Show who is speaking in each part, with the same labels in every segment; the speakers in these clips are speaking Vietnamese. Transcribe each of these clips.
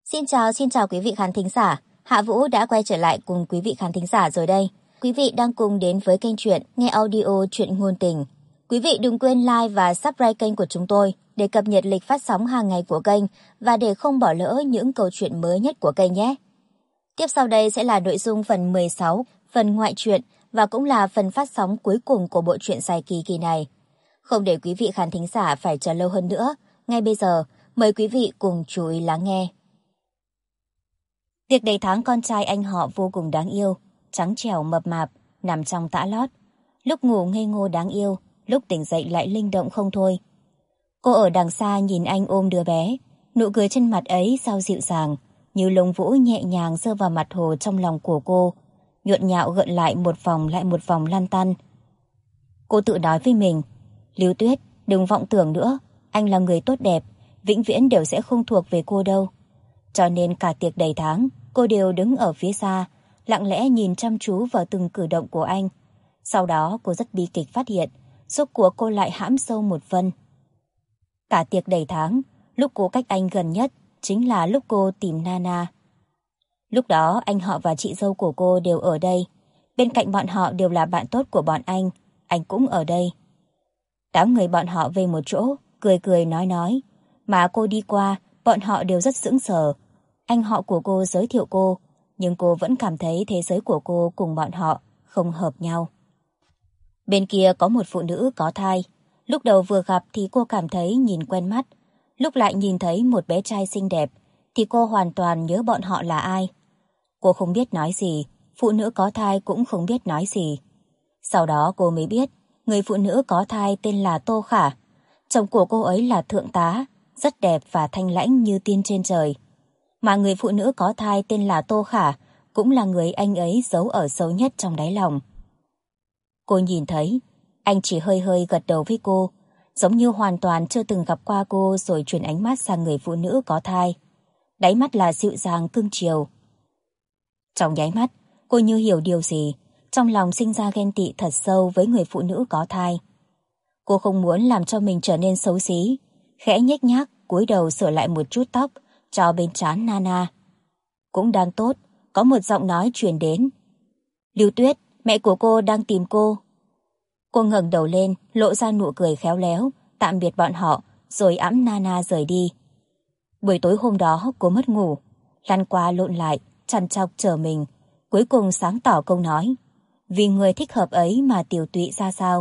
Speaker 1: Xin chào quý vị khán thính giả. Hạ Vũ đã quay trở lại cùng quý vị khán thính giả rồi đây. Quý vị đang cùng đến với kênh truyện nghe audio truyện ngôn tình. Quý vị đừng quên like và subscribe kênh của chúng tôi để cập nhật lịch phát sóng hàng ngày của kênh và để không bỏ lỡ những câu chuyện mới nhất của kênh nhé. Tiếp sau đây sẽ là nội dung phần 16, phần ngoại truyện và cũng là phần phát sóng cuối cùng của bộ truyện dài kỳ này. Không để quý vị khán thính giả phải chờ lâu hơn nữa, ngay bây giờ mời quý vị cùng chú ý lắng nghe. Tiệc đầy tháng con trai anh họ vô cùng đáng yêu, trắng trẻo mập mạp, nằm trong tã lót. Lúc ngủ ngây ngô đáng yêu, lúc tỉnh dậy lại linh động không thôi. Cô ở đằng xa nhìn anh ôm đứa bé, nụ cười trên mặt ấy sao dịu dàng, như lông vũ nhẹ nhàng rơi vào mặt hồ trong lòng của cô, nhộn nhạo gợn lại một vòng lăn tăn. Cô tự nói với mình, Lưu Tuyết, đừng vọng tưởng nữa, anh là người tốt đẹp, vĩnh viễn đều sẽ không thuộc về cô đâu. Cho nên cả tiệc đầy tháng, cô đều đứng ở phía xa, lặng lẽ nhìn chăm chú vào từng cử động của anh. Sau đó cô rất bi kịch phát hiện, rốt cuộc cô lại hãm sâu một phân. Cả tiệc đầy tháng, lúc cô cách anh gần nhất chính là lúc cô tìm Nana. Lúc đó anh họ và chị dâu của cô đều ở đây. Bên cạnh bọn họ đều là bạn tốt của bọn anh cũng ở đây. Đám người bọn họ về một chỗ, cười cười nói. Mà cô đi qua, bọn họ đều rất sững sờ. Anh họ của cô giới thiệu cô, nhưng cô vẫn cảm thấy thế giới của cô cùng bọn họ không hợp nhau. Bên kia có một phụ nữ có thai. Lúc đầu vừa gặp thì cô cảm thấy nhìn quen mắt. Lúc lại nhìn thấy một bé trai xinh đẹp, thì cô hoàn toàn nhớ bọn họ là ai. Cô không biết nói gì, phụ nữ có thai cũng không biết nói gì. Sau đó cô mới biết, người phụ nữ có thai tên là Tô Khả. Chồng của cô ấy là thượng tá, rất đẹp và thanh lãnh như tiên trên trời. Mà người phụ nữ có thai tên là Tô Khả cũng là người anh ấy giấu ở sâu nhất trong đáy lòng. Cô nhìn thấy, anh chỉ hơi hơi gật đầu với cô, giống như hoàn toàn chưa từng gặp qua cô rồi chuyển ánh mắt sang người phụ nữ có thai. Đáy mắt là dịu dàng cưng chiều. Trong nháy mắt, cô như hiểu điều gì, trong lòng sinh ra ghen tị thật sâu với người phụ nữ có thai. Cô không muốn làm cho mình trở nên xấu xí, khẽ nhếch nhác cúi đầu sửa lại một chút tóc cho bên trán Nana. Cũng đang tốt, có một giọng nói truyền đến. Lưu Tuyết, mẹ của cô đang tìm cô. Cô ngẩng đầu lên, lộ ra nụ cười khéo léo, tạm biệt bọn họ, rồi ẵm Nana rời đi. Buổi tối hôm đó cô mất ngủ, lăn qua lộn lại, trằn trọc chờ mình, cuối cùng sáng tỏ câu nói. Vì người thích hợp ấy mà tiểu tụy ra sao.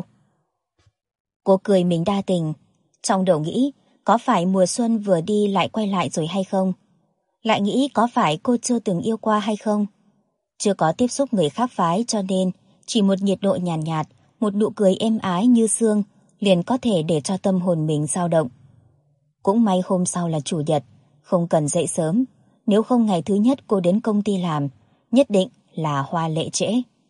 Speaker 1: Cô cười mình đa tình, trong đầu nghĩ có phải mùa xuân vừa đi lại quay lại rồi hay không? Lại nghĩ có phải cô chưa từng yêu qua hay không? Chưa có tiếp xúc người khác phái cho nên chỉ một nhiệt độ nhàn nhạt, một nụ cười êm ái như sương liền có thể để cho tâm hồn mình dao động. Cũng may hôm sau là chủ nhật, không cần dậy sớm, nếu không ngày thứ nhất cô đến công ty làm, nhất định là hoa lệ trễ.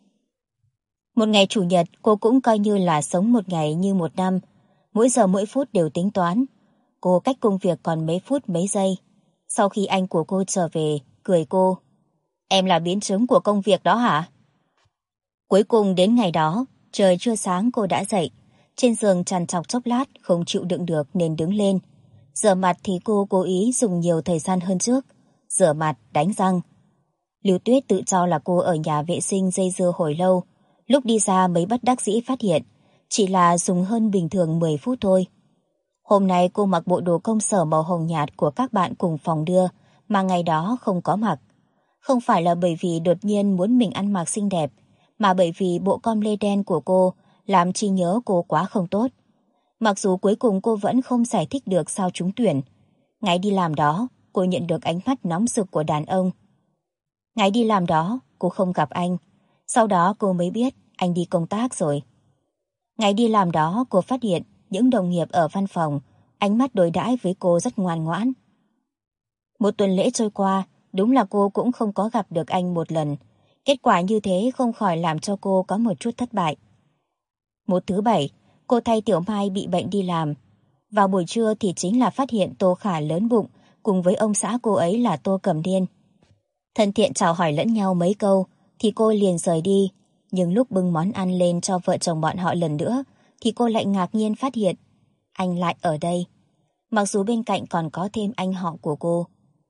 Speaker 1: Một ngày chủ nhật cô cũng coi như là sống một ngày như một năm, mỗi giờ mỗi phút đều tính toán. Cô cách công việc còn mấy phút mấy giây. Sau khi anh của cô trở về, cười cô. Em là biến chứng của công việc đó hả? Cuối cùng đến ngày đó, trời chưa sáng cô đã dậy. Trên giường trằn trọc chốc lát, không chịu đựng được nên đứng lên. Rửa mặt thì cô cố ý dùng nhiều thời gian hơn trước. Rửa mặt, đánh răng. Lưu Tuyết tự cho là cô ở nhà vệ sinh dây dưa hồi lâu. Lúc đi ra mới bất đắc dĩ phát hiện, chỉ là dùng hơn bình thường 10 phút thôi. Hôm nay cô mặc bộ đồ công sở màu hồng nhạt của các bạn cùng phòng đưa, mà ngày đó không có mặc. Không phải là bởi vì đột nhiên muốn mình ăn mặc xinh đẹp, mà bởi vì bộ com lê đen của cô làm trí nhớ cô quá không tốt. Mặc dù cuối cùng cô vẫn không giải thích được sao trúng tuyển. Ngày đi làm đó, cô nhận được ánh mắt nóng rực của đàn ông. Ngày đi làm đó, cô không gặp anh. Sau đó cô mới biết anh đi công tác rồi. Ngày đi làm đó cô phát hiện những đồng nghiệp ở văn phòng ánh mắt đối đãi với cô rất ngoan ngoãn. Một tuần lễ trôi qua, đúng là cô cũng không có gặp được anh một lần. Kết quả như thế không khỏi làm cho cô có một chút thất bại. Một thứ bảy, cô thay Tiểu Mai bị bệnh đi làm. Vào buổi trưa thì chính là phát hiện Tô Khả lớn bụng cùng với ông xã cô ấy là Tô Cẩm Điên. Thân thiện chào hỏi lẫn nhau mấy câu thì cô liền rời đi. Nhưng lúc bưng món ăn lên cho vợ chồng bọn họ lần nữa thì cô lại ngạc nhiên phát hiện anh lại ở đây. Mặc dù bên cạnh còn có thêm anh họ của cô.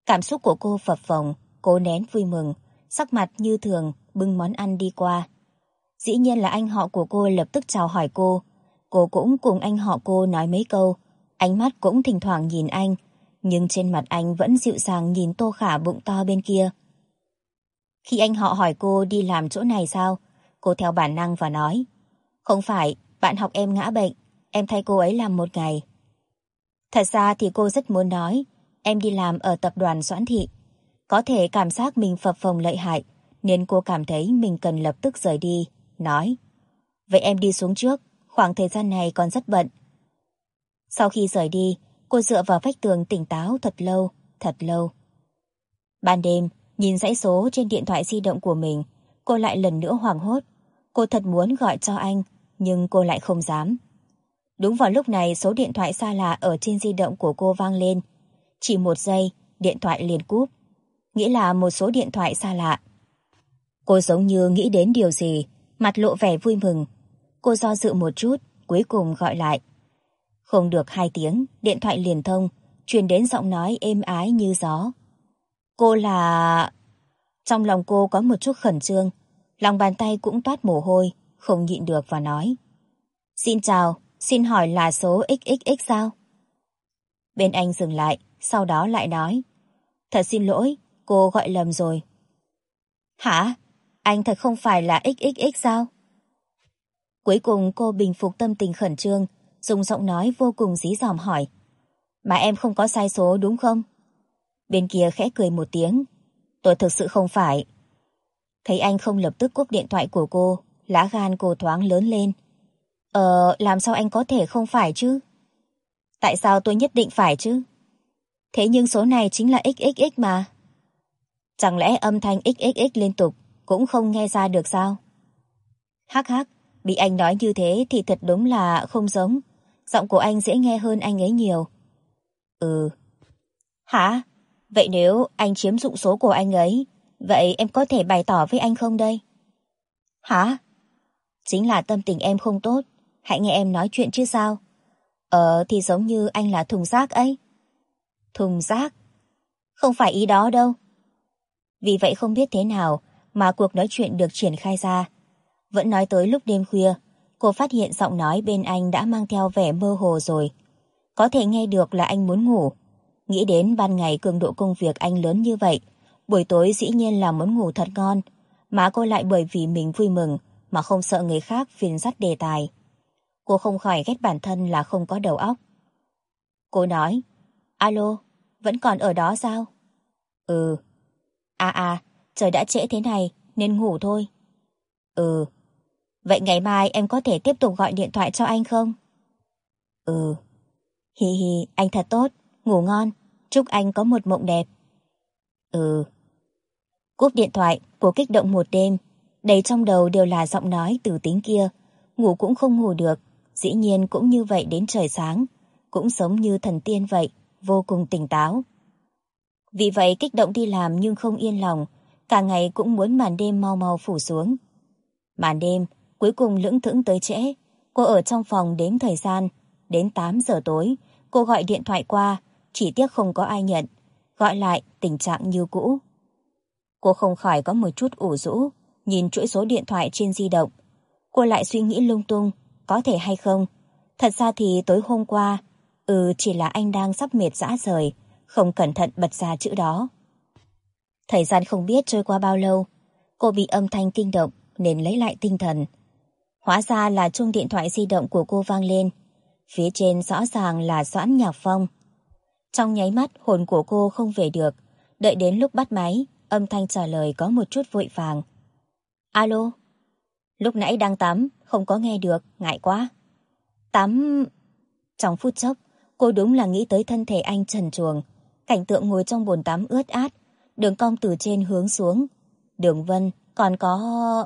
Speaker 1: Cảm xúc của cô phập phồng, cố nén vui mừng, sắc mặt như thường bưng món ăn đi qua. Dĩ nhiên là anh họ của cô lập tức chào hỏi cô. Cô cũng cùng anh họ cô nói mấy câu, ánh mắt cũng thỉnh thoảng nhìn anh, nhưng trên mặt anh vẫn dịu dàng nhìn Tô Khả bụng to bên kia. Khi anh họ hỏi cô đi làm chỗ này sao, cô theo bản năng và nói, không phải, bạn học em ngã bệnh, em thay cô ấy làm một ngày. Thật ra thì cô rất muốn nói, em đi làm ở tập đoàn Doãn Thị. Có thể cảm giác mình phập phồng lợi hại, nên cô cảm thấy mình cần lập tức rời đi, nói, vậy em đi xuống trước, khoảng thời gian này còn rất bận. Sau khi rời đi, cô dựa vào vách tường tỉnh táo thật lâu, thật lâu. Ban đêm, nhìn dãy số trên điện thoại di động của mình, cô lại lần nữa hoảng hốt. Cô thật muốn gọi cho anh, nhưng cô lại không dám. Đúng vào lúc này, số điện thoại xa lạ ở trên di động của cô vang lên. Chỉ một giây, điện thoại liền cúp. Nghĩa là một số điện thoại xa lạ. Cô giống như nghĩ đến điều gì, mặt lộ vẻ vui mừng. Cô do dự một chút, cuối cùng gọi lại. Không được 2 tiếng, điện thoại liền thông, truyền đến giọng nói êm ái như gió. Cô là... Trong lòng cô có một chút khẩn trương, lòng bàn tay cũng toát mồ hôi, không nhịn được và nói. Xin chào, xin hỏi là số XXX sao? Bên anh dừng lại, sau đó lại nói. Thật xin lỗi, cô gọi lầm rồi. Hả? Anh thật không phải là XXX sao? Cuối cùng cô bình phục tâm tình khẩn trương, dùng giọng nói vô cùng dí dỏm hỏi. Mà em không có sai số đúng không? Bên kia khẽ cười một tiếng. Tôi thực sự không phải. Thấy anh không lập tức cúp điện thoại của cô, lá gan cô thoáng lớn lên. Làm sao anh có thể không phải chứ? Tại sao tôi nhất định phải chứ? Thế nhưng số này chính là XXX mà. Chẳng lẽ âm thanh XXX liên tục cũng không nghe ra được sao? Hắc hắc, bị anh nói như thế thì thật đúng là không giống. Giọng của anh dễ nghe hơn anh ấy nhiều. Ừ. Hả? Vậy nếu anh chiếm dụng số của anh ấy, vậy em có thể bày tỏ với anh không đây? Hả? Chính là tâm tình em không tốt, hãy nghe em nói chuyện chứ sao? Thì giống như anh là thùng rác ấy. Thùng rác? Không phải ý đó đâu. Vì vậy không biết thế nào mà cuộc nói chuyện được triển khai ra. Vẫn nói tới lúc đêm khuya, cô phát hiện giọng nói bên anh đã mang theo vẻ mơ hồ rồi. Có thể nghe được là anh muốn ngủ. Nghĩ đến ban ngày cường độ công việc anh lớn như vậy, buổi tối dĩ nhiên là muốn ngủ thật ngon, mà cô lại bởi vì mình vui mừng mà không sợ người khác phiền dắt đề tài. Cô không khỏi ghét bản thân là không có đầu óc. Cô nói, alo, vẫn còn ở đó sao? Ừ. Trời đã trễ thế này nên ngủ thôi. Ừ. Vậy ngày mai em có thể tiếp tục gọi điện thoại cho anh không? Ừ. Hi hi, anh thật tốt, ngủ ngon, chúc anh có một mộng đẹp. Ừ. Cúp điện thoại, cô kích động một đêm, đầy trong đầu đều là giọng nói từ tính kia, ngủ cũng không ngủ được, dĩ nhiên cũng như vậy đến trời sáng, cũng giống như thần tiên vậy, vô cùng tỉnh táo. Vì vậy kích động đi làm nhưng không yên lòng, cả ngày cũng muốn màn đêm mau mau phủ xuống. Màn đêm, cuối cùng lững thững tới trễ, cô ở trong phòng đếm thời gian, đến 8 giờ tối, cô gọi điện thoại qua, chỉ tiếc không có ai nhận, gọi lại tình trạng như cũ. Cô không khỏi có một chút ủ rũ, nhìn chuỗi số điện thoại trên di động. Cô lại suy nghĩ lung tung, có thể hay không? Thật ra thì tối hôm qua, chỉ là anh đang sắp mệt rã rời, không cẩn thận bật ra chữ đó. Thời gian không biết trôi qua bao lâu, cô bị âm thanh kinh động nên lấy lại tinh thần. Hóa ra là chuông điện thoại di động của cô vang lên. Phía trên rõ ràng là Doãn Nhạc Phong. Trong nháy mắt hồn của cô không về được, đợi đến lúc bắt máy, âm thanh trả lời có một chút vội vàng. Alo? Lúc nãy đang tắm, không có nghe được, ngại quá. Tắm... Trong phút chốc, cô đúng là nghĩ tới thân thể anh trần truồng, cảnh tượng ngồi trong bồn tắm ướt át, đường cong từ trên hướng xuống. Đường vân, còn có...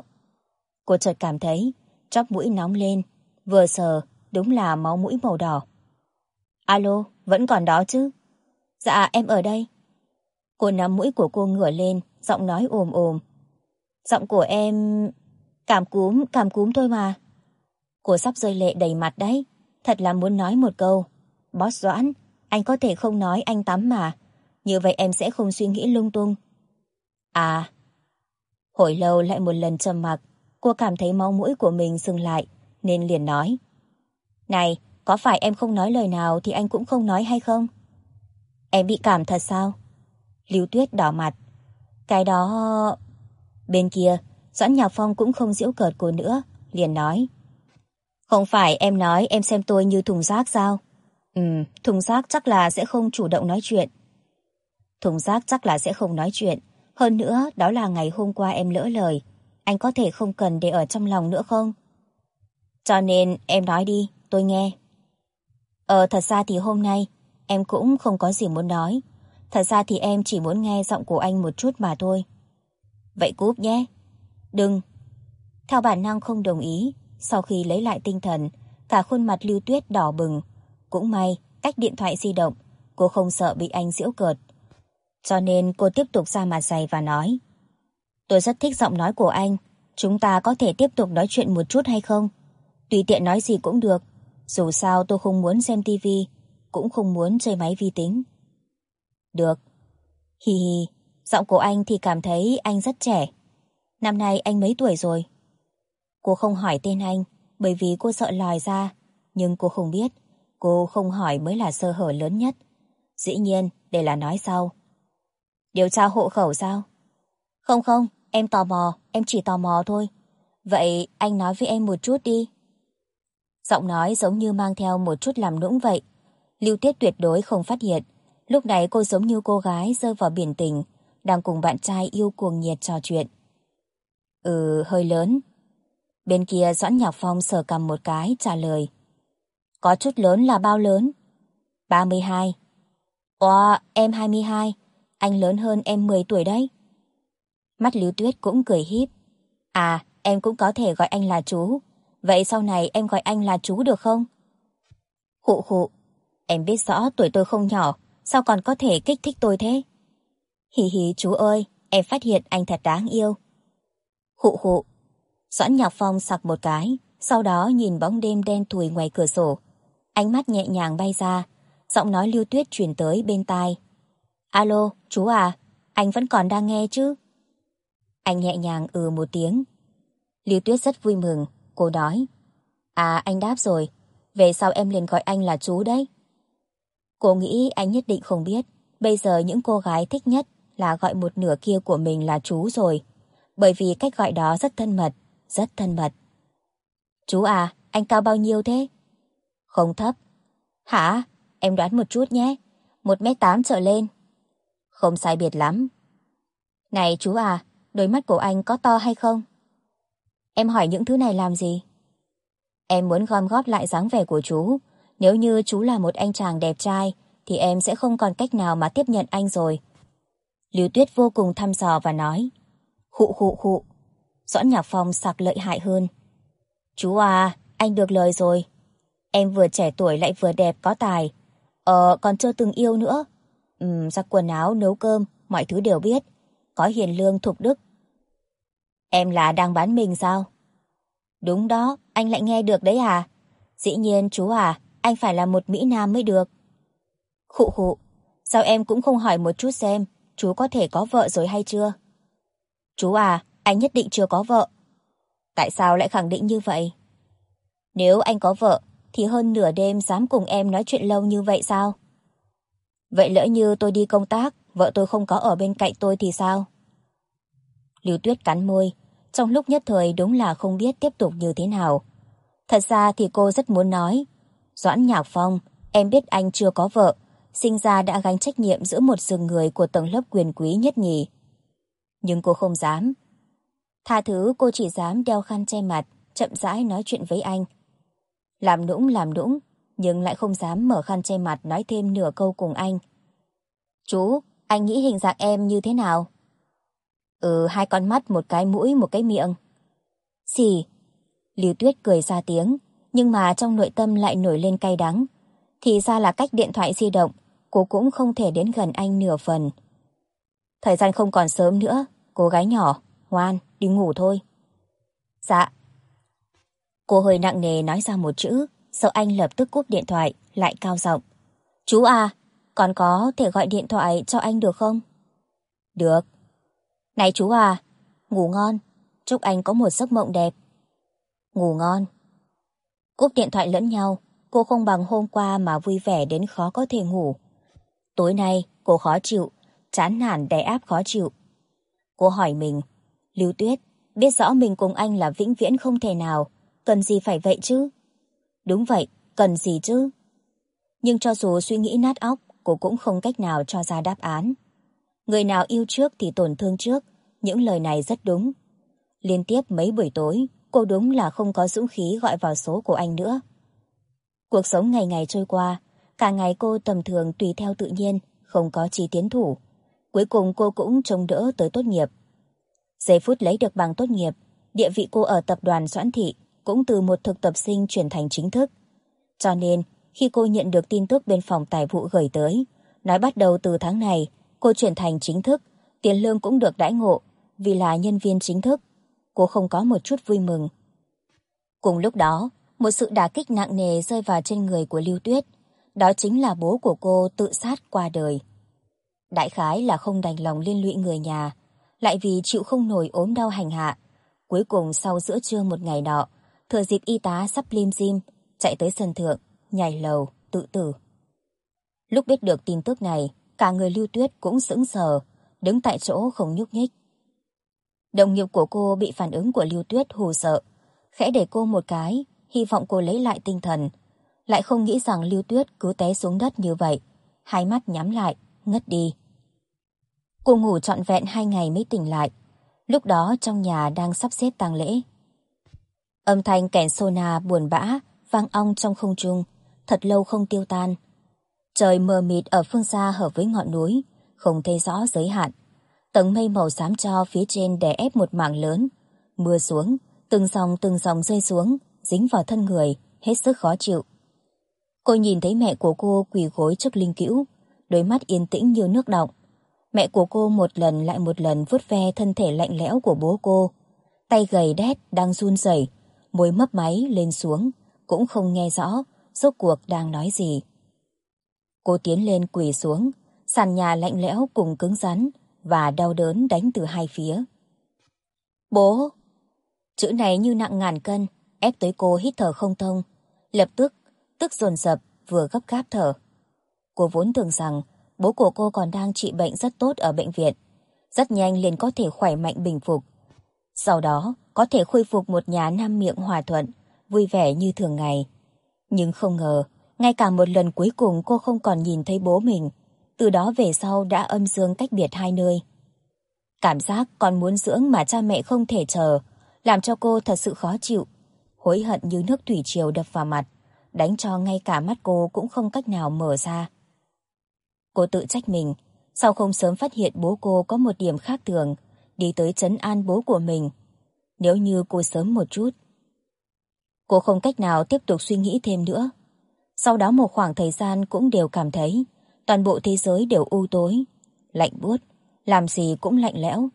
Speaker 1: Cô chợt cảm thấy chóp mũi nóng lên, vừa sờ, đúng là máu mũi màu đỏ. Alo, vẫn còn đó chứ? Dạ, em ở đây. Cô nắm mũi của cô ngửa lên, giọng nói ồm ồm. Giọng của em... cảm cúm thôi mà. Cô sắp rơi lệ đầy mặt đấy, thật là muốn nói một câu. Boss Doãn, anh có thể không nói anh tắm mà, Như vậy em sẽ không suy nghĩ lung tung. À, hồi lâu lại một lần trầm mặc, cô cảm thấy máu mũi của mình dừng lại, nên liền nói. Này, có phải em không nói lời nào thì anh cũng không nói hay không? Em bị cảm thật sao? Lưu Tuyết đỏ mặt. Cái đó... Bên kia, Doãn Nhạc Phong cũng không giễu cợt cô nữa, liền nói. Không phải em nói em xem tôi như thùng rác sao? Thùng rác chắc là sẽ không chủ động nói chuyện. Thùng rác chắc là sẽ không nói chuyện. Hơn nữa, đó là ngày hôm qua em lỡ lời. Anh có thể không cần để ở trong lòng nữa không? Cho nên em nói đi, tôi nghe. Thật ra thì hôm nay em cũng không có gì muốn nói. Thật ra thì em chỉ muốn nghe giọng của anh một chút mà thôi. Vậy cúp nhé. Đừng. Theo bản năng không đồng ý. Sau khi lấy lại tinh thần, cả khuôn mặt Lưu Tuyết đỏ bừng. Cũng may, cách điện thoại di động, cô không sợ bị anh giễu cợt. Cho nên cô tiếp tục ra mặt dày và nói. Tôi rất thích giọng nói của anh. Chúng ta có thể tiếp tục nói chuyện một chút hay không? Tùy tiện nói gì cũng được. Dù sao tôi không muốn xem tivi, cũng không muốn chơi máy vi tính. Được. Hi hi, giọng của anh thì cảm thấy anh rất trẻ. Năm nay anh mấy tuổi rồi? Cô không hỏi tên anh, bởi vì cô sợ lòi ra. Nhưng cô không biết, cô không hỏi mới là sơ hở lớn nhất. Dĩ nhiên, đây là nói sau. Điều tra hộ khẩu sao? Không không, em tò mò, em chỉ tò mò thôi. Vậy anh nói với em một chút đi. Giọng nói giống như mang theo một chút làm nũng vậy. Lưu Tuyết tuyệt đối không phát hiện. Lúc này cô giống như cô gái rơi vào biển tình, đang cùng bạn trai yêu cuồng nhiệt trò chuyện. Hơi lớn. Bên kia Doãn Nhạc Phong sờ cằm một cái trả lời. Có chút lớn là bao lớn? 32. Ồ, em 22. Anh lớn hơn em 10 tuổi đấy. Mắt Lưu Tuyết cũng cười híp. À, em cũng có thể gọi anh là chú. Vậy sau này em gọi anh là chú được không? Khụ khụ. Em biết rõ tuổi tôi không nhỏ, sao còn có thể kích thích tôi thế? Hì hì chú ơi, em phát hiện anh thật đáng yêu. Khụ khụ. Doãn Nhạc Phong sặc một cái, sau đó nhìn bóng đêm đen thùi ngoài cửa sổ. Ánh mắt nhẹ nhàng bay ra, giọng nói Lưu Tuyết truyền tới bên tai. Alo, chú à, anh vẫn còn đang nghe chứ? Anh nhẹ nhàng một tiếng. Lưu Tuyết rất vui mừng, cô nói. À, anh đáp rồi, về sau em liền gọi anh là chú đấy. Cô nghĩ anh nhất định không biết, bây giờ những cô gái thích nhất là gọi một nửa kia của mình là chú rồi. Bởi vì cách gọi đó rất thân mật, rất thân mật. Chú à, anh cao bao nhiêu thế? Không thấp. Hả? Em đoán một chút nhé. 1m8 trở lên. Không sai biệt lắm. Này chú à, đôi mắt của anh có to hay không? Em hỏi những thứ này làm gì? Em muốn gom góp lại dáng vẻ của chú. Nếu như chú là một anh chàng đẹp trai, thì em sẽ không còn cách nào mà tiếp nhận anh rồi. Lưu Tuyết vô cùng thăm dò và nói. Khụ khụ khụ. Doãn Nhạc Phong sặc lợi hại hơn. Chú à, anh được lời rồi. Em vừa trẻ tuổi lại vừa đẹp có tài. Còn chưa từng yêu nữa. Giặt quần áo, nấu cơm, mọi thứ đều biết. Có hiền lương thục đức. Em là đang bán mình sao? Đúng đó, anh lại nghe được đấy à? Dĩ nhiên chú à, anh phải là một mỹ nam mới được. Khụ khụ, sao em cũng không hỏi một chút xem chú có thể có vợ rồi hay chưa? Chú à, anh nhất định chưa có vợ. Tại sao lại khẳng định như vậy? Nếu anh có vợ, thì hơn nửa đêm dám cùng em nói chuyện lâu như vậy sao? Vậy lỡ như tôi đi công tác, vợ tôi không có ở bên cạnh tôi thì sao? Lưu Tuyết cắn môi, trong lúc nhất thời đúng là không biết tiếp tục như thế nào. Thật ra thì cô rất muốn nói. Doãn Nhạc Phong, em biết anh chưa có vợ, sinh ra đã gánh trách nhiệm giữa một rừng người của tầng lớp quyền quý nhất nhì. Nhưng cô không dám. Tha thứ, cô chỉ dám đeo khăn che mặt, chậm rãi nói chuyện với anh. Làm nũng, nhưng lại không dám mở khăn che mặt nói thêm nửa câu cùng anh. Chú, anh nghĩ hình dạng em như thế nào? Hai con mắt, một cái mũi, một cái miệng. Xì. Lưu Tuyết cười ra tiếng, nhưng mà trong nội tâm lại nổi lên cay đắng. Thì ra là cách điện thoại di động, cô cũng không thể đến gần anh nửa phần. Thời gian không còn sớm nữa, cô gái nhỏ, ngoan, đi ngủ thôi. Dạ. Cô hơi nặng nề nói ra một chữ, sợ anh lập tức cúp điện thoại, lại cao giọng. Chú à, Con có thể gọi điện thoại cho anh được không? Được. Này chú à, ngủ ngon. Chúc anh có một giấc mộng đẹp. Ngủ ngon. Cúp điện thoại lẫn nhau, cô không bằng hôm qua mà vui vẻ đến khó có thể ngủ. Tối nay cô khó chịu, chán nản đè áp khó chịu. Cô hỏi mình, Lưu Tuyết, biết rõ mình cùng anh là vĩnh viễn không thể nào, cần gì phải vậy chứ? Đúng vậy, cần gì chứ? Nhưng cho dù suy nghĩ nát óc, cô cũng không cách nào cho ra đáp án. Người nào yêu trước thì tổn thương trước, những lời này rất đúng. Liên tiếp mấy buổi tối, cô đúng là không có dũng khí gọi vào số của anh nữa. Cuộc sống ngày ngày trôi qua, cả ngày cô tầm thường tùy theo tự nhiên, không có chí tiến thủ. Cuối cùng cô cũng trông đỡ tới tốt nghiệp. Giây phút lấy được bằng tốt nghiệp, địa vị cô ở tập đoàn Doãn Thị cũng từ một thực tập sinh chuyển thành chính thức. Cho nên, khi cô nhận được tin tức bên phòng tài vụ gửi tới, nói bắt đầu từ tháng này, cô chuyển thành chính thức, tiền lương cũng được đãi ngộ, vì là nhân viên chính thức. Cô không có một chút vui mừng. Cùng lúc đó, một sự đả kích nặng nề rơi vào trên người của Lưu Tuyết. Đó chính là bố của cô tự sát qua đời. Đại khái là không đành lòng liên lụy người nhà, lại vì chịu không nổi ốm đau hành hạ. Cuối cùng sau giữa trưa một ngày nọ, thừa dịp y tá sắp lim dim, chạy tới sân thượng, nhảy lầu, tự tử. Lúc biết được tin tức này, cả người Lưu Tuyết cũng sững sờ, đứng tại chỗ không nhúc nhích. Đồng nghiệp của cô bị phản ứng của Lưu Tuyết hù sợ, khẽ đẩy cô một cái, hy vọng cô lấy lại tinh thần. Lại không nghĩ rằng Lưu Tuyết cứ té xuống đất như vậy, hai mắt nhắm lại, ngất đi. Cô ngủ trọn vẹn 2 ngày mới tỉnh lại. Lúc đó trong nhà đang sắp xếp tang lễ. Âm thanh kèn sona buồn bã vang ong trong không trung, thật lâu không tiêu tan. Trời mờ mịt ở phương xa hợp với ngọn núi, không thấy rõ giới hạn. Tầng mây màu xám tro phía trên đè ép một mảng lớn. Mưa xuống, từng dòng rơi xuống, dính vào thân người, hết sức khó chịu. Cô nhìn thấy mẹ của cô quỳ gối trước linh cữu, đôi mắt yên tĩnh như nước đọng. Mẹ của cô một lần lại một lần vuốt ve thân thể lạnh lẽo của bố cô. Tay gầy đét đang run rẩy, môi mấp máy lên xuống, cũng không nghe rõ rốt cuộc đang nói gì. Cô tiến lên quỳ xuống, sàn nhà lạnh lẽo cùng cứng rắn và đau đớn đánh từ hai phía. Bố! Chữ này như nặng ngàn cân, ép tới cô hít thở không thông. Lập tức dồn dập vừa gấp gáp thở. Cô vốn tưởng rằng bố của cô còn đang trị bệnh rất tốt ở bệnh viện, rất nhanh liền có thể khỏe mạnh bình phục. Sau đó có thể khôi phục một nhà nam miệng hòa thuận, vui vẻ như thường ngày. Nhưng không ngờ, ngay cả một lần cuối cùng cô không còn nhìn thấy bố mình. Từ đó về sau đã âm dương cách biệt hai nơi. Cảm giác còn muốn dưỡng mà cha mẹ không thể chờ, làm cho cô thật sự khó chịu. Hối hận như nước thủy triều đập vào mặt, đánh cho ngay cả mắt cô cũng không cách nào mở ra. Cô tự trách mình, sao không sớm phát hiện bố cô có một điểm khác thường, đi tới trấn an bố của mình. Nếu như cô sớm một chút. Cô không cách nào tiếp tục suy nghĩ thêm nữa. Sau đó một khoảng thời gian cũng đều cảm thấy toàn bộ thế giới đều u tối, lạnh buốt, làm gì cũng lạnh lẽo.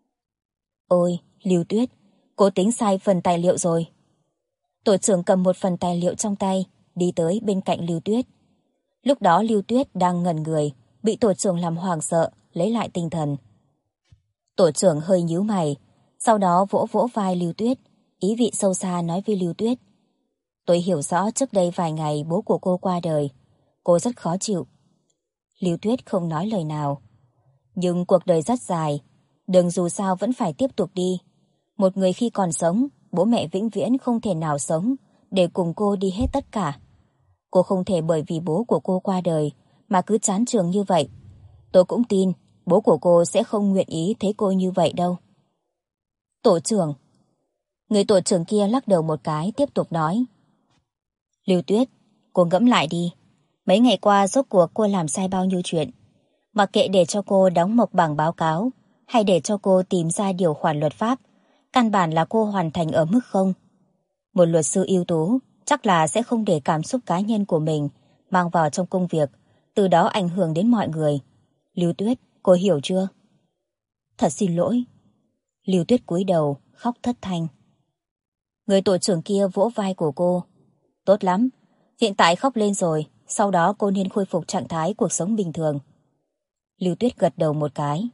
Speaker 1: Ôi, Lưu Tuyết, cô tính sai phần tài liệu rồi. Tổ trưởng cầm một phần tài liệu trong tay, đi tới bên cạnh Lưu Tuyết. Lúc đó Lưu Tuyết đang ngẩn người, bị tổ trưởng làm hoảng sợ, lấy lại tinh thần. Tổ trưởng hơi nhíu mày, sau đó vỗ vỗ vai Lưu Tuyết, ý vị sâu xa nói với Lưu Tuyết. Tôi hiểu rõ trước đây vài ngày bố của cô qua đời, cô rất khó chịu. Lưu Tuyết không nói lời nào. Nhưng cuộc đời rất dài, đường dù sao vẫn phải tiếp tục đi. Một người khi còn sống, bố mẹ vĩnh viễn không thể nào sống để cùng cô đi hết tất cả. Cô không thể bởi vì bố của cô qua đời mà cứ chán trường như vậy. Tôi cũng tin bố của cô sẽ không nguyện ý thấy cô như vậy đâu. Tổ trưởng. Người tổ trưởng kia lắc đầu một cái tiếp tục nói. Lưu Tuyết, cô ngẫm lại đi. Mấy ngày qua rốt cuộc cô làm sai bao nhiêu chuyện. Mặc kệ để cho cô đóng mộc bằng báo cáo hay để cho cô tìm ra điều khoản luật pháp, căn bản là cô hoàn thành ở mức không. Một luật sư ưu tú chắc là sẽ không để cảm xúc cá nhân của mình mang vào trong công việc, từ đó ảnh hưởng đến mọi người. Lưu Tuyết, cô hiểu chưa? Thật xin lỗi. Lưu Tuyết cúi đầu, khóc thất thanh. Người tổ trưởng kia vỗ vai của cô. Tốt lắm, hiện tại khóc lên rồi, sau đó cô nên khôi phục trạng thái cuộc sống bình thường. Lưu Tuyết gật đầu một cái.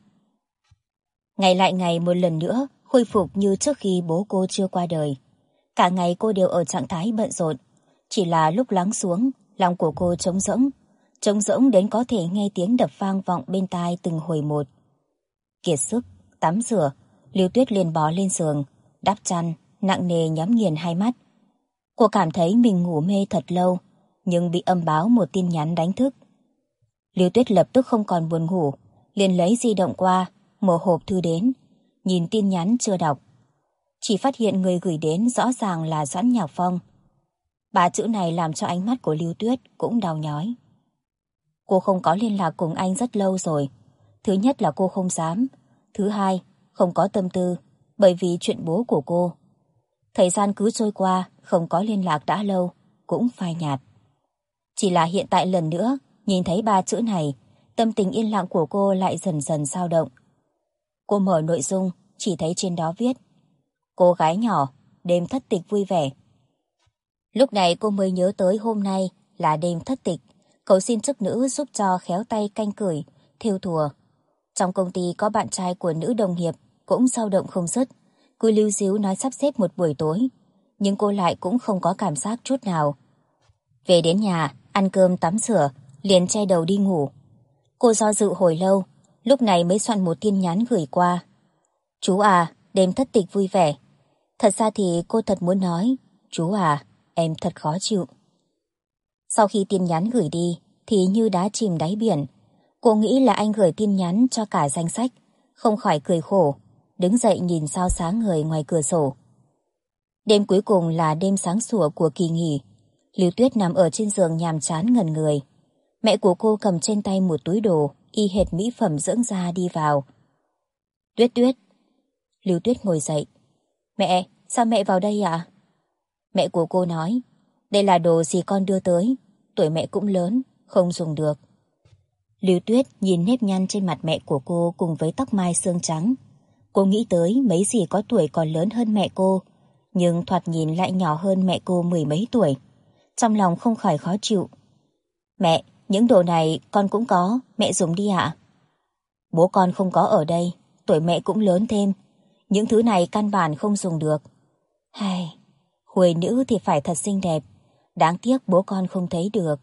Speaker 1: Ngày lại ngày một lần nữa khôi phục như trước khi bố cô chưa qua đời. Cả ngày cô đều ở trạng thái bận rộn. Chỉ là lúc lắng xuống, lòng của cô trống rỗng đến có thể nghe tiếng đập vang vọng bên tai từng hồi một. Kiệt sức, tắm rửa, Lưu Tuyết liền bò lên giường, đắp chăn, nặng nề nhắm nghiền hai mắt. Cô cảm thấy mình ngủ mê thật lâu, nhưng bị âm báo một tin nhắn đánh thức. Lưu Tuyết lập tức không còn buồn ngủ, liền lấy di động qua, mở hộp thư đến, nhìn tin nhắn chưa đọc. Chỉ phát hiện người gửi đến rõ ràng là Doãn Nhạc Phong. Ba chữ này làm cho ánh mắt của Lưu Tuyết cũng đau nhói. Cô không có liên lạc cùng anh rất lâu rồi. Thứ nhất là cô không dám, thứ hai, không có tâm tư, bởi vì chuyện bố của cô. Thời gian cứ trôi qua, không có liên lạc đã lâu, cũng phai nhạt. Chỉ là hiện tại lần nữa, nhìn thấy ba chữ này, tâm tình yên lặng của cô lại dần dần dao động. Cô mở nội dung, chỉ thấy trên đó viết: cô gái nhỏ, đêm thất tịch vui vẻ. Lúc này cô mới nhớ tới hôm nay là đêm thất tịch, cầu xin chức nữ giúp cho khéo tay canh cửi, thêu thùa. Trong công ty có bạn trai của nữ đồng nghiệp cũng dao động không dứt, cứ líu díu nói sắp xếp một buổi tối, nhưng cô lại cũng không có cảm giác chút nào. Về đến nhà, ăn cơm tắm rửa, liền che đầu đi ngủ. Cô do dự hồi lâu, lúc này mới soạn một tin nhắn gửi qua. Chú à, đêm thất tịch vui vẻ. Thật ra thì cô thật muốn nói, chú à, em thật khó chịu. Sau khi tin nhắn gửi đi, thì như đá chìm đáy biển. Cô nghĩ là anh gửi tin nhắn cho cả danh sách, không khỏi cười khổ, đứng dậy nhìn sao sáng ngời ngoài cửa sổ. Đêm cuối cùng là đêm sáng sủa của kỳ nghỉ. Lưu Tuyết nằm ở trên giường nhàm chán ngẩn người. Mẹ của cô cầm trên tay một túi đồ, y hệt mỹ phẩm dưỡng da đi vào. Tuyết Tuyết. Lưu Tuyết ngồi dậy. Mẹ, sao mẹ vào đây ạ? Mẹ của cô nói, đây là đồ dì con đưa tới, tuổi mẹ cũng lớn, không dùng được. Lưu Tuyết nhìn nếp nhăn trên mặt mẹ của cô cùng với tóc mai xương trắng. Cô nghĩ tới mấy dì có tuổi còn lớn hơn mẹ cô, nhưng thoạt nhìn lại nhỏ hơn mẹ cô mười mấy tuổi. Trong lòng không khỏi khó chịu. Mẹ, những đồ này con cũng có, mẹ dùng đi ạ. Bố con không có ở đây, tuổi mẹ cũng lớn thêm. Những thứ này căn bản không dùng được. Hay, huề nữ thì phải thật xinh đẹp. Đáng tiếc bố con không thấy được.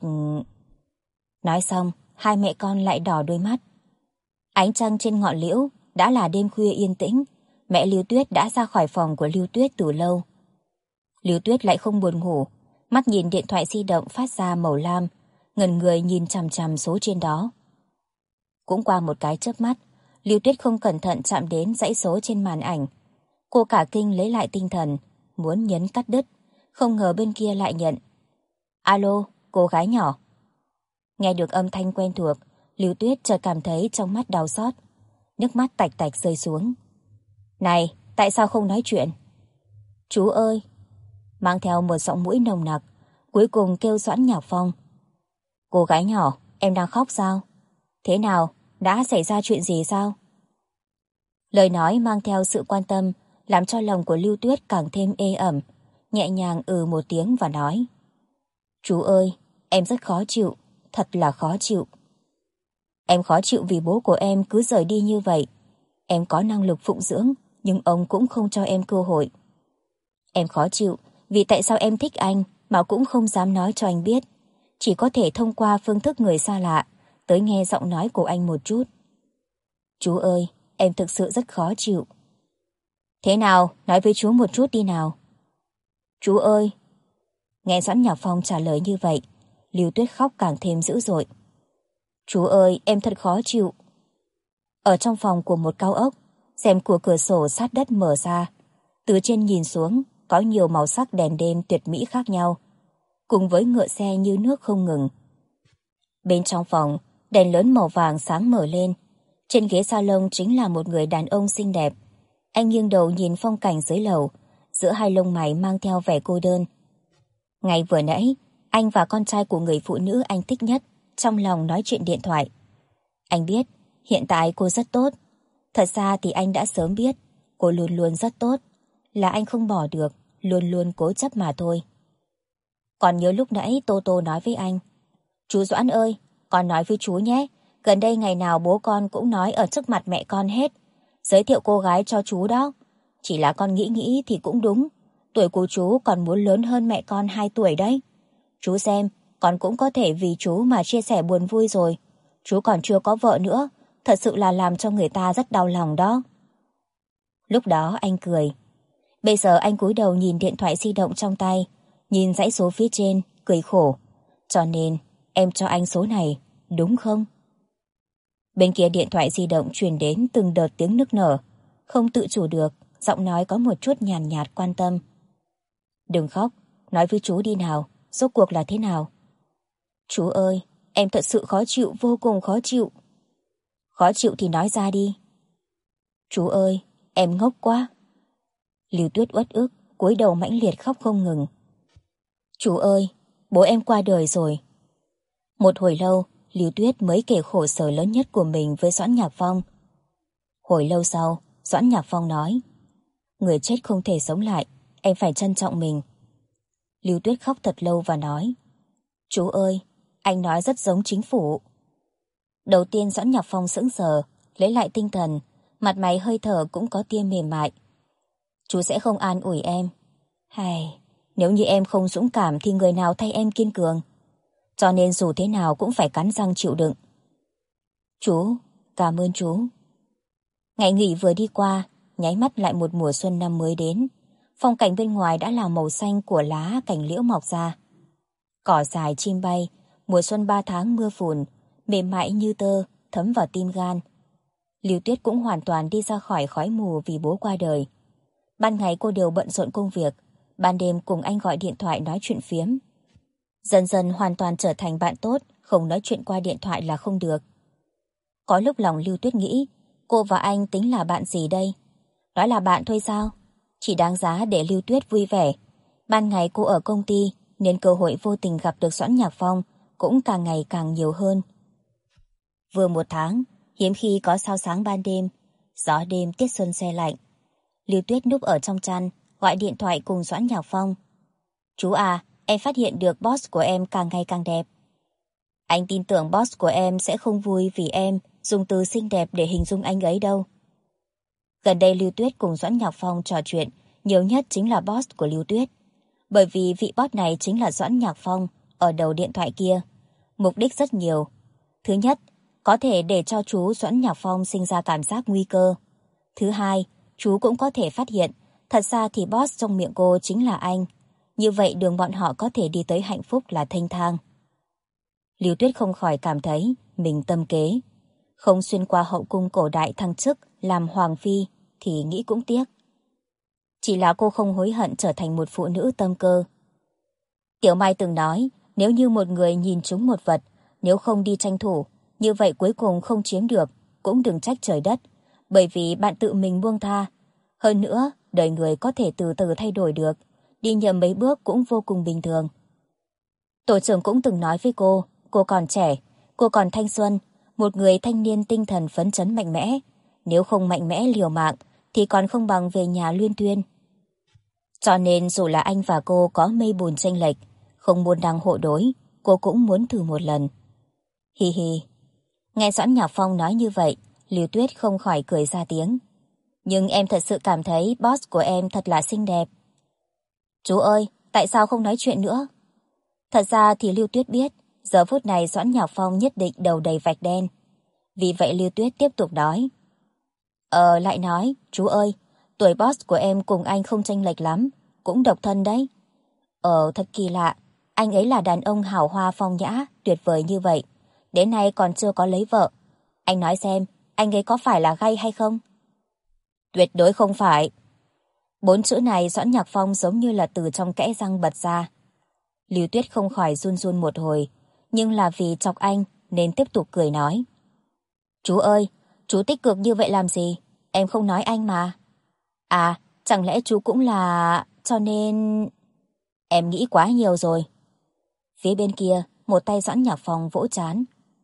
Speaker 1: Nói xong, hai mẹ con lại đỏ đôi mắt. Ánh trăng trên ngọn liễu, đã là đêm khuya yên tĩnh. Mẹ Lưu Tuyết đã ra khỏi phòng của Lưu Tuyết từ lâu. Lưu Tuyết lại không buồn ngủ, mắt nhìn điện thoại di động phát ra màu lam, ngẩn người nhìn chằm chằm số trên đó. Cũng qua một cái chớp mắt, Lưu Tuyết không cẩn thận chạm đến dãy số trên màn ảnh. Cô cả kinh lấy lại tinh thần, muốn nhấn cắt đứt, không ngờ bên kia lại nhận. Alo, cô gái nhỏ. Nghe được âm thanh quen thuộc, Lưu Tuyết chợt cảm thấy trong mắt đau xót, nước mắt tạch tạch rơi xuống. Này, tại sao không nói chuyện? Chú ơi! Mang theo một giọng mũi nồng nặc, cuối cùng kêu Doãn Nhạc Phong. Cô gái nhỏ, em đang khóc sao? Thế nào, đã xảy ra chuyện gì sao? Lời nói mang theo sự quan tâm, làm cho lòng của Lưu Tuyết càng thêm ê ẩm, nhẹ nhàng một tiếng và nói. Chú ơi, em rất khó chịu, thật là khó chịu. Em khó chịu vì bố của em cứ rời đi như vậy. Em có năng lực phụng dưỡng, nhưng ông cũng không cho em cơ hội. Em khó chịu vì tại sao em thích anh mà cũng không dám nói cho anh biết. Chỉ có thể thông qua phương thức người xa lạ tới nghe giọng nói của anh một chút. Chú ơi, em thực sự rất khó chịu. Thế nào, nói với chú một chút đi nào. Chú ơi! Nghe Doãn Nhạc Phong trả lời như vậy, Lưu Tuyết khóc càng thêm dữ dội. Chú ơi, em thật khó chịu. Ở trong phòng của một cao ốc, rèm của cửa sổ sát đất mở ra. Từ trên nhìn xuống, có nhiều màu sắc đèn đêm tuyệt mỹ khác nhau, cùng với ngựa xe như nước không ngừng. Bên trong phòng, đèn lớn màu vàng sáng mở lên. Trên ghế salon chính là một người đàn ông xinh đẹp. Anh nghiêng đầu nhìn phong cảnh dưới lầu, giữa hai lông mày mang theo vẻ cô đơn. Ngay vừa nãy, anh và con trai của người phụ nữ anh thích nhất trong lòng nói chuyện điện thoại. Anh biết, hiện tại cô rất tốt. Thật ra thì anh đã sớm biết, cô luôn luôn rất tốt. Là anh không bỏ được, luôn luôn cố chấp mà thôi. Còn nhớ lúc nãy Tô Tô nói với anh, Chú Doãn ơi, con nói với chú nhé, gần đây ngày nào bố con cũng nói ở trước mặt mẹ con hết. Giới thiệu cô gái cho chú đó. Chỉ là con nghĩ nghĩ thì cũng đúng. Tuổi của chú còn muốn lớn hơn mẹ con 2 tuổi đấy. Chú xem, con cũng có thể vì chú mà chia sẻ buồn vui rồi. Chú còn chưa có vợ nữa, thật sự là làm cho người ta rất đau lòng đó. Lúc đó anh cười. Bây giờ anh cúi đầu nhìn điện thoại di động trong tay, nhìn dãy số phía trên, cười khổ. Cho nên, em cho anh số này, đúng không? Bên kia điện thoại di động truyền đến từng đợt tiếng nức nở. Không tự chủ được, giọng nói có một chút nhàn nhạt quan tâm. Đừng khóc, nói với chú đi nào, rốt cuộc là thế nào? Chú ơi, em thật sự khó chịu, vô cùng khó chịu. Khó chịu thì nói ra đi. Chú ơi, em ngốc quá. Lưu Tuyết uất ức, cúi đầu mãnh liệt khóc không ngừng. Chú ơi, bố em qua đời rồi. Một hồi lâu, Lưu Tuyết mới kể khổ sở lớn nhất của mình với Doãn Nhạc Phong. Hồi lâu sau, Doãn Nhạc Phong nói, người chết không thể sống lại, em phải trân trọng mình. Lưu Tuyết khóc thật lâu và nói, chú ơi, anh nói rất giống chính phủ. Đầu tiên Doãn Nhạc Phong sững sờ, lấy lại tinh thần, mặt mày hơi thở cũng có tia mềm mại. Chú sẽ không an ủi em. Hay, nếu như em không dũng cảm thì người nào thay em kiên cường. Cho nên dù thế nào cũng phải cắn răng chịu đựng. Chú, cảm ơn chú. Ngày nghỉ vừa đi qua, nháy mắt lại một mùa xuân năm mới đến. Phong cảnh bên ngoài đã là màu xanh của lá cành liễu mọc ra. Cỏ dài chim bay, mùa xuân 3 tháng mưa phùn, mềm mại như tơ, thấm vào tim gan. Lưu Tuyết cũng hoàn toàn đi ra khỏi khói mù vì bố qua đời. Ban ngày cô đều bận rộn công việc, ban đêm cùng anh gọi điện thoại nói chuyện phiếm. Dần dần hoàn toàn trở thành bạn tốt, không nói chuyện qua điện thoại là không được. Có lúc lòng Lưu Tuyết nghĩ, cô và anh tính là bạn gì đây? Nói là bạn thôi sao? Chỉ đáng giá để Lưu Tuyết vui vẻ. Ban ngày cô ở công ty, nên cơ hội vô tình gặp được Doãn Nhạc Phong cũng càng ngày càng nhiều hơn. Vừa 1 tháng, hiếm khi có sao sáng ban đêm, gió đêm tiết xuân se lạnh. Lưu Tuyết núp ở trong chăn, gọi điện thoại cùng Doãn Nhạc Phong. Chú à, em phát hiện được boss của em càng ngày càng đẹp. Anh tin tưởng boss của em sẽ không vui vì em dùng từ xinh đẹp để hình dung anh ấy đâu. Gần đây Lưu Tuyết cùng Doãn Nhạc Phong trò chuyện, nhiều nhất chính là boss của Lưu Tuyết. Bởi vì vị boss này chính là Doãn Nhạc Phong ở đầu điện thoại kia. Mục đích rất nhiều. Thứ nhất, có thể để cho chú Doãn Nhạc Phong sinh ra cảm giác nguy cơ. Thứ hai, chú cũng có thể phát hiện, thật ra thì boss trong miệng cô chính là anh. Như vậy đường bọn họ có thể đi tới hạnh phúc là thênh thang. Lưu Tuyết không khỏi cảm thấy mình tâm kế. Không xuyên qua hậu cung cổ đại thăng chức làm hoàng phi thì nghĩ cũng tiếc. Chỉ là cô không hối hận trở thành một phụ nữ tâm cơ. Tiểu Mai từng nói, nếu như một người nhìn trúng một vật, nếu không đi tranh thủ, như vậy cuối cùng không chiếm được, cũng đừng trách trời đất, bởi vì bạn tự mình buông tha. Hơn nữa, đời người có thể từ từ thay đổi được, đi nhầm mấy bước cũng vô cùng bình thường. Tổ trưởng cũng từng nói với cô còn trẻ, cô còn thanh xuân, một người thanh niên tinh thần phấn chấn mạnh mẽ. Nếu không mạnh mẽ liều mạng, thì còn không bằng về nhà luyên thuyên. Cho nên dù là anh và cô có mây bùn chênh lệch, không môn đăng hộ đối, cô cũng muốn thử một lần. Hi hi. Nghe Doãn Nhạc Phong nói như vậy, Lưu Tuyết không khỏi cười ra tiếng. Nhưng em thật sự cảm thấy boss của em thật là xinh đẹp. Chú ơi, tại sao không nói chuyện nữa? Thật ra thì Lưu Tuyết biết, giờ phút này Doãn Nhạc Phong nhất định đầu đầy vạch đen. Vì vậy Lưu Tuyết tiếp tục nói. Lại nói, chú ơi, tuổi boss của em cùng anh không chênh lệch lắm, cũng độc thân đấy. Thật kỳ lạ, anh ấy là đàn ông hào hoa phong nhã, tuyệt vời như vậy. Đến nay còn chưa có lấy vợ. Anh nói xem, anh ấy có phải là gay hay không? Tuyệt đối không phải. 4 chữ này Doãn Nhạc Phong giống như là từ trong kẽ răng bật ra. Lưu Tuyết không khỏi run run một hồi, nhưng là vì chọc anh nên tiếp tục cười nói. Chú ơi, chú tích cực như vậy làm gì? Em không nói anh mà. À, chẳng lẽ chú cũng là... cho nên... Em nghĩ quá nhiều rồi. Phía bên kia, một tay Doãn Nhạc Phong vỗ trán.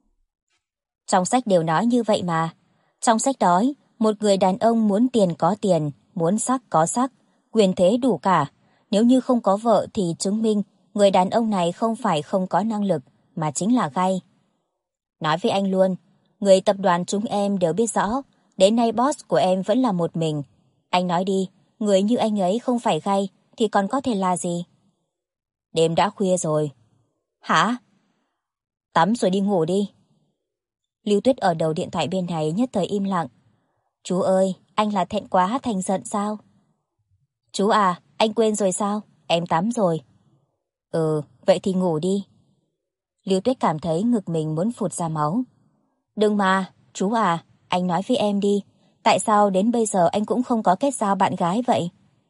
Speaker 1: Trong sách đều nói như vậy mà. Trong sách nói, một người đàn ông muốn tiền có tiền, muốn sắc có sắc, quyền thế đủ cả. Nếu như không có vợ thì chứng minh người đàn ông này không phải không có năng lực, mà chính là gay. Nói với anh luôn, người tập đoàn chúng em đều biết rõ, đến nay boss của em vẫn là một mình. Anh nói đi, người như anh ấy không phải gay thì còn có thể là gì? Đêm đã khuya rồi. Hả? Tắm rồi đi ngủ đi. Lưu Tuyết ở đầu điện thoại bên này nhất thời im lặng. Chú ơi, anh là thẹn quá thành giận sao? Chú à, anh quên rồi sao? Em tắm rồi. Ừ, vậy thì ngủ đi. Lưu Tuyết cảm thấy ngực mình muốn phụt ra máu. Đừng mà, chú à, anh nói với em đi. Tại sao đến bây giờ anh cũng không có kết giao bạn gái vậy?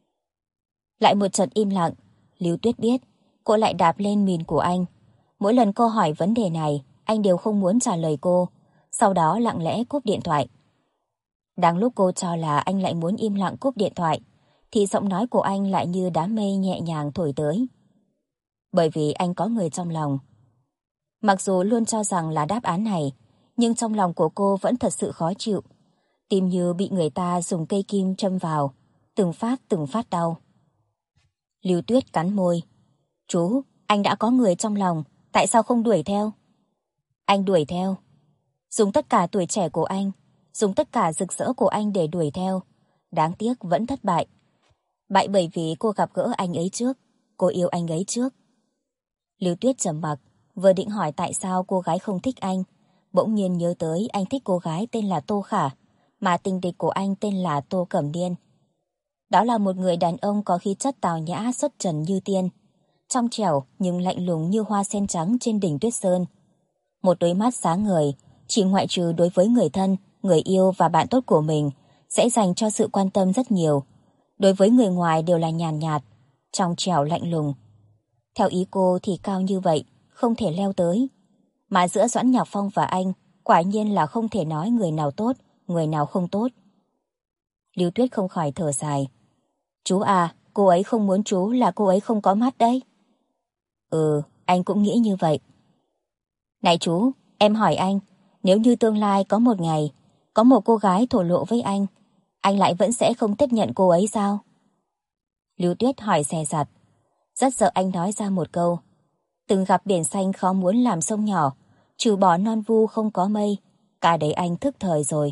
Speaker 1: Lại một trận im lặng. Lưu Tuyết biết, cô lại đạp lên mìn của anh. Mỗi lần cô hỏi vấn đề này, anh đều không muốn trả lời cô. Sau đó lặng lẽ cúp điện thoại. Đang lúc cô cho là anh lại muốn im lặng cúp điện thoại, thì giọng nói của anh lại như đám mây nhẹ nhàng thổi tới. Bởi vì anh có người trong lòng. Mặc dù luôn cho rằng là đáp án này, nhưng trong lòng của cô vẫn thật sự khó chịu. Tim như bị người ta dùng cây kim châm vào, từng phát đau. Lưu Tuyết cắn môi. Chú, anh đã có người trong lòng, tại sao không đuổi theo? Anh đuổi theo. Dùng tất cả tuổi trẻ của anh, dùng tất cả rực rỡ của anh để đuổi theo. Đáng tiếc vẫn thất bại. Bại bởi vì cô gặp gỡ anh ấy trước, cô yêu anh ấy trước. Lưu Tuyết trầm mặc, vừa định hỏi tại sao cô gái không thích anh, bỗng nhiên nhớ tới anh thích cô gái tên là Tô Khả, mà tình địch của anh tên là Tô Cẩm Điên. Đó là một người đàn ông có khí chất tào nhã xuất trần như tiên, trong trẻo nhưng lạnh lùng như hoa sen trắng trên đỉnh tuyết sơn. Một đôi mắt sáng ngời, chỉ ngoại trừ đối với người thân, người yêu và bạn tốt của mình, sẽ dành cho sự quan tâm rất nhiều. Đối với người ngoài đều là nhàn nhạt, trong trẻo lạnh lùng. Theo ý cô thì cao như vậy, không thể leo tới. Mà giữa Doãn Nhạc Phong và anh, quả nhiên là không thể nói người nào tốt, người nào không tốt. Lưu Tuyết không khỏi thở dài. Chú à, cô ấy không muốn chú là cô ấy không có mắt đấy. Ừ, anh cũng nghĩ như vậy. Này chú, em hỏi anh, nếu như tương lai có một ngày, có một cô gái thổ lộ với anh lại vẫn sẽ không tiếp nhận cô ấy sao? Lưu Tuyết hỏi dè dặt. Rất sợ anh nói ra một câu. Từng gặp biển xanh khó muốn làm sông nhỏ, trừ bỏ non vu không có mây, cả đấy anh thức thời rồi.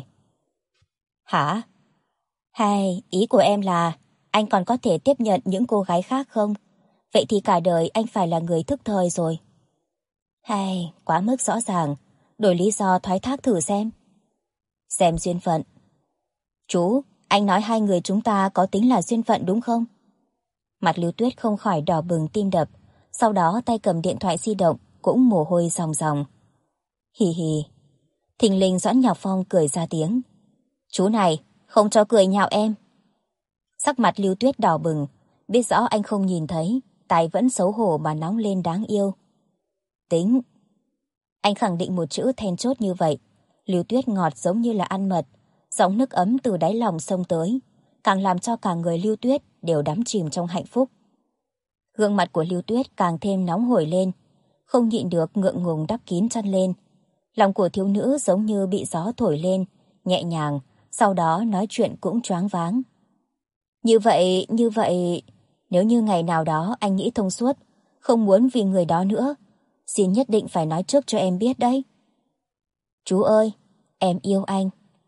Speaker 1: Hả? Hay, ý của em là anh còn có thể tiếp nhận những cô gái khác không? Vậy thì cả đời anh phải là người thức thời rồi. Hay, quá mức rõ ràng, đổi lý do thoái thác thử xem. Xem duyên phận. Chú, anh nói hai người chúng ta có tính là duyên phận đúng không? Mặt Lưu Tuyết không khỏi đỏ bừng tim đập, sau đó tay cầm điện thoại di động cũng mồ hôi ròng ròng. Hì hì. Thình lình Doãn Nhạc Phong cười ra tiếng. Chú này, không cho cười nhạo em. Sắc mặt Lưu Tuyết đỏ bừng, biết rõ anh không nhìn thấy, tai vẫn xấu hổ mà nóng lên đáng yêu. Tính. Anh khẳng định một chữ then chốt như vậy. Lưu Tuyết ngọt giống như là ăn mật, giọng nước ấm từ đáy lòng xông tới, càng làm cho cả người Lưu Tuyết đều đắm chìm trong hạnh phúc. Gương mặt của Lưu Tuyết càng thêm nóng hổi lên, không nhịn được ngượng ngùng đắp kín chăn lên. Lòng của thiếu nữ giống như bị gió thổi lên, nhẹ nhàng, sau đó nói chuyện cũng choáng váng. Như vậy, nếu như ngày nào đó anh nghĩ thông suốt, không muốn vì người đó nữa, xin nhất định phải nói trước cho em biết đấy. Chú ơi, em yêu anh.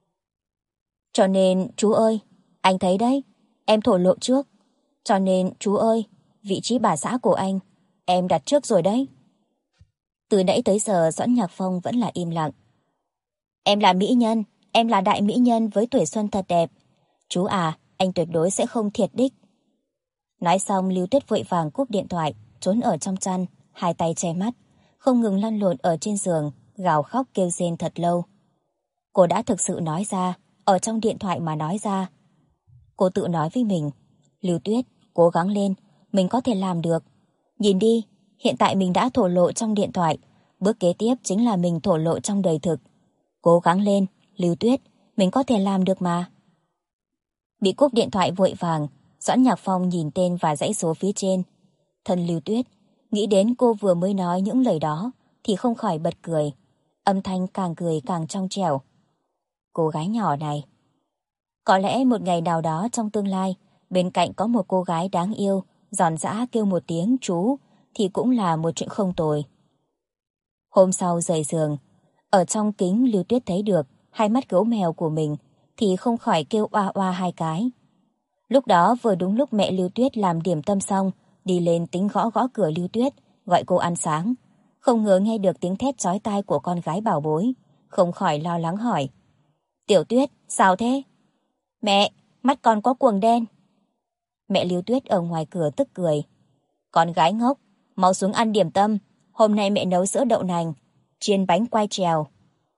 Speaker 1: Cho nên, chú ơi, anh thấy đấy, em thổ lộ trước. Cho nên, chú ơi, vị trí bà xã của anh, em đặt trước rồi đấy. Từ nãy tới giờ Doãn Nhạc Phong vẫn là im lặng. Em là mỹ nhân, em là đại mỹ nhân với tuổi xuân thật đẹp. Chú à, anh tuyệt đối sẽ không thiệt đích. Nói xong Lưu Tuyết vội vàng cúp điện thoại, trốn ở trong chăn, hai tay che mắt, không ngừng lăn lộn ở trên giường, gào khóc kêu rên thật lâu. Cô đã thực sự nói ra, ở trong điện thoại mà nói ra. Cô tự nói với mình, Lưu Tuyết, cố gắng lên, mình có thể làm được. Nhìn đi, hiện tại mình đã thổ lộ trong điện thoại, bước kế tiếp chính là mình thổ lộ trong đời thực. Cố gắng lên, Lưu Tuyết, mình có thể làm được mà. Bị cúp điện thoại vội vàng, Doãn Nhạc Phong nhìn tên và dãy số phía trên. Thân Lưu Tuyết, nghĩ đến cô vừa mới nói những lời đó, thì không khỏi bật cười. Âm thanh càng cười càng trong trẻo. Cô gái nhỏ này. Có lẽ một ngày nào đó trong tương lai, bên cạnh có một cô gái đáng yêu, giòn giã kêu một tiếng chú, thì cũng là một chuyện không tồi. Hôm sau rời giường, ở trong kính Lưu Tuyết thấy được hai mắt gấu mèo của mình thì không khỏi kêu oa oa hai cái. Lúc đó vừa đúng lúc mẹ Lưu Tuyết làm điểm tâm xong, đi lên tính gõ gõ cửa Lưu Tuyết, gọi cô ăn sáng. Không ngờ nghe được tiếng thét chói tai của con gái bảo bối, không khỏi lo lắng hỏi. Tiểu Tuyết, sao thế? Mẹ, mắt con có quầng đen. Mẹ Lưu Tuyết ở ngoài cửa tức cười. Con gái ngốc, mau xuống ăn điểm tâm. Hôm nay mẹ nấu sữa đậu nành, chiên bánh quai trèo.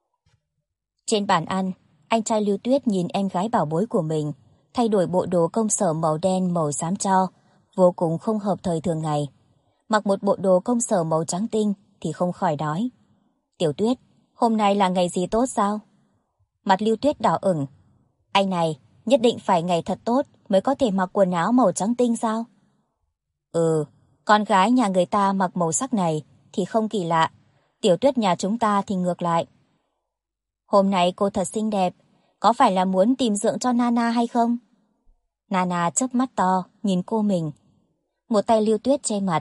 Speaker 1: Trên bàn ăn, anh trai Lưu Tuyết nhìn em gái bảo bối của mình thay đổi bộ đồ công sở màu đen màu xám tro, vô cùng không hợp thời thường ngày. Mặc một bộ đồ công sở màu trắng tinh thì không khỏi nói. Tiểu Tuyết, hôm nay là ngày gì tốt sao? Mặt Lưu Tuyết đỏ ửng. Anh này, nhất định phải ngày thật tốt mới có thể mặc quần áo màu trắng tinh sao? Ừ, con gái nhà người ta mặc màu sắc này thì không kỳ lạ. Tiểu Tuyết nhà chúng ta thì ngược lại. Hôm nay cô thật xinh đẹp, có phải là muốn tìm dượng cho Nana hay không? Nana chớp mắt to, nhìn cô mình. Một tay Lưu Tuyết che mặt.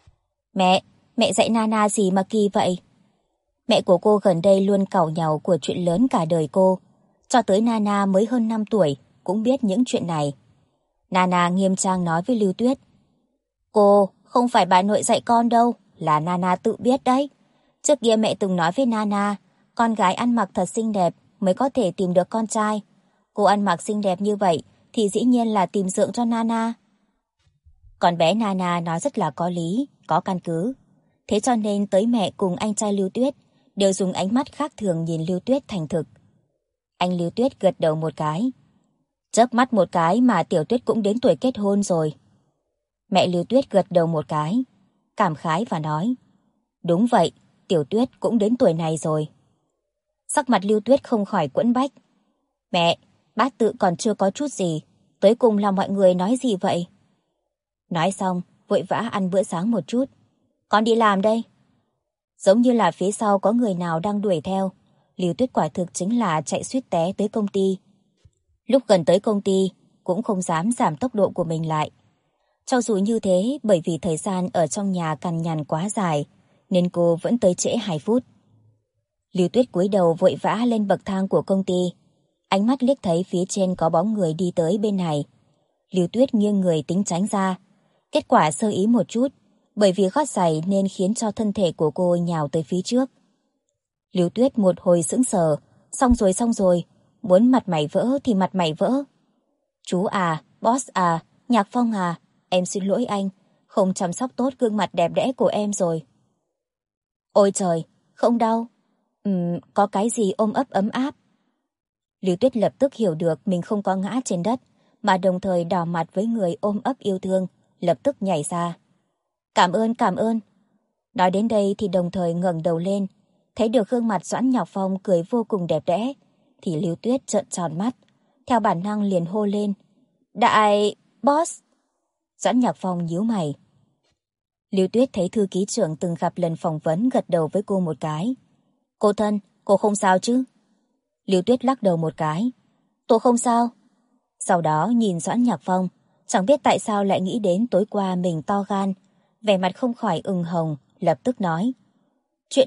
Speaker 1: Mẹ dạy Nana gì mà kỳ vậy? Mẹ của cô gần đây luôn càu nhàu của chuyện lớn cả đời cô. Cho tới Nana mới hơn 5 tuổi cũng biết những chuyện này. Nana nghiêm trang nói với Lưu Tuyết. Cô, không phải bà nội dạy con đâu, là Nana tự biết đấy. Trước kia mẹ từng nói với Nana, con gái ăn mặc thật xinh đẹp mới có thể tìm được con trai. Cô ăn mặc xinh đẹp như vậy thì dĩ nhiên là tìm dượng cho Nana. Con bé Nana nói rất là có lý, có căn cứ. Thế cho nên tới mẹ cùng anh trai Lưu Tuyết đều dùng ánh mắt khác thường nhìn Lưu Tuyết thành thực. Anh Lưu Tuyết gật đầu một cái. Chớp mắt một cái mà Tiểu Tuyết cũng đến tuổi kết hôn rồi. Mẹ Lưu Tuyết gật đầu một cái, cảm khái và nói. Đúng vậy, Tiểu Tuyết cũng đến tuổi này rồi. Sắc mặt Lưu Tuyết không khỏi quẫn bách. Mẹ, bát tự còn chưa có chút gì, tới cùng là mọi người nói gì vậy? Nói xong, vội vã ăn bữa sáng một chút. Con đi làm đây. Giống như là phía sau có người nào đang đuổi theo. Lưu Tuyết quả thực chính là chạy suýt té tới công ty. Lúc gần tới công ty, cũng không dám giảm tốc độ của mình lại. Cho dù như thế, bởi vì thời gian ở trong nhà cằn nhằn quá dài, nên cô vẫn tới trễ 2 phút. Lưu Tuyết cúi đầu vội vã lên bậc thang của công ty. Ánh mắt liếc thấy phía trên có bóng người đi tới bên này. Lưu Tuyết nghiêng người tính tránh ra. Kết quả sơ ý một chút, bởi vì gót giày nên khiến cho thân thể của cô nhào tới phía trước. Lưu Tuyết một hồi sững sờ, xong rồi, muốn mặt mày vỡ thì mặt mày vỡ. Chú à, boss à, Nhạc Phong à, em xin lỗi anh, không chăm sóc tốt gương mặt đẹp đẽ của em rồi. Ôi trời, không đau. Có cái gì ôm ấp ấm áp. Lưu Tuyết lập tức hiểu được mình không có ngã trên đất, mà đồng thời đỏ mặt với người ôm ấp yêu thương, lập tức nhảy ra. Cảm ơn. Nói đến đây thì đồng thời ngẩng đầu lên, thấy được gương mặt Doãn Nhạc Phong cười vô cùng đẹp đẽ, thì Lưu Tuyết trợn tròn mắt, theo bản năng liền hô lên. Đại... boss! Doãn Nhạc Phong nhíu mày. Lưu Tuyết thấy thư ký trưởng từng gặp lần phỏng vấn gật đầu với cô một cái. Cô thân, cô không sao chứ? Lưu Tuyết lắc đầu một cái. Tôi không sao. Sau đó nhìn Doãn Nhạc Phong, chẳng biết tại sao lại nghĩ đến tối qua mình to gan, vẻ mặt không khỏi ửng hồng, lập tức nói. Chuyện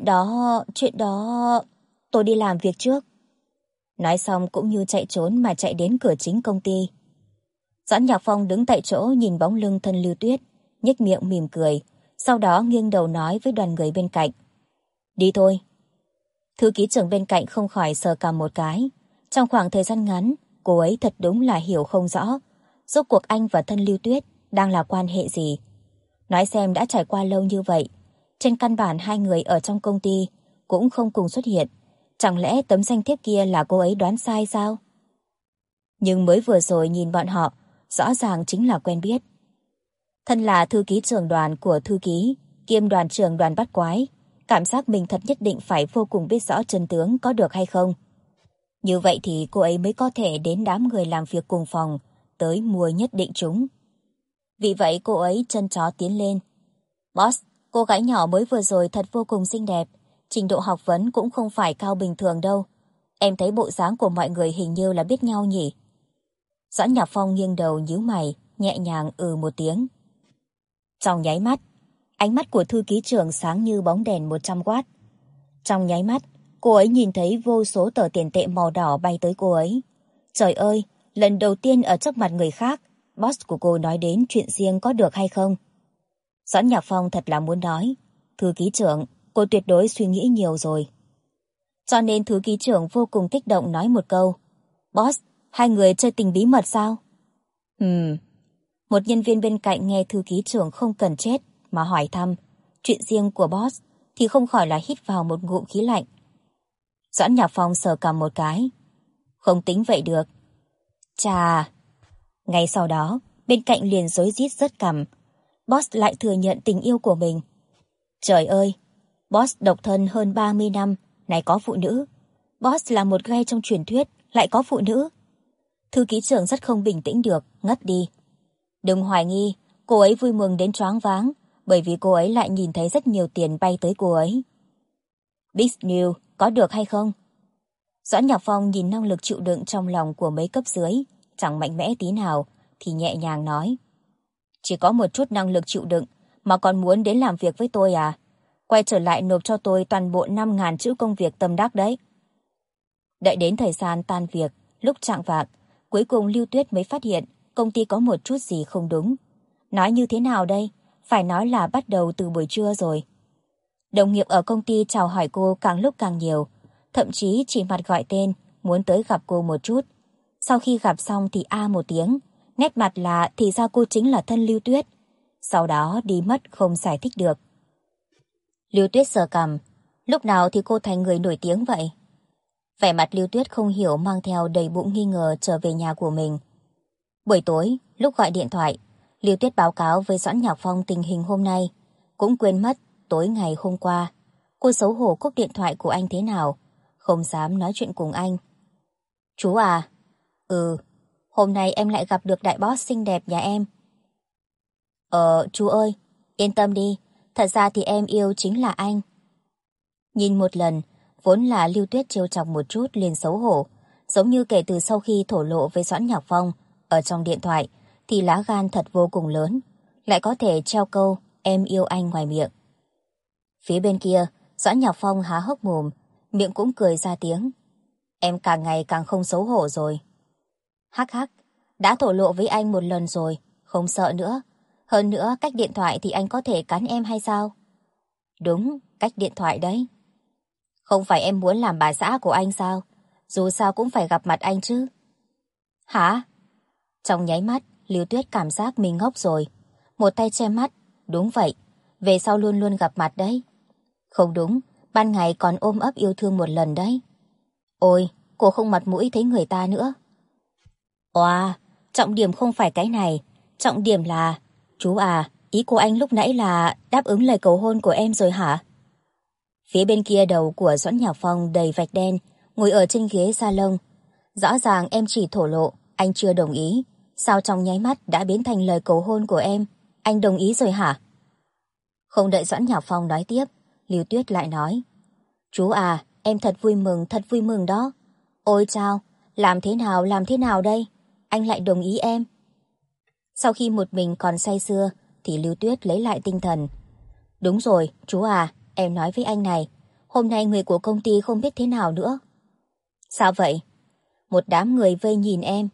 Speaker 1: đó, tôi đi làm việc trước. Nói xong cũng như chạy trốn mà chạy đến cửa chính công ty. Doãn Nhạc Phong đứng tại chỗ nhìn bóng lưng thân Lưu Tuyết, nhếch miệng mỉm cười, sau đó nghiêng đầu nói với đoàn người bên cạnh. Đi thôi. Thư ký trưởng bên cạnh không khỏi sờ cằm một cái. Trong khoảng thời gian ngắn, cô ấy thật đúng là hiểu không rõ rốt cuộc anh và thân Lưu Tuyết đang là quan hệ gì. Nói xem đã trải qua lâu như vậy, trên căn bản hai người ở trong công ty cũng không cùng xuất hiện. Chẳng lẽ tấm danh thiếp kia là cô ấy đoán sai sao? Nhưng mới vừa rồi nhìn bọn họ, rõ ràng chính là quen biết. Thân là thư ký trưởng đoàn của thư ký, kiêm đoàn trưởng đoàn bắt quái, cảm giác mình thật nhất định phải vô cùng biết rõ chân tướng có được hay không. Như vậy thì cô ấy mới có thể đến đám người làm việc cùng phòng, tới mua nhất định chúng. Vì vậy cô ấy chân chó tiến lên. Boss, cô gái nhỏ mới vừa rồi thật vô cùng xinh đẹp, trình độ học vấn cũng không phải cao bình thường đâu. Em thấy bộ dáng của mọi người hình như là biết nhau nhỉ? Doãn Nhạc Phong nghiêng đầu nhíu mày, nhẹ nhàng một tiếng. Trong nháy mắt, ánh mắt của thư ký trưởng sáng như bóng đèn 100W. Trong nháy mắt, cô ấy nhìn thấy vô số tờ tiền tệ màu đỏ bay tới cô ấy. Trời ơi, lần đầu tiên ở trước mặt người khác, boss của cô nói đến chuyện riêng có được hay không? Doãn Nhạc Phong thật là muốn nói, thư ký trưởng, cô tuyệt đối suy nghĩ nhiều rồi. Cho nên thư ký trưởng vô cùng kích động nói một câu, boss, hai người chơi tình bí mật sao? Một nhân viên bên cạnh nghe thư ký trưởng không cần chết mà hỏi thăm chuyện riêng của boss thì không khỏi là hít vào một ngụm khí lạnh. Doãn Nhạc Phong sờ cằm một cái. Không tính vậy được. Chà. Ngay sau đó, bên cạnh liền rối rít rớt cằm. Boss lại thừa nhận tình yêu của mình. Trời ơi, boss độc thân hơn 30 năm, này có phụ nữ. Boss là một gai trong truyền thuyết, lại có phụ nữ. Thư ký trưởng rất không bình tĩnh được, ngất đi. Đừng hoài nghi, cô ấy vui mừng đến choáng váng, bởi vì cô ấy lại nhìn thấy rất nhiều tiền bay tới cô ấy. Big News, có được hay không? Doãn Nhạc Phong nhìn năng lực chịu đựng trong lòng của mấy cấp dưới, chẳng mạnh mẽ tí nào, thì nhẹ nhàng nói. Chỉ có một chút năng lực chịu đựng, mà còn muốn đến làm việc với tôi à? Quay trở lại nộp cho tôi toàn bộ 5.000 chữ công việc tâm đắc đấy. Đợi đến thời gian tan việc, lúc chạng vạng, cuối cùng Lưu Tuyết mới phát hiện công ty có một chút gì không đúng. Nói như thế nào đây? Phải nói là bắt đầu từ buổi trưa rồi. Đồng nghiệp ở công ty chào hỏi cô càng lúc càng nhiều, thậm chí chỉ mặt gọi tên, muốn tới gặp cô một chút. Sau khi gặp xong thì một tiếng, nét mặt là thì ra cô chính là thân Lưu Tuyết. Sau đó đi mất không giải thích được. Lưu Tuyết sờ cằm, lúc nào thì cô thành người nổi tiếng vậy? Vẻ mặt Lưu Tuyết không hiểu mang theo đầy bụng nghi ngờ trở về nhà của mình. Buổi tối, lúc gọi điện thoại, Lưu Tuyết báo cáo với Doãn Nhạc Phong tình hình hôm nay, cũng quên mất tối ngày hôm qua. Cô xấu hổ cúp điện thoại của anh thế nào, không dám nói chuyện cùng anh. Chú à? Hôm nay em lại gặp được đại boss xinh đẹp nhà em. Chú ơi, yên tâm đi, thật ra thì em yêu chính là anh. Nhìn một lần, vốn là Lưu Tuyết trêu chọc một chút liền xấu hổ, giống như kể từ sau khi thổ lộ với Doãn Nhạc Phong ở trong điện thoại thì lá gan thật vô cùng lớn, lại có thể treo câu em yêu anh ngoài miệng. Phía bên kia, Doãn Nhạc Phong há hốc mồm, miệng cũng cười ra tiếng. Em càng ngày càng không xấu hổ rồi. Hắc hắc, đã thổ lộ với anh một lần rồi, không sợ nữa. Hơn nữa, cách điện thoại thì anh có thể cắn em hay sao? Đúng, cách điện thoại đấy. Không phải em muốn làm bà xã của anh sao? Dù sao cũng phải gặp mặt anh chứ. Hả? Trong nháy mắt, Lưu Tuyết cảm giác mình ngốc rồi. Một tay che mắt, đúng vậy, về sau luôn luôn gặp mặt đấy. Không đúng, ban ngày còn ôm ấp yêu thương một lần đấy. Ôi, cô không mặt mũi thấy người ta nữa. Oà, trọng điểm không phải cái này, trọng điểm là... Chú à, ý của anh lúc nãy là đáp ứng lời cầu hôn của em rồi hả? Phía bên kia đầu của Doãn Nhạc Phong đầy vạch đen, ngồi ở trên ghế salon. Rõ ràng em chỉ thổ lộ, anh chưa đồng ý. Sao trong nháy mắt đã biến thành lời cầu hôn của em? Anh đồng ý rồi hả? Không đợi Doãn Nhạc Phong nói tiếp, Lưu Tuyết lại nói. Chú à, em thật vui mừng đó. Ôi chao, làm thế nào đây? Anh lại đồng ý em. Sau khi một mình còn say sưa, thì Lưu Tuyết lấy lại tinh thần. Đúng rồi, chú à, em nói với anh này, hôm nay người của công ty không biết thế nào nữa. Sao vậy? Một đám người vây nhìn em.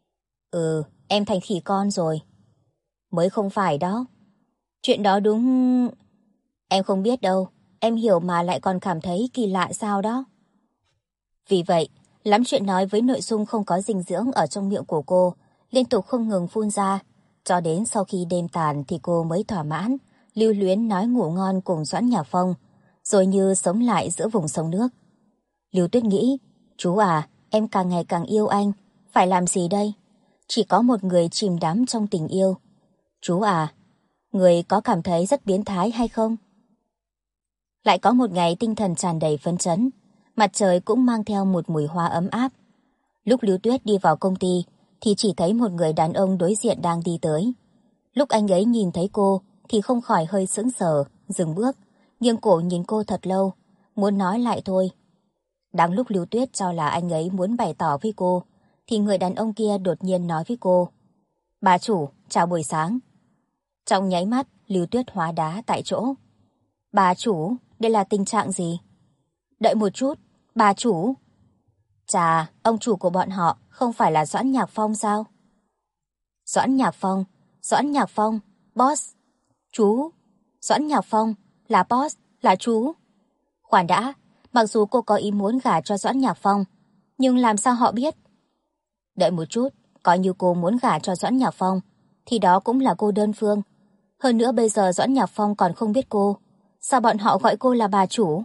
Speaker 1: Em thành khỉ con rồi. Mới không phải đó. Chuyện đó đúng... Em không biết đâu, em hiểu mà lại còn cảm thấy kỳ lạ sao đó. Vì vậy, lắm chuyện nói với nội dung không có dinh dưỡng ở trong miệng của cô, liên tục không ngừng phun ra, cho đến sau khi đêm tàn thì cô mới thỏa mãn, lưu luyến nói ngủ ngon cùng Doãn Nhạc Phong, rồi như sống lại giữa vùng sông nước. Lưu Tuyết nghĩ, chú à, em càng ngày càng yêu anh, phải làm gì đây? Chỉ có một người chìm đắm trong tình yêu. Chú à, người có cảm thấy rất biến thái hay không? Lại có một ngày tinh thần tràn đầy phấn chấn, mặt trời cũng mang theo một mùi hoa ấm áp. Lúc Lưu Tuyết đi vào công ty thì chỉ thấy một người đàn ông đối diện đang đi tới. Lúc anh ấy nhìn thấy cô thì không khỏi hơi sững sờ, dừng bước, nghiêng cổ nhìn cô thật lâu, muốn nói lại thôi. Đang lúc Lưu Tuyết cho là anh ấy muốn bày tỏ với cô, thì người đàn ông kia đột nhiên nói với cô. Bà chủ, chào buổi sáng. Trong nháy mắt, Lưu Tuyết hóa đá tại chỗ. Bà chủ, đây là tình trạng gì? Đợi một chút, bà chủ. Chà, ông chủ của bọn họ không phải là Doãn Nhạc Phong sao? Doãn Nhạc Phong, boss. Chú, Doãn Nhạc Phong, là boss, là chú. Khoan đã, mặc dù cô có ý muốn gả cho Doãn Nhạc Phong, nhưng làm sao họ biết? Đợi một chút, coi như cô muốn gả cho Doãn Nhạc Phong, thì đó cũng là cô đơn phương. Hơn nữa bây giờ Doãn Nhạc Phong còn không biết cô. Sao bọn họ gọi cô là bà chủ?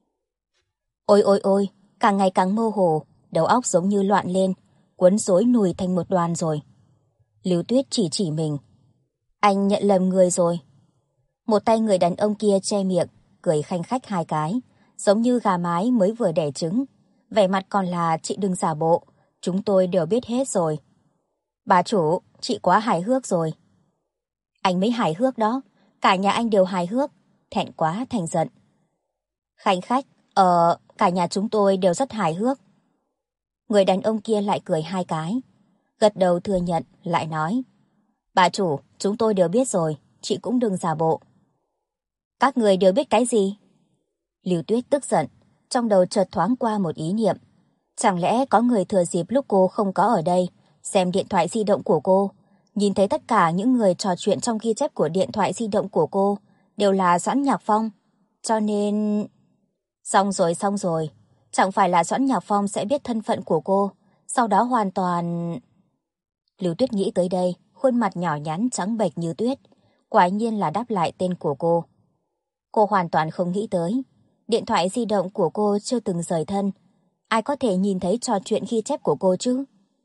Speaker 1: Ôi ôi ôi, càng ngày càng mơ hồ, đầu óc giống như loạn lên, quấn rối nùi thành một đoàn rồi. Lưu Tuyết chỉ mình. Anh nhận lầm người rồi. Một tay người đàn ông kia che miệng, cười khanh khách hai cái, giống như gà mái mới vừa đẻ trứng. Vẻ mặt còn là chị đừng giả bộ, chúng tôi đều biết hết rồi. Bà chủ, chị quá hài hước rồi. Anh mới hài hước đó, cả nhà anh đều hài hước, thẹn quá thành giận. Khanh khách, cả nhà chúng tôi đều rất hài hước. Người đàn ông kia lại cười hai cái, gật đầu thừa nhận, lại nói. Bà chủ, chúng tôi đều biết rồi, chị cũng đừng giả bộ. Các người đều biết cái gì? Lưu Tuyết tức giận, trong đầu chợt thoáng qua một ý niệm. Chẳng lẽ có người thừa dịp lúc cô không có ở đây, xem điện thoại di động của cô, nhìn thấy tất cả những người trò chuyện trong ghi chép của điện thoại di động của cô đều là Doãn Nhạc Phong, cho nên... Xong rồi, chẳng phải là Doãn Nhạc Phong sẽ biết thân phận của cô, sau đó hoàn toàn... Lưu Tuyết nghĩ tới đây, khuôn mặt nhỏ nhắn trắng bệch như tuyết, quả nhiên là đáp lại tên của cô. Cô hoàn toàn không nghĩ tới, điện thoại di động của cô chưa từng rời thân, ai có thể nhìn thấy trò chuyện ghi chép của cô chứ?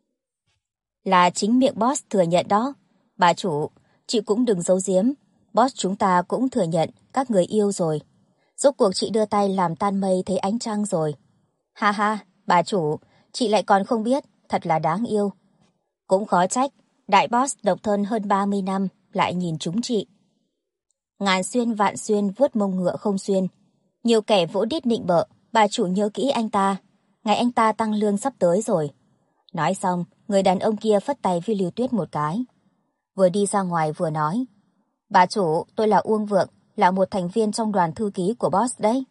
Speaker 1: Là chính miệng boss thừa nhận đó. Bà chủ, chị cũng đừng giấu giếm, boss chúng ta cũng thừa nhận các người yêu rồi. Rốt cuộc chị đưa tay làm tan mây thấy ánh trăng rồi. Ha ha, bà chủ, chị lại còn không biết, thật là đáng yêu. Cũng khó trách, đại boss độc thân hơn 30 năm lại nhìn chúng chị. Ngàn xuyên vạn xuyên vuốt mông ngựa không xuyên. Nhiều kẻ vỗ đít nịnh bợ, bà chủ nhớ kỹ anh ta. Ngày anh ta tăng lương sắp tới rồi. Nói xong, người đàn ông kia phất tay với Lưu Tuyết một cái. Vừa đi ra ngoài vừa nói. Bà chủ, tôi là Uông Vượng, là một thành viên trong đoàn thư ký của boss đấy.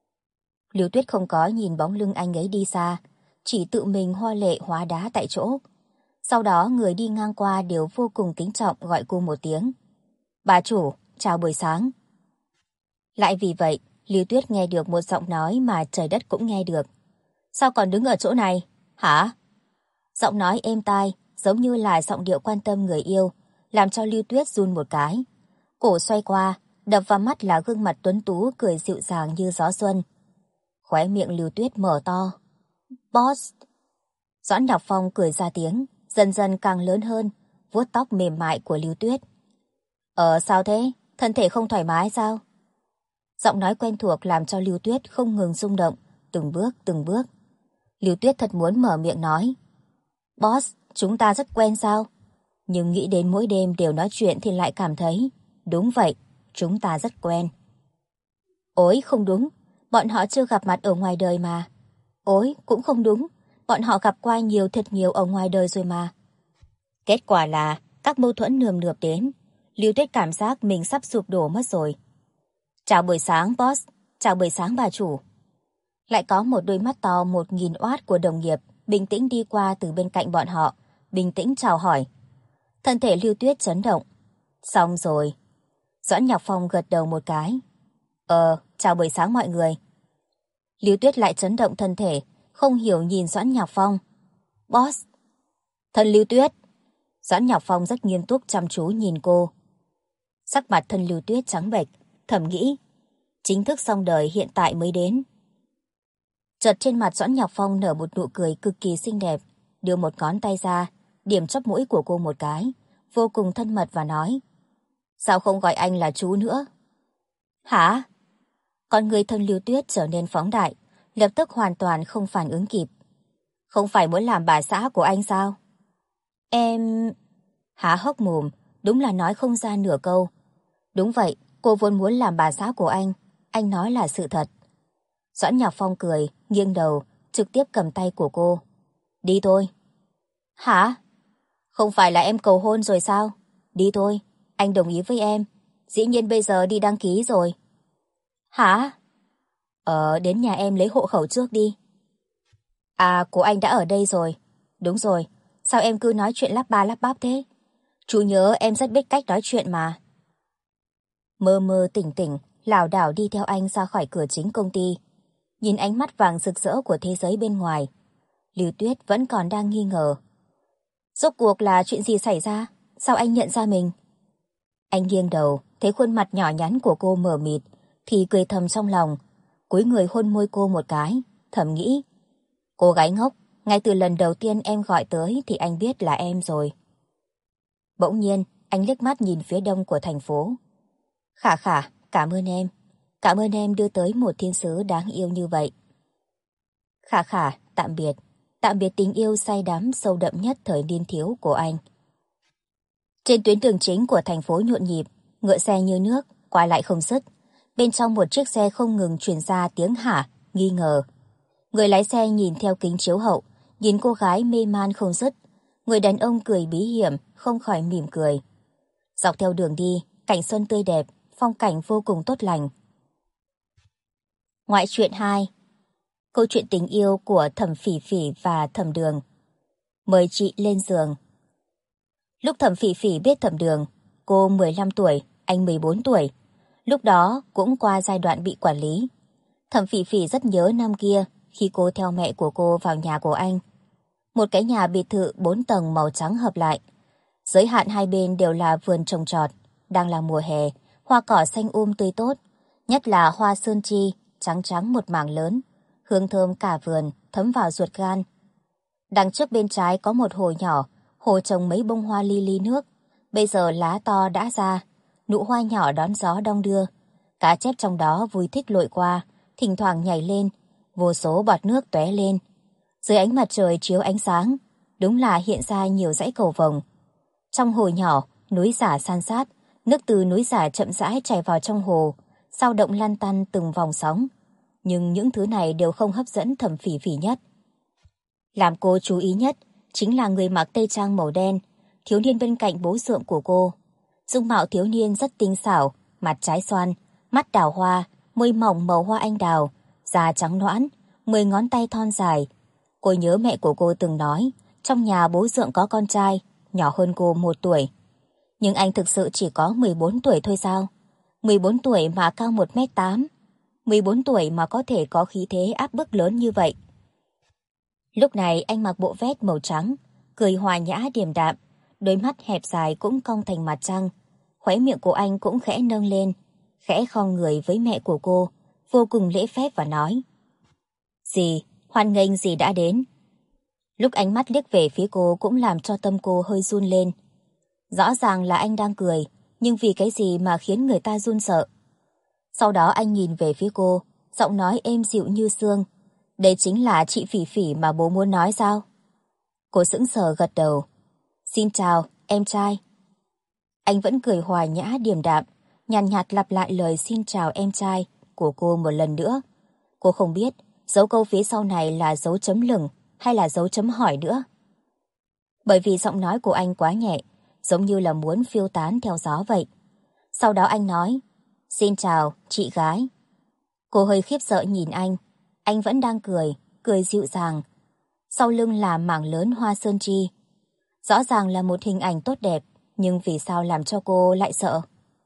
Speaker 1: Lưu Tuyết không có nhìn bóng lưng anh ấy đi xa, chỉ tự mình hoa lệ hóa đá tại chỗ. Sau đó người đi ngang qua đều vô cùng kính trọng gọi cô một tiếng. Bà chủ, chào buổi sáng. Lại vì vậy, Lưu Tuyết nghe được một giọng nói mà trời đất cũng nghe được. Sao còn đứng ở chỗ này? Hả? Giọng nói êm tai, giống như là giọng điệu quan tâm người yêu, làm cho Lưu Tuyết run một cái. Cổ xoay qua, đập vào mắt là gương mặt tuấn tú cười dịu dàng như gió xuân. Khóe miệng Lưu Tuyết mở to. Boss! Doãn Nhạc Phong cười ra tiếng, dần dần càng lớn hơn, vuốt tóc mềm mại của Lưu Tuyết. Sao thế? Thân thể không thoải mái sao? Giọng nói quen thuộc làm cho Lưu Tuyết không ngừng rung động, từng bước. Lưu Tuyết thật muốn mở miệng nói. Boss, chúng ta rất quen sao? Nhưng nghĩ đến mỗi đêm đều nói chuyện thì lại cảm thấy, đúng vậy, chúng ta rất quen. Ôi, không đúng, bọn họ chưa gặp mặt ở ngoài đời mà. Ôi, cũng không đúng, bọn họ gặp qua thật nhiều ở ngoài đời rồi mà. Kết quả là các mâu thuẫn nườm nượp đến. Lưu Tuyết cảm giác mình sắp sụp đổ mất rồi. Chào buổi sáng, boss. Chào buổi sáng, bà chủ. Lại có một đôi mắt to 1000 oát của đồng nghiệp bình tĩnh đi qua từ bên cạnh bọn họ, bình tĩnh chào hỏi. Thân thể Lưu Tuyết chấn động. Xong rồi. Doãn Nhạc Phong gật đầu một cái. Chào buổi sáng mọi người. Lưu Tuyết lại chấn động thân thể, không hiểu nhìn Doãn Nhạc Phong. Boss. Thân Lưu Tuyết. Doãn Nhạc Phong rất nghiêm túc chăm chú nhìn cô. Sắc mặt thân Lưu Tuyết trắng bệch, thầm nghĩ. Chính thức xong đời hiện tại mới đến. Chợt trên mặt Doãn Nhạc Phong nở một nụ cười cực kỳ xinh đẹp, đưa một ngón tay ra, điểm chóp mũi của cô một cái, vô cùng thân mật và nói. Sao không gọi anh là chú nữa? Hả? Con người thân Lưu Tuyết trở nên phóng đại, lập tức hoàn toàn không phản ứng kịp. Không phải muốn làm bà xã của anh sao? Em... Há hốc mồm, đúng là nói không ra nửa câu. Đúng vậy, cô vốn muốn làm bà xã của anh nói là sự thật. Doãn Nhạc Phong cười, nghiêng đầu, trực tiếp cầm tay của cô. Đi thôi. Hả? Không phải là em cầu hôn rồi sao? Đi thôi, anh đồng ý với em. Dĩ nhiên bây giờ đi đăng ký rồi. Hả? Đến nhà em lấy hộ khẩu trước đi. À, cô anh đã ở đây rồi. Đúng rồi, sao em cứ nói chuyện lắp ba lắp bắp thế? Chú nhớ em rất biết cách nói chuyện mà. Mơ mơ tỉnh tỉnh, lảo đảo đi theo anh ra khỏi cửa chính công ty. Nhìn ánh mắt vàng rực rỡ của thế giới bên ngoài, Lưu Tuyết vẫn còn đang nghi ngờ. Rốt cuộc là chuyện gì xảy ra? Sao anh nhận ra mình? Anh nghiêng đầu, thấy khuôn mặt nhỏ nhắn của cô mờ mịt, thì cười thầm trong lòng, cúi người hôn môi cô một cái, thầm nghĩ. Cô gái ngốc, ngay từ lần đầu tiên em gọi tới thì anh biết là em rồi. Bỗng nhiên, anh liếc mắt nhìn phía đông của thành phố. Khả khả, cảm ơn em. Cảm ơn em đưa tới một thiên sứ đáng yêu như vậy. Khả khả, tạm biệt. Tạm biệt tình yêu say đắm sâu đậm nhất thời niên thiếu của anh. Trên tuyến đường chính của thành phố nhộn nhịp, ngựa xe như nước, qua lại không dứt. Bên trong một chiếc xe không ngừng truyền ra tiếng hả, nghi ngờ. Người lái xe nhìn theo kính chiếu hậu, nhìn cô gái mê man không dứt. Người đàn ông cười bí hiểm, không khỏi mỉm cười. Dọc theo đường đi, cảnh xuân tươi đẹp, phong cảnh vô cùng tốt lành. Ngoại truyện 2. Câu chuyện tình yêu của Thẩm Phỉ Phỉ và Thẩm Đường. Mời chị lên giường. Lúc Thẩm Phỉ Phỉ biết Thẩm Đường, cô 15 tuổi, anh 14 tuổi. Lúc đó cũng qua giai đoạn bị quản lý. Thẩm Phỉ Phỉ rất nhớ năm kia khi cô theo mẹ của cô vào nhà của anh. Một cái nhà biệt thự 4 tầng màu trắng hợp lại. Giới hạn hai bên đều là vườn trồng trọt. Đang là mùa hè, hoa cỏ xanh tươi tốt. Nhất là hoa sơn chi, trắng trắng một mảng lớn. Hương thơm cả vườn, thấm vào ruột gan. Đằng trước bên trái có một hồ nhỏ, hồ trồng mấy bông hoa lily nước. Bây giờ lá to đã ra, nụ hoa nhỏ đón gió đong đưa. Cá chép trong đó vui thích lội qua, thỉnh thoảng nhảy lên, vô số bọt nước tóe lên. Dưới ánh mặt trời chiếu ánh sáng, đúng là hiện ra nhiều dãy cầu vồng. Trong hồ nhỏ, núi giả san sát, nước từ núi giả chậm rãi chảy vào trong hồ, sao động lăn tăn từng vòng sóng. Nhưng những thứ này đều không hấp dẫn Thẩm Phỉ Phỉ nhất. Làm cô chú ý nhất chính là người mặc tây trang màu đen, thiếu niên bên cạnh bố dượng của cô. Dung mạo thiếu niên rất tinh xảo, mặt trái xoan, mắt đào hoa, môi mỏng màu hoa anh đào, da trắng nõn, 10 ngón tay thon dài. Cô nhớ mẹ của cô từng nói, trong nhà bố dượng có con trai, nhỏ hơn cô 1 tuổi. Nhưng anh thực sự chỉ có 14 tuổi thôi sao? 14 tuổi mà cao 1m8, 14 tuổi mà có thể có khí thế áp bức lớn như vậy. Lúc này anh mặc bộ vest màu trắng, cười hòa nhã điềm đạm, đôi mắt hẹp dài cũng cong thành mặt trăng, khóe miệng của anh cũng khẽ nâng lên, khẽ khom người với mẹ của cô, vô cùng lễ phép và nói: "Dì, hoan nghênh dì đã đến." Lúc ánh mắt liếc về phía cô cũng làm cho tâm cô hơi run lên. Rõ ràng là anh đang cười, nhưng vì cái gì mà khiến người ta run sợ. Sau đó anh nhìn về phía cô, giọng nói êm dịu như sương. Đây chính là chị Phỉ Phỉ mà bố muốn nói sao? Cô sững sờ gật đầu. Xin chào, em trai. Anh vẫn cười hòa nhã điềm đạm, nhàn nhạt lặp lại lời xin chào em trai của cô một lần nữa. Cô không biết dấu câu phía sau này là dấu chấm lửng hay là dấu chấm hỏi nữa. Bởi vì giọng nói của anh quá nhẹ, giống như là muốn phiêu tán theo gió vậy. Sau đó anh nói: Xin chào, chị gái. Cô hơi khiếp sợ nhìn anh vẫn đang cười, cười dịu dàng. Sau lưng là mảng lớn hoa sơn chi. Rõ ràng là một hình ảnh tốt đẹp, nhưng vì sao làm cho cô lại sợ?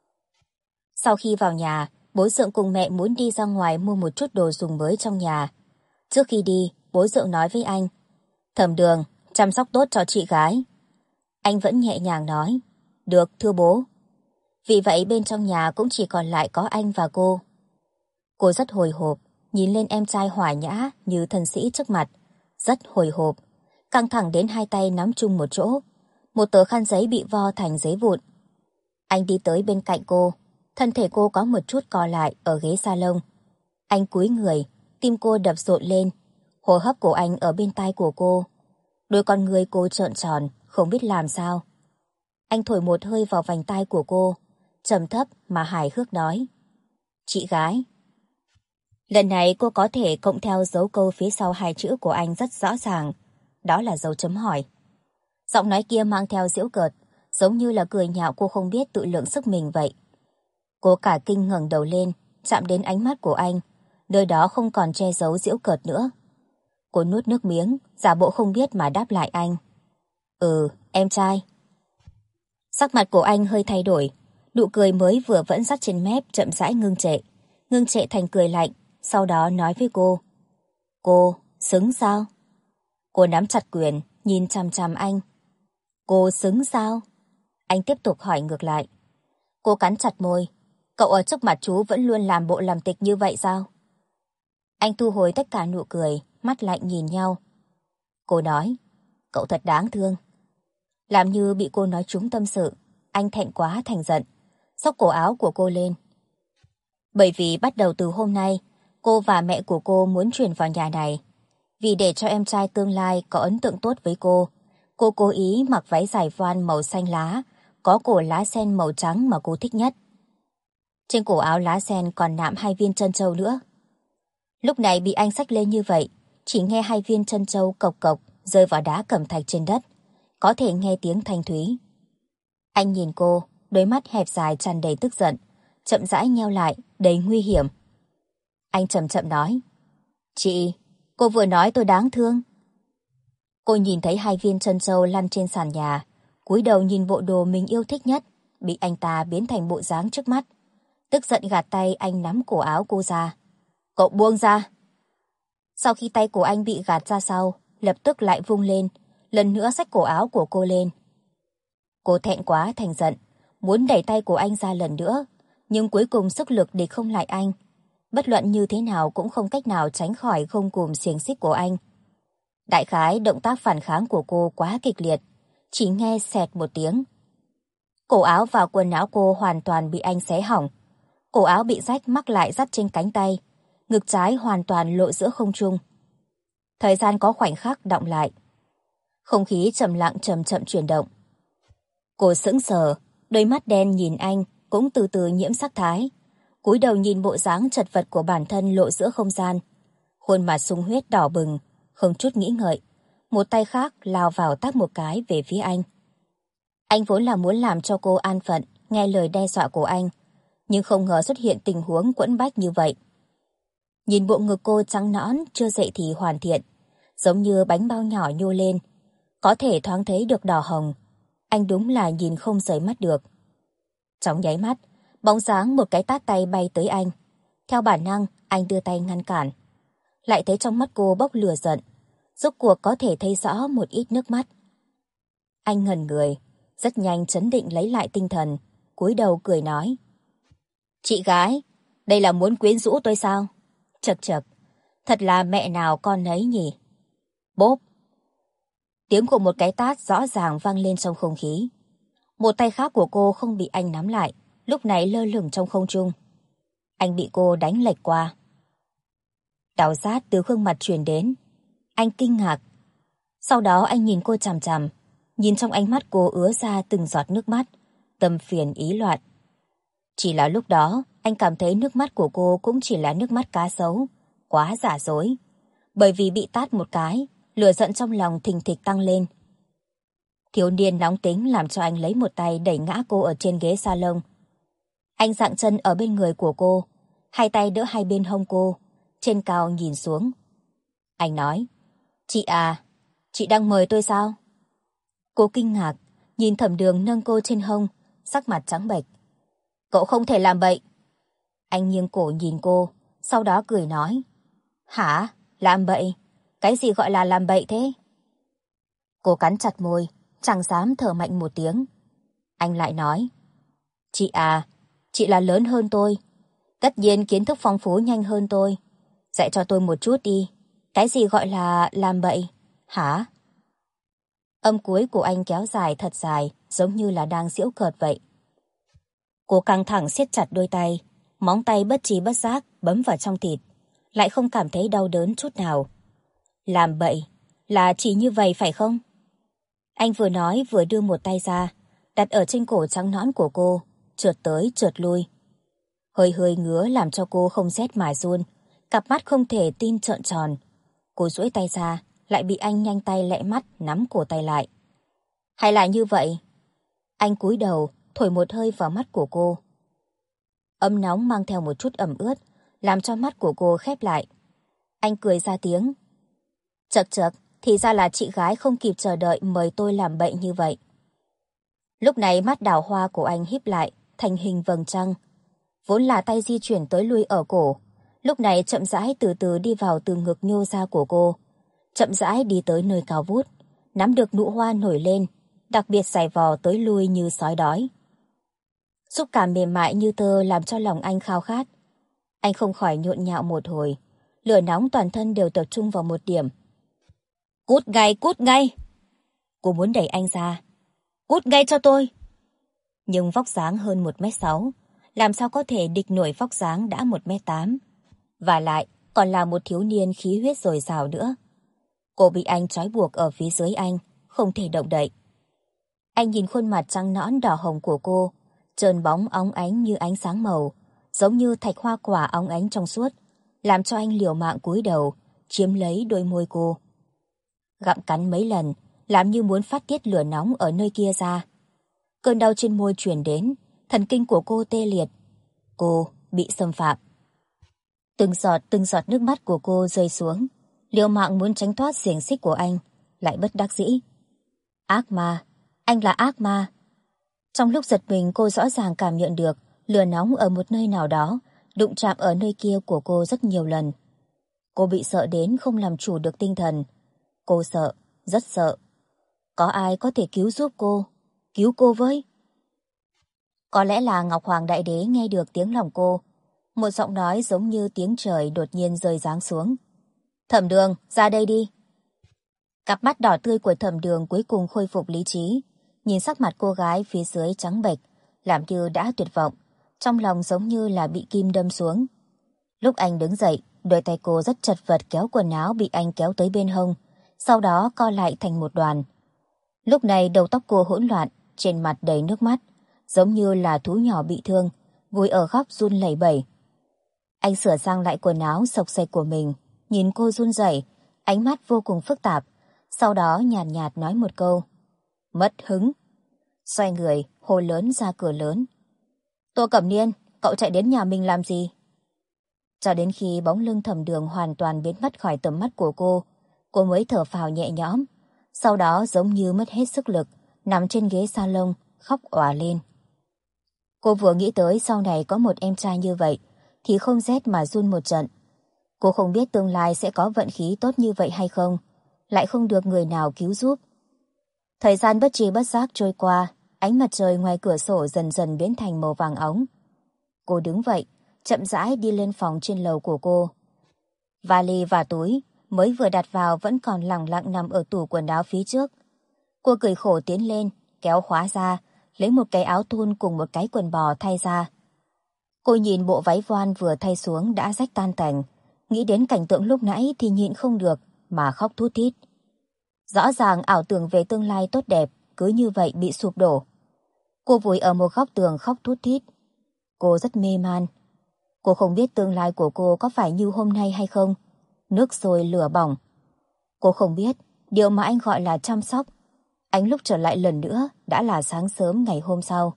Speaker 1: Sau khi vào nhà, bố dượng cùng mẹ muốn đi ra ngoài mua một chút đồ dùng mới trong nhà. Trước khi đi, bố dượng nói với anh: Thẩm Đường, chăm sóc tốt cho chị gái. Anh vẫn nhẹ nhàng nói: Được, thưa bố. Vì vậy bên trong nhà cũng chỉ còn lại có anh và cô. Cô rất hồi hộp, nhìn lên em trai hòa nhã như thần sĩ trước mặt. Rất hồi hộp, căng thẳng đến hai tay nắm chung một chỗ. Một tờ khăn giấy bị vo thành giấy vụn. Anh đi tới bên cạnh cô, thân thể cô có một chút co lại ở ghế salon. Anh cúi người, tim cô đập rộn lên. Hô hấp của anh ở bên tai của cô. Đôi con người cô trợn tròn, không biết làm sao. Anh thổi một hơi vào vành tai của cô, trầm thấp mà hài hước nói: Chị gái. Lần này cô có thể cộng theo dấu câu phía sau hai chữ của anh rất rõ ràng. Đó là dấu chấm hỏi. Giọng nói kia mang theo giễu cợt, giống như là cười nhạo cô không biết tự lượng sức mình vậy. Cô cả kinh ngẩng đầu lên, chạm đến ánh mắt của anh, nơi đó không còn che giấu giễu cợt nữa. Cô nuốt nước miếng, giả bộ không biết mà đáp lại anh. Ừ, em trai. Sắc mặt của anh hơi thay đổi, nụ cười mới vừa vẫn dắt trên mép chậm rãi ngưng trệ thành cười lạnh, sau đó nói với cô. Cô, xứng sao? Cô nắm chặt quyền, nhìn chằm chằm anh. Cô xứng sao? Anh tiếp tục hỏi ngược lại. Cô cắn chặt môi. Cậu ở trước mặt chú vẫn luôn làm bộ làm tịch như vậy sao? Anh thu hồi tất cả nụ cười, mắt lạnh nhìn nhau. Cô nói, cậu thật đáng thương. Làm như bị cô nói trúng tâm sự, anh thẹn quá thành giận, xốc cổ áo của cô lên. Bởi vì bắt đầu từ hôm nay, cô và mẹ của cô muốn chuyển vào nhà này. Vì để cho em trai tương lai có ấn tượng tốt với cô cố ý mặc váy dài voan màu xanh lá, có cổ lá sen màu trắng mà cô thích nhất. Trên cổ áo lá sen còn nạm 2 viên trân châu nữa. Lúc này bị anh xách lên như vậy, chỉ nghe 2 viên trân châu cộc cộc rơi vào đá cẩm thạch trên đất, có thể nghe tiếng thanh thúy. Anh nhìn cô, đôi mắt hẹp dài tràn đầy tức giận, chậm rãi nheo lại, đầy nguy hiểm. Anh chậm chậm nói, chị, cô vừa nói tôi đáng thương. Cô nhìn thấy 2 viên trân châu lăn trên sàn nhà, cúi đầu nhìn bộ đồ mình yêu thích nhất, bị anh ta biến thành bộ dáng trước mắt. Tức giận gạt tay anh nắm cổ áo cô ra. Cậu buông ra. Sau khi tay của anh bị gạt ra sau, lập tức lại vung lên, lần nữa xách cổ áo của cô lên. Cô thẹn quá thành giận, muốn đẩy tay của anh ra lần nữa, nhưng cuối cùng sức lực địch không lại anh. Bất luận như thế nào cũng không cách nào tránh khỏi gông cùm xiềng xích của anh. Đại khái động tác phản kháng của cô quá kịch liệt, chỉ nghe xẹt một tiếng. Cổ áo và quần áo cô hoàn toàn bị anh xé hỏng. Cổ áo bị rách mắc lại dắt trên cánh tay, ngực trái hoàn toàn lộ giữa không trung. Thời gian có khoảnh khắc đọng lại. Không khí trầm lặng chậm chậm chuyển động. Cô sững sờ, đôi mắt đen nhìn anh cũng từ từ nhiễm sắc thái. Cúi đầu nhìn bộ dáng chật vật của bản thân lộ giữa không gian. Khuôn mặt sung huyết đỏ bừng, không chút nghĩ ngợi. Một tay khác lao vào tát một cái về phía anh. Anh vốn là muốn làm cho cô an phận, nghe lời đe dọa của anh, nhưng không ngờ xuất hiện tình huống quẫn bách như vậy. Nhìn bộ ngực cô trắng nõn, chưa dậy thì hoàn thiện, giống như bánh bao nhỏ nhô lên, có thể thoáng thấy được đỏ hồng. Anh đúng là nhìn không rời mắt được. Trong nháy mắt, bóng dáng một cái tát tay bay tới anh. Theo bản năng, anh đưa tay ngăn cản. Lại thấy trong mắt cô bốc lửa giận, rốt cuộc có thể thấy rõ một ít nước mắt. Anh ngẩn người, rất nhanh trấn định lấy lại tinh thần, cúi đầu cười nói. Chị gái, đây là muốn quyến rũ tôi sao? Chậc chậc, thật là mẹ nào con nấy nhỉ? Bốp! Tiếng của một cái tát rõ ràng vang lên trong không khí. Một tay khác của cô không bị anh nắm lại, lúc này lơ lửng trong không trung. Anh bị cô đánh lệch qua. Đau rát từ gương mặt truyền đến. Anh kinh ngạc. Sau đó anh nhìn cô chằm chằm, nhìn trong ánh mắt cô ứa ra từng giọt nước mắt, tâm phiền ý loạn. Chỉ là lúc đó, anh cảm thấy nước mắt của cô cũng chỉ là nước mắt cá sấu, quá giả dối. Bởi vì bị tát một cái, lửa giận trong lòng thình thịch tăng lên. Thiếu niên nóng tính làm cho anh lấy một tay đẩy ngã cô ở trên ghế salon. Anh dạng chân ở bên người của cô, hai tay đỡ hai bên hông cô, trên cao nhìn xuống. Anh nói, chị à, chị đang mời tôi sao? Cô kinh ngạc, nhìn Thẩm Đường nâng cô trên hông, sắc mặt trắng bệch. Cậu không thể làm bậy. Anh nghiêng cổ nhìn cô, sau đó cười nói. Hả? Làm bậy? Cái gì gọi là làm bậy thế? Cô cắn chặt môi, chẳng dám thở mạnh một tiếng. Anh lại nói. Chị à, chị là lớn hơn tôi. Tất nhiên kiến thức phong phú nhanh hơn tôi. Dạy cho tôi một chút đi. Cái gì gọi là làm bậy? Hả? Âm cuối của anh kéo dài thật dài, giống như là đang giễu cợt vậy. Cô căng thẳng siết chặt đôi tay, móng tay bất trí bất giác bấm vào trong thịt, lại không cảm thấy đau đớn chút nào. Làm bậy, là chỉ như vậy phải không? Anh vừa nói vừa đưa một tay ra, đặt ở trên cổ trắng nõn của cô, trượt tới trượt lui. Hơi hơi ngứa làm cho cô không rét mà run, cặp mắt không thể tin trợn tròn. Cô duỗi tay ra, lại bị anh nhanh tay lẹ mắt nắm cổ tay lại. Hay là như vậy? Anh cúi đầu, thổi một hơi vào mắt của cô. Ấm nóng mang theo một chút ẩm ướt, làm cho mắt của cô khép lại. Anh cười ra tiếng. Chậc chậc, thì ra là chị gái không kịp chờ đợi mời tôi làm bậy như vậy. Lúc này mắt đào hoa của anh híp lại, thành hình vầng trăng. Vốn là tay di chuyển tới lui ở cổ, lúc này chậm rãi từ từ đi vào từ ngực nhô ra của cô. Chậm rãi đi tới nơi cao vút, nắm được nụ hoa nổi lên, đặc biệt giày vò tới lui như sói đói. Xúc cảm mềm mại như tơ làm cho lòng anh khao khát. Anh không khỏi nhộn nhạo một hồi, lửa nóng toàn thân đều tập trung vào một điểm. Cút ngay, cút ngay! Cô muốn đẩy anh ra. Cút ngay cho tôi! Nhưng vóc dáng hơn 1m6, làm sao có thể địch nổi vóc dáng đã 1m8. Và lại, còn là một thiếu niên khí huyết dồi dào nữa. Cô bị anh trói buộc ở phía dưới anh, không thể động đậy. Anh nhìn khuôn mặt trắng nõn đỏ hồng của cô, trơn bóng óng ánh như ánh sáng màu, giống như thạch hoa quả óng ánh trong suốt, làm cho anh liều mạng cúi đầu, chiếm lấy đôi môi cô. Gặm cắn mấy lần, làm như muốn phát tiết lửa nóng ở nơi kia ra. Cơn đau trên môi truyền đến, thần kinh của cô tê liệt. Cô bị xâm phạm. Từng giọt nước mắt của cô rơi xuống, liều mạng muốn tránh thoát xiềng xích của anh, lại bất đắc dĩ. Ác ma, anh là ác ma. Trong lúc giật mình cô rõ ràng cảm nhận được lửa nóng ở một nơi nào đó, đụng chạm ở nơi kia của cô rất nhiều lần. Cô bị sợ đến không làm chủ được tinh thần. Cô sợ, rất sợ. Có ai có thể cứu giúp cô? Cứu cô với? Có lẽ là Ngọc Hoàng Đại Đế nghe được tiếng lòng cô. Một giọng nói giống như tiếng trời đột nhiên rơi giáng xuống. Thẩm Đường, ra đây đi. Cặp mắt đỏ tươi của Thẩm Đường cuối cùng khôi phục lý trí. Nhìn sắc mặt cô gái phía dưới trắng bệch, làm như đã tuyệt vọng. Trong lòng giống như là bị kim đâm xuống. Lúc anh đứng dậy, đôi tay cô rất chật vật kéo quần áo bị anh kéo tới bên hông, sau đó co lại thành một đoàn. Lúc này đầu tóc cô hỗn loạn, trên mặt đầy nước mắt, giống như là thú nhỏ bị thương, vùi ở góc run lẩy bẩy. Anh sửa sang lại quần áo xộc xệch của mình, nhìn cô run rẩy, ánh mắt vô cùng phức tạp, sau đó nhàn nhạt nói một câu. Mất hứng. Xoay người, hô lớn ra cửa lớn. Tô Cẩm Niên, cậu chạy đến nhà mình làm gì? Cho đến khi bóng lưng Thẩm Đường hoàn toàn biến mất khỏi tầm mắt của cô mới thở phào nhẹ nhõm. Sau đó giống như mất hết sức lực, nằm trên ghế salon, khóc òa lên. Cô vừa nghĩ tới sau này có một em trai như vậy, thì không rét mà run một trận. Cô không biết tương lai sẽ có vận khí tốt như vậy hay không, lại không được người nào cứu giúp. Thời gian bất tri bất giác trôi qua, ánh mặt trời ngoài cửa sổ dần dần biến thành màu vàng óng. Cô đứng vậy, chậm rãi đi lên phòng trên lầu của cô. Vali và túi mới vừa đặt vào vẫn còn lẳng lặng nằm ở tủ quần áo phía trước. Cô cười khổ tiến lên, kéo khóa ra, lấy một cái áo thun cùng một cái quần bò thay ra. Cô nhìn bộ váy voan vừa thay xuống đã rách tan tành, nghĩ đến cảnh tượng lúc nãy thì nhịn không được mà khóc thút thít. Rõ ràng ảo tưởng về tương lai tốt đẹp cứ như vậy bị sụp đổ. Cô vùi ở một góc tường khóc thút thít. Cô rất mê man. Cô không biết tương lai của cô có phải như hôm nay hay không. Nước sôi lửa bỏng. Cô không biết điều mà anh gọi là chăm sóc. Anh lúc trở lại lần nữa đã là sáng sớm ngày hôm sau.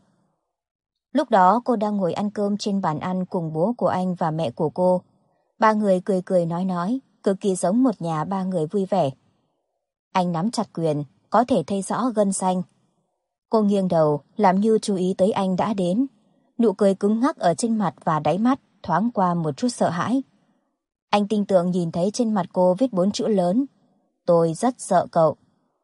Speaker 1: Lúc đó cô đang ngồi ăn cơm trên bàn ăn cùng bố của anh và mẹ của cô. Ba người cười cười nói, cực kỳ giống một nhà ba người vui vẻ. Anh nắm chặt quyền, có thể thấy rõ gân xanh. Cô nghiêng đầu, làm như chú ý tới anh đã đến. Nụ cười cứng ngắc ở trên mặt và đáy mắt thoáng qua một chút sợ hãi. Anh tinh tường nhìn thấy trên mặt cô viết 4 chữ lớn. Tôi rất sợ cậu.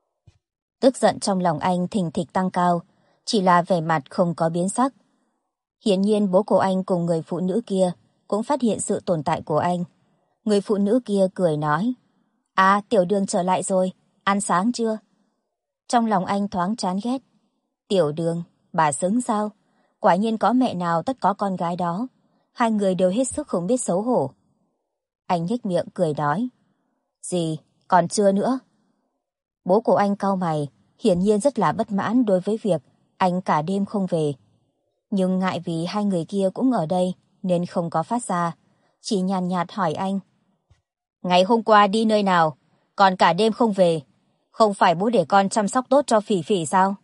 Speaker 1: Tức giận trong lòng anh thình thịch tăng cao, chỉ là vẻ mặt không có biến sắc. Hiển nhiên bố của anh cùng người phụ nữ kia cũng phát hiện sự tồn tại của anh. Người phụ nữ kia cười nói, à, Tiểu Đường trở lại rồi, ăn sáng chưa? Trong lòng anh thoáng chán ghét. Tiểu Đường, bà xứng sao? Quả nhiên có mẹ nào tất có con gái đó. Hai người đều hết sức không biết xấu hổ. Anh nhếch miệng cười nói, gì, còn chưa nữa? Bố của anh cau mày, hiển nhiên rất là bất mãn đối với việc anh cả đêm không về. Nhưng ngại vì hai người kia cũng ở đây nên không có phát ra, chỉ nhàn nhạt hỏi anh. Ngày hôm qua đi nơi nào, còn cả đêm không về? Không phải bố để con chăm sóc tốt cho Phỉ Phỉ sao?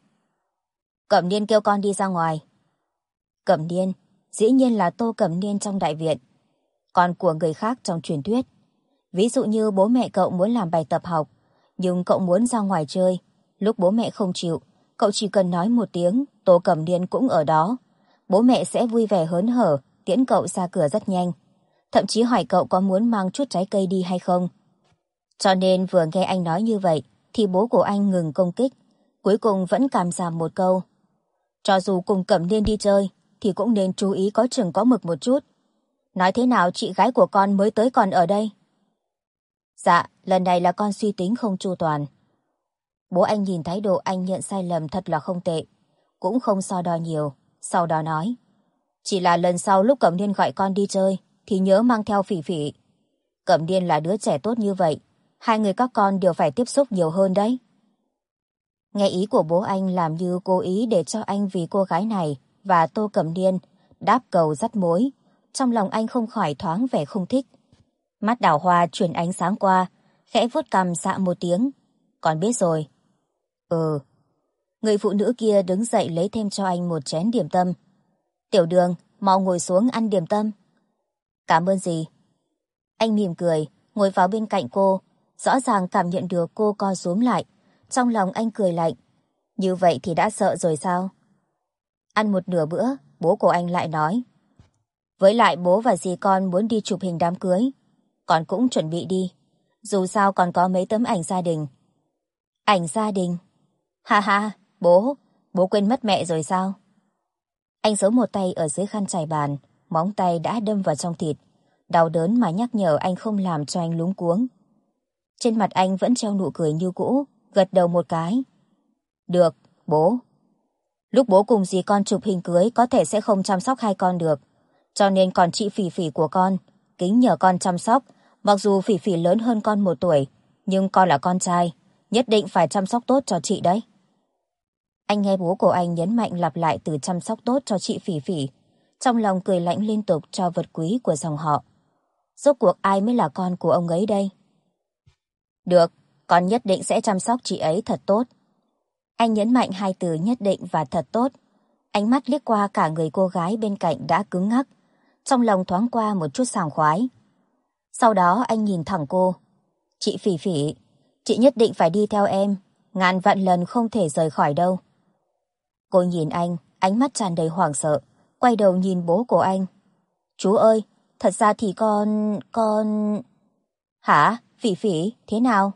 Speaker 1: Cẩm Niên kêu con đi ra ngoài. Cẩm Niên, dĩ nhiên là Tô Cẩm Niên trong đại viện. con của người khác trong truyền thuyết. Ví dụ như bố mẹ cậu muốn làm bài tập học, nhưng cậu muốn ra ngoài chơi. Lúc bố mẹ không chịu, cậu chỉ cần nói một tiếng, Tô Cẩm Niên cũng ở đó. Bố mẹ sẽ vui vẻ hớn hở, tiễn cậu ra cửa rất nhanh. Thậm chí hỏi cậu có muốn mang chút trái cây đi hay không. Cho nên vừa nghe anh nói như vậy, thì bố của anh ngừng công kích, cuối cùng vẫn cảm giảm một câu. Cho dù cùng Cẩm Niên đi chơi, thì cũng nên chú ý có chừng có mực một chút. Nói thế nào chị gái của con mới tới còn ở đây? Dạ, lần này là con suy tính không chu toàn. Bố anh nhìn thái độ anh nhận sai lầm thật là không tệ, cũng không so đo nhiều, sau đó nói. Chỉ là lần sau lúc Cẩm Niên gọi con đi chơi, thì nhớ mang theo Phỉ Phỉ. Cẩm Niên là đứa trẻ tốt như vậy, hai người các con đều phải tiếp xúc nhiều hơn đấy. Nghe ý của bố anh làm như cố ý để cho anh vì cô gái này và Tô Cẩm Niên đáp cầu dắt mối. Trong lòng anh không khỏi thoáng vẻ không thích. Mắt đảo hoa chuyển ánh sáng qua, khẽ vuốt cằm xạ một tiếng. Con biết rồi. Ừ. Người phụ nữ kia đứng dậy lấy thêm cho anh một chén điểm tâm. Tiểu Đường, mau ngồi xuống ăn điểm tâm. Cảm ơn dì. Anh mỉm cười, ngồi vào bên cạnh cô, rõ ràng cảm nhận được cô co rúm lại. Trong lòng anh cười lạnh. Như vậy thì đã sợ rồi sao? Ăn một nửa bữa, bố của anh lại nói. Với lại bố và dì con muốn đi chụp hình đám cưới. Con cũng chuẩn bị đi. Dù sao còn có mấy tấm ảnh gia đình. Ảnh gia đình? Ha ha, bố quên mất mẹ rồi sao? Anh giấu một tay ở dưới khăn trải bàn, móng tay đã đâm vào trong thịt. Đau đớn mà nhắc nhở anh không làm cho anh luống cuống. Trên mặt anh vẫn treo nụ cười như cũ, gật đầu một cái. Được, bố. Lúc bố cùng dì con chụp hình cưới có thể sẽ không chăm sóc hai con được. Cho nên còn chị Phỉ Phỉ của con, kính nhờ con chăm sóc. Mặc dù Phỉ Phỉ lớn hơn con 1 tuổi, nhưng con là con trai, nhất định phải chăm sóc tốt cho chị đấy. Anh nghe bố của anh nhấn mạnh lặp lại từ chăm sóc tốt cho chị Phỉ Phỉ. Trong lòng cười lạnh liên tục cho vật quý của dòng họ. Rốt cuộc ai mới là con của ông ấy đây? Được, con nhất định sẽ chăm sóc chị ấy thật tốt. Anh nhấn mạnh 2 từ nhất định và thật tốt. Ánh mắt liếc qua cả người cô gái bên cạnh đã cứng ngắc. Trong lòng thoáng qua một chút sảng khoái. Sau đó anh nhìn thẳng cô. Chị Phỉ Phỉ, chị nhất định phải đi theo em. Ngàn vạn lần không thể rời khỏi đâu. Cô nhìn anh, ánh mắt tràn đầy hoảng sợ. Quay đầu nhìn bố của anh. Chú ơi, thật ra thì con... Hả? Phỉ Phỉ, thế nào?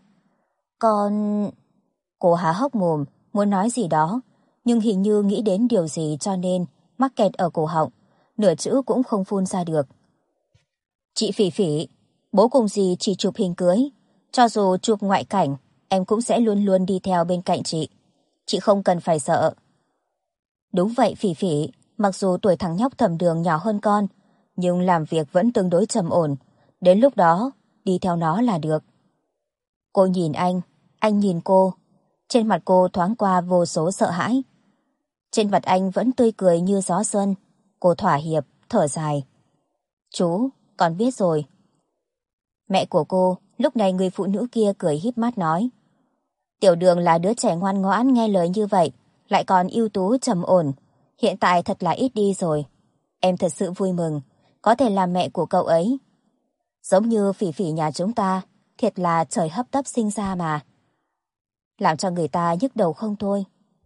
Speaker 1: Cô há hốc mồm, muốn nói gì đó, nhưng hình như nghĩ đến điều gì cho nên mắc kẹt ở cổ họng, nửa chữ cũng không phun ra được. Chị Phỉ Phỉ, bố cùng dì chỉ chụp hình cưới, cho dù chụp ngoại cảnh, em cũng sẽ luôn luôn đi theo bên cạnh chị. Chị không cần phải sợ. Đúng vậy Phỉ Phỉ, mặc dù tuổi thằng nhóc Thẩm Đường nhỏ hơn con, nhưng làm việc vẫn tương đối trầm ổn, đến lúc đó đi theo nó là được. Cô nhìn anh nhìn cô. Trên mặt cô thoáng qua vô số sợ hãi. Trên mặt anh vẫn tươi cười như gió xuân. Cô thỏa hiệp, thở dài. Chú, con biết rồi. Mẹ của cô, lúc này người phụ nữ kia cười híp mắt nói. Tiểu Đường là đứa trẻ ngoan ngoãn nghe lời như vậy, lại còn ưu tú trầm ổn. Hiện tại thật là ít đi rồi. Em thật sự vui mừng, có thể làm mẹ của cậu ấy. Giống như Phỉ Phỉ nhà chúng ta, thiệt là trời hấp tấp sinh ra mà. Làm cho người ta nhức đầu không thôi.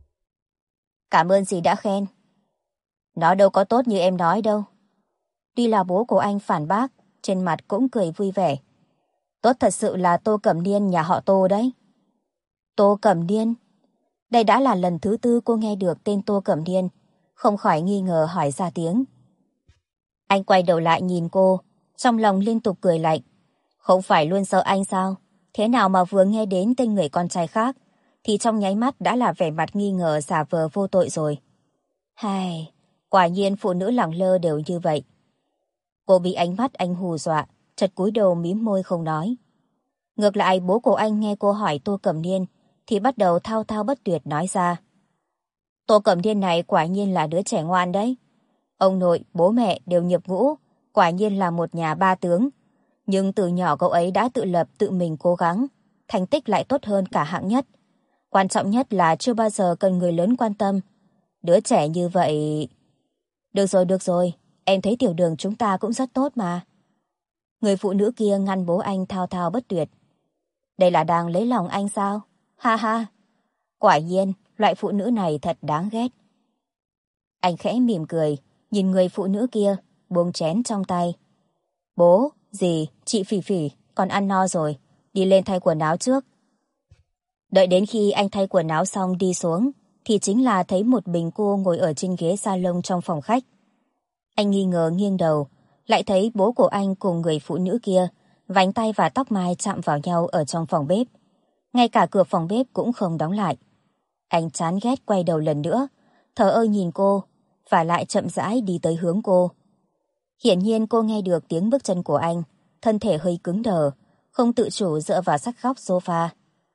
Speaker 1: Cảm ơn dì đã khen. Nó đâu có tốt như em nói đâu. Tuy là bố của anh phản bác, trên mặt cũng cười vui vẻ. Tốt thật sự là Tô Cẩm Niên nhà họ Tô đấy. Tô Cẩm Niên? Đây đã là lần thứ 4 cô nghe được tên Tô Cẩm Niên, không khỏi nghi ngờ hỏi ra tiếng. Anh quay đầu lại nhìn cô, trong lòng liên tục cười lạnh. Không phải luôn sợ anh sao? Thế nào mà vừa nghe đến tên người con trai khác, thì trong nháy mắt đã là vẻ mặt nghi ngờ giả vờ vô tội rồi. Hai, quả nhiên phụ nữ lẳng lơ đều như vậy. Cô bị ánh mắt anh hù dọa, chật cúi đầu mím môi không nói. Ngược lại bố của anh nghe cô hỏi Tô Cẩm Niên, thì bắt đầu thao thao bất tuyệt nói ra. Tô Cẩm Niên này quả nhiên là đứa trẻ ngoan đấy. Ông nội, bố mẹ đều nhập ngũ, quả nhiên là một nhà 3 tướng. Nhưng từ nhỏ cậu ấy đã tự lập tự mình cố gắng, thành tích lại tốt hơn cả hạng nhất. Quan trọng nhất là chưa bao giờ cần người lớn quan tâm. Đứa trẻ như vậy... Được rồi, em thấy Tiểu Đường chúng ta cũng rất tốt mà. Người phụ nữ kia ngăn bố anh thao thao bất tuyệt. Đây là đang lấy lòng anh sao? Ha ha! Quả nhiên, loại phụ nữ này thật đáng ghét. Anh khẽ mỉm cười, nhìn người phụ nữ kia, buông chén trong tay. Bố, dì, chị Phỉ Phỉ, con ăn no rồi, đi lên thay quần áo trước. Đợi đến khi anh thay quần áo xong đi xuống, thì chính là thấy một mình cô ngồi ở trên ghế salon trong phòng khách. Anh nghi ngờ nghiêng đầu, lại thấy bố của anh cùng người phụ nữ kia, vành tay và tóc mai chạm vào nhau ở trong phòng bếp. Ngay cả cửa phòng bếp cũng không đóng lại. Anh chán ghét quay đầu lần nữa, thờ ơ nhìn cô, và lại chậm rãi đi tới hướng cô. Hiển nhiên cô nghe được tiếng bước chân của anh, thân thể hơi cứng đờ, không tự chủ dựa vào sát góc sofa.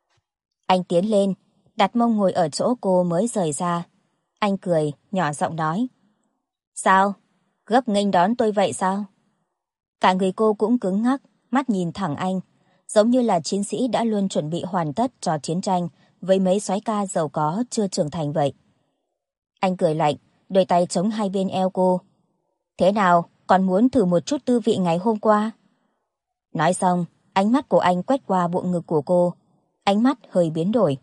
Speaker 1: Anh tiến lên, đặt mông ngồi ở chỗ cô mới rời ra. Anh cười, nhỏ giọng nói. Sao? Gấp nghênh đón tôi vậy sao? Cả người cô cũng cứng ngắc, mắt nhìn thẳng anh, giống như là chiến sĩ đã luôn chuẩn bị hoàn tất cho chiến tranh với mấy soái ca giàu có chưa trưởng thành vậy. Anh cười lạnh, đôi tay chống hai bên eo cô. Thế nào, còn muốn thử một chút tư vị ngày hôm qua? Nói xong, ánh mắt của anh quét qua bụng ngực của cô. Ánh mắt hơi biến đổi.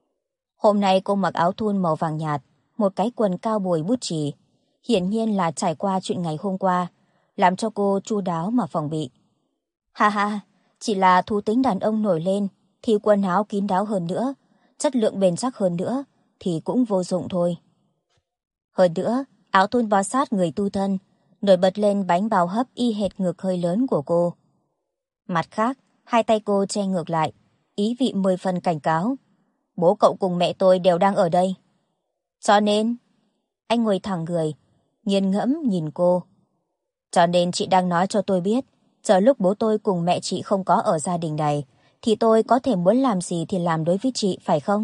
Speaker 1: Hôm nay cô mặc áo thun màu vàng nhạt, một cái quần cao bồi bút chì. Hiển nhiên là trải qua chuyện ngày hôm qua, làm cho cô chu đáo mà phòng bị. Ha ha, chỉ là thú tính đàn ông nổi lên, thì quần áo kín đáo hơn nữa, chất lượng bền chắc hơn nữa, thì cũng vô dụng thôi. Hơn nữa, áo thun bó sát người tu thân, nổi bật lên bánh bao hấp y hệt ngực hơi lớn của cô. Mặt khác, hai tay cô che ngược lại, ý vị 10 phần cảnh cáo. Bố cậu cùng mẹ tôi đều đang ở đây. Cho nên, anh ngồi thẳng người, nghiền ngẫm nhìn cô. Cho nên chị đang nói cho tôi biết, chờ lúc bố tôi cùng mẹ chị không có ở gia đình này, thì tôi có thể muốn làm gì thì làm đối với chị, phải không?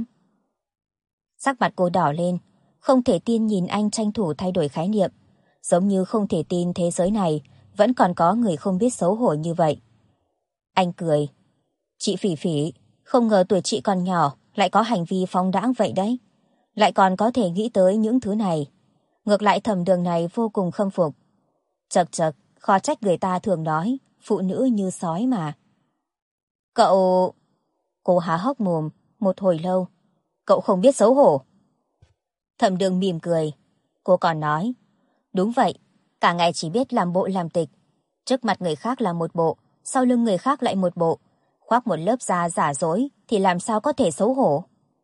Speaker 1: Sắc mặt cô đỏ lên, không thể tin nhìn anh tranh thủ thay đổi khái niệm, giống như không thể tin thế giới này vẫn còn có người không biết xấu hổ như vậy. Anh cười. Chị Phỉ Phỉ, không ngờ tuổi chị còn nhỏ lại có hành vi phóng đãng vậy đấy. Lại còn có thể nghĩ tới những thứ này. Ngược lại Thẩm Đường này vô cùng khâm phục. Chật chật, khó trách người ta thường nói, phụ nữ như sói mà. Cậu... Cô há hốc mồm, một hồi lâu. Cậu không biết xấu hổ. Thẩm Đường mỉm cười. Cô còn nói, đúng vậy, cả ngày chỉ biết làm bộ làm tịch. Trước mặt người khác là một bộ, sau lưng người khác lại một bộ. Khoác một lớp da giả dối thì làm sao có thể xấu hổ.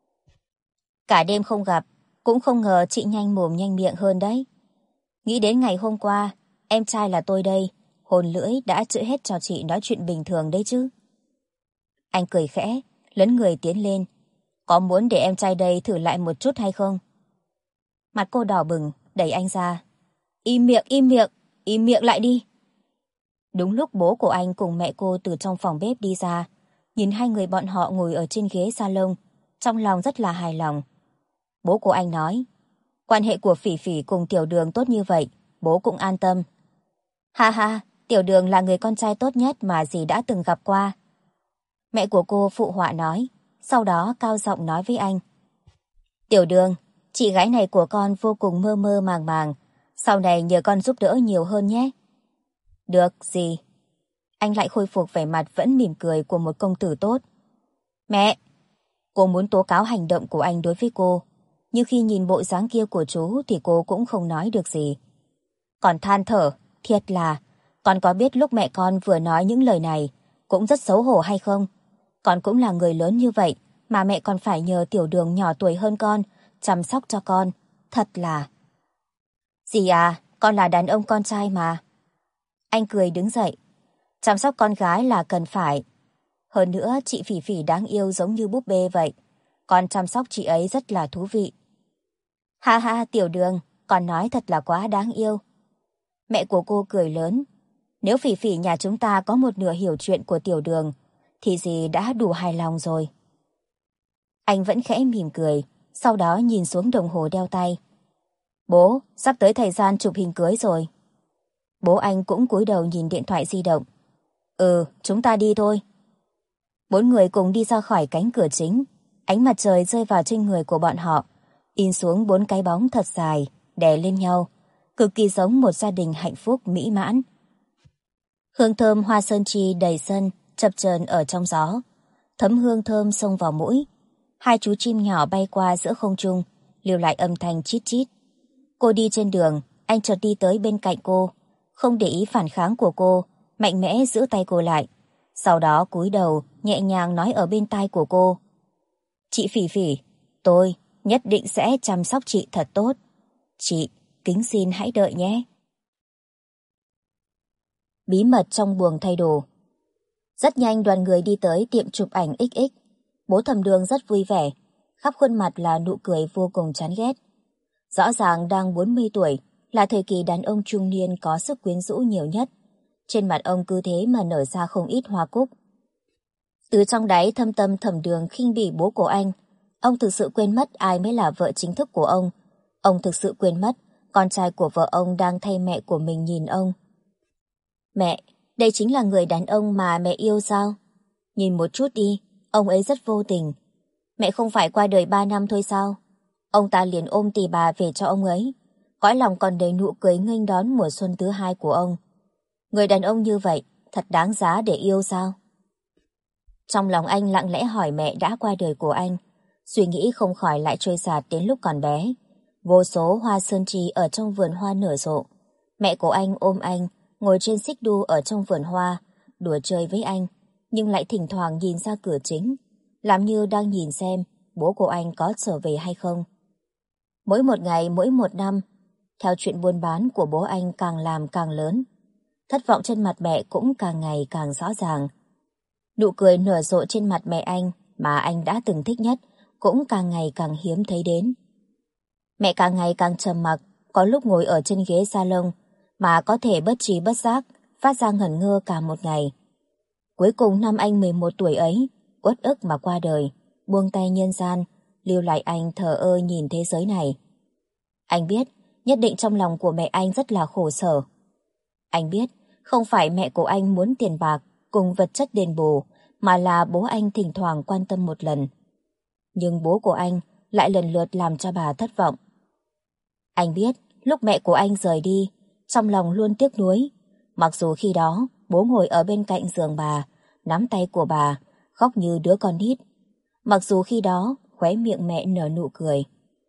Speaker 1: Cả đêm không gặp, cũng không ngờ chị nhanh mồm nhanh miệng hơn đấy. Nghĩ đến ngày hôm qua, em trai là tôi đây, hồn lưỡi đã chữa hết cho chị nói chuyện bình thường đấy chứ. Anh cười khẽ, lấn người tiến lên. Có muốn để em trai đây thử lại một chút hay không? Mặt cô đỏ bừng, đẩy anh ra. Im miệng, im miệng, im miệng lại đi. Đúng lúc bố của anh cùng mẹ cô từ trong phòng bếp đi ra, nhìn hai người bọn họ ngồi ở trên ghế salon, trong lòng rất là hài lòng. Bố của anh nói, quan hệ của Phỉ Phỉ cùng Tiểu Đường tốt như vậy, bố cũng an tâm. Ha ha, Tiểu Đường là người con trai tốt nhất mà dì đã từng gặp qua. Mẹ của cô phụ họa nói, sau đó cao giọng nói với anh. Tiểu Đường, chị gái này của con vô cùng mơ mơ màng màng, sau này nhờ con giúp đỡ nhiều hơn nhé. Được, dì. Anh lại khôi phục vẻ mặt vẫn mỉm cười của một công tử tốt. Mẹ! Cô muốn tố cáo hành động của anh đối với cô, nhưng khi nhìn bộ dáng kia của chú thì cô cũng không nói được gì. Còn than thở, thiệt là, con có biết lúc mẹ con vừa nói những lời này cũng rất xấu hổ hay không? Con cũng là người lớn như vậy mà mẹ còn phải nhờ Tiểu Đường nhỏ tuổi hơn con chăm sóc cho con, thật là... Dì à, con là đàn ông con trai mà. Anh cười đứng dậy. Chăm sóc con gái là cần phải. Hơn nữa chị Phỉ Phỉ đáng yêu giống như búp bê vậy. Con chăm sóc chị ấy rất là thú vị. Ha ha, Tiểu Đường, con nói thật là quá đáng yêu. Mẹ của cô cười lớn. Nếu Phỉ Phỉ nhà chúng ta có một nửa hiểu chuyện của Tiểu Đường, thì dì đã đủ hài lòng rồi. Anh vẫn khẽ mỉm cười, sau đó nhìn xuống đồng hồ đeo tay. Bố, sắp tới thời gian chụp hình cưới rồi. Bố anh cũng cúi đầu nhìn điện thoại di động. Chúng ta đi thôi. 4 người cùng đi ra khỏi cánh cửa chính. Ánh mặt trời rơi vào trên người của bọn họ, in xuống 4 cái bóng thật dài, đè lên nhau, cực kỳ giống một gia đình hạnh phúc mỹ mãn. Hương thơm hoa sơn chi đầy sân, chập chờn ở trong gió. Thấm hương thơm xông vào mũi. Hai chú chim nhỏ bay qua giữa không trung, lưu lại âm thanh chít chít. Cô đi trên đường, anh chợt đi tới bên cạnh cô, không để ý phản kháng của cô, mạnh mẽ giữ tay cô lại. Sau đó cúi đầu, nhẹ nhàng nói ở bên tai của cô. Chị Phỉ Phỉ, tôi nhất định sẽ chăm sóc chị thật tốt. Chị, kính xin hãy đợi nhé. Bí mật trong buồng thay đồ. Rất nhanh đoàn người đi tới tiệm chụp ảnh XX. Bố Thẩm Đường rất vui vẻ, khắp khuôn mặt là nụ cười vô cùng chán ghét. Rõ ràng đang 40 tuổi, là thời kỳ đàn ông trung niên có sức quyến rũ nhiều nhất. Trên mặt ông cứ thế mà nở ra không ít hoa cúc. Từ trong đáy thâm tâm Thẩm Đường khinh bỉ bố của anh. Ông thực sự quên mất ai mới là vợ chính thức của ông. Ông thực sự quên mất con trai của vợ ông đang thay mẹ của mình nhìn ông. Mẹ, đây chính là người đàn ông mà mẹ yêu sao? Nhìn một chút đi, ông ấy rất vô tình. Mẹ không phải qua đời 3 năm thôi sao? Ông ta liền ôm tỉ bà về cho ông ấy. Cõi lòng còn đầy nụ cười nghênh đón mùa xuân thứ 2 của ông. Người đàn ông như vậy, thật đáng giá để yêu sao? Trong lòng anh lặng lẽ hỏi mẹ đã qua đời của anh. Suy nghĩ không khỏi lại trôi sạt đến lúc còn bé. Vô số hoa sơn trì ở trong vườn hoa nở rộ. Mẹ của anh ôm anh, ngồi trên xích đu ở trong vườn hoa, đùa chơi với anh, nhưng lại thỉnh thoảng nhìn ra cửa chính, làm như đang nhìn xem bố của anh có trở về hay không. Mỗi một ngày, mỗi một năm, theo chuyện buôn bán của bố anh càng làm càng lớn. Thất vọng trên mặt mẹ cũng càng ngày càng rõ ràng. Nụ cười nở rộ trên mặt mẹ anh mà anh đã từng thích nhất cũng càng ngày càng hiếm thấy đến. Mẹ càng ngày càng trầm mặc, có lúc ngồi ở trên ghế salon mà có thể bất trí bất giác phát ra ngẩn ngơ cả một ngày. Cuối cùng năm anh 11 tuổi ấy, uất ức mà qua đời, buông tay nhân gian, lưu lại anh thờ ơ nhìn thế giới này. Anh biết, nhất định trong lòng của mẹ anh rất là khổ sở. Anh biết, không phải mẹ của anh muốn tiền bạc cùng vật chất đền bù, mà là bố anh thỉnh thoảng quan tâm một lần. Nhưng bố của anh lại lần lượt làm cho bà thất vọng. Anh biết, lúc mẹ của anh rời đi, trong lòng luôn tiếc nuối. Mặc dù khi đó, bố ngồi ở bên cạnh giường bà, nắm tay của bà, khóc như đứa con nít. Mặc dù khi đó, khóe miệng mẹ nở nụ cười.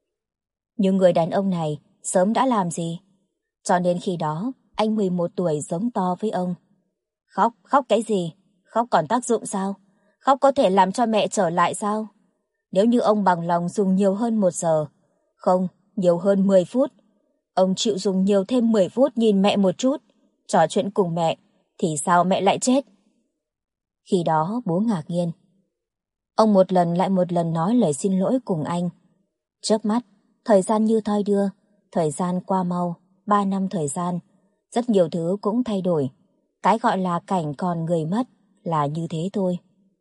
Speaker 1: Nhưng người đàn ông này sớm đã làm gì? Cho nên khi đó, anh 11 tuổi giống to với ông. Khóc, khóc cái gì? Khóc còn tác dụng sao? Khóc có thể làm cho mẹ trở lại sao? Nếu như ông bằng lòng dùng nhiều hơn 1 giờ, không, nhiều hơn 10 phút, ông chịu dùng nhiều thêm 10 phút nhìn mẹ một chút, trò chuyện cùng mẹ, thì sao mẹ lại chết? Khi đó bố ngạc nhiên. Ông một lần lại một lần nói lời xin lỗi cùng anh. Chớp mắt, thời gian như thoi đưa, thời gian qua mau, 3 năm thời gian, rất nhiều thứ cũng thay đổi. Cái gọi là cảnh còn người mất là như thế thôi.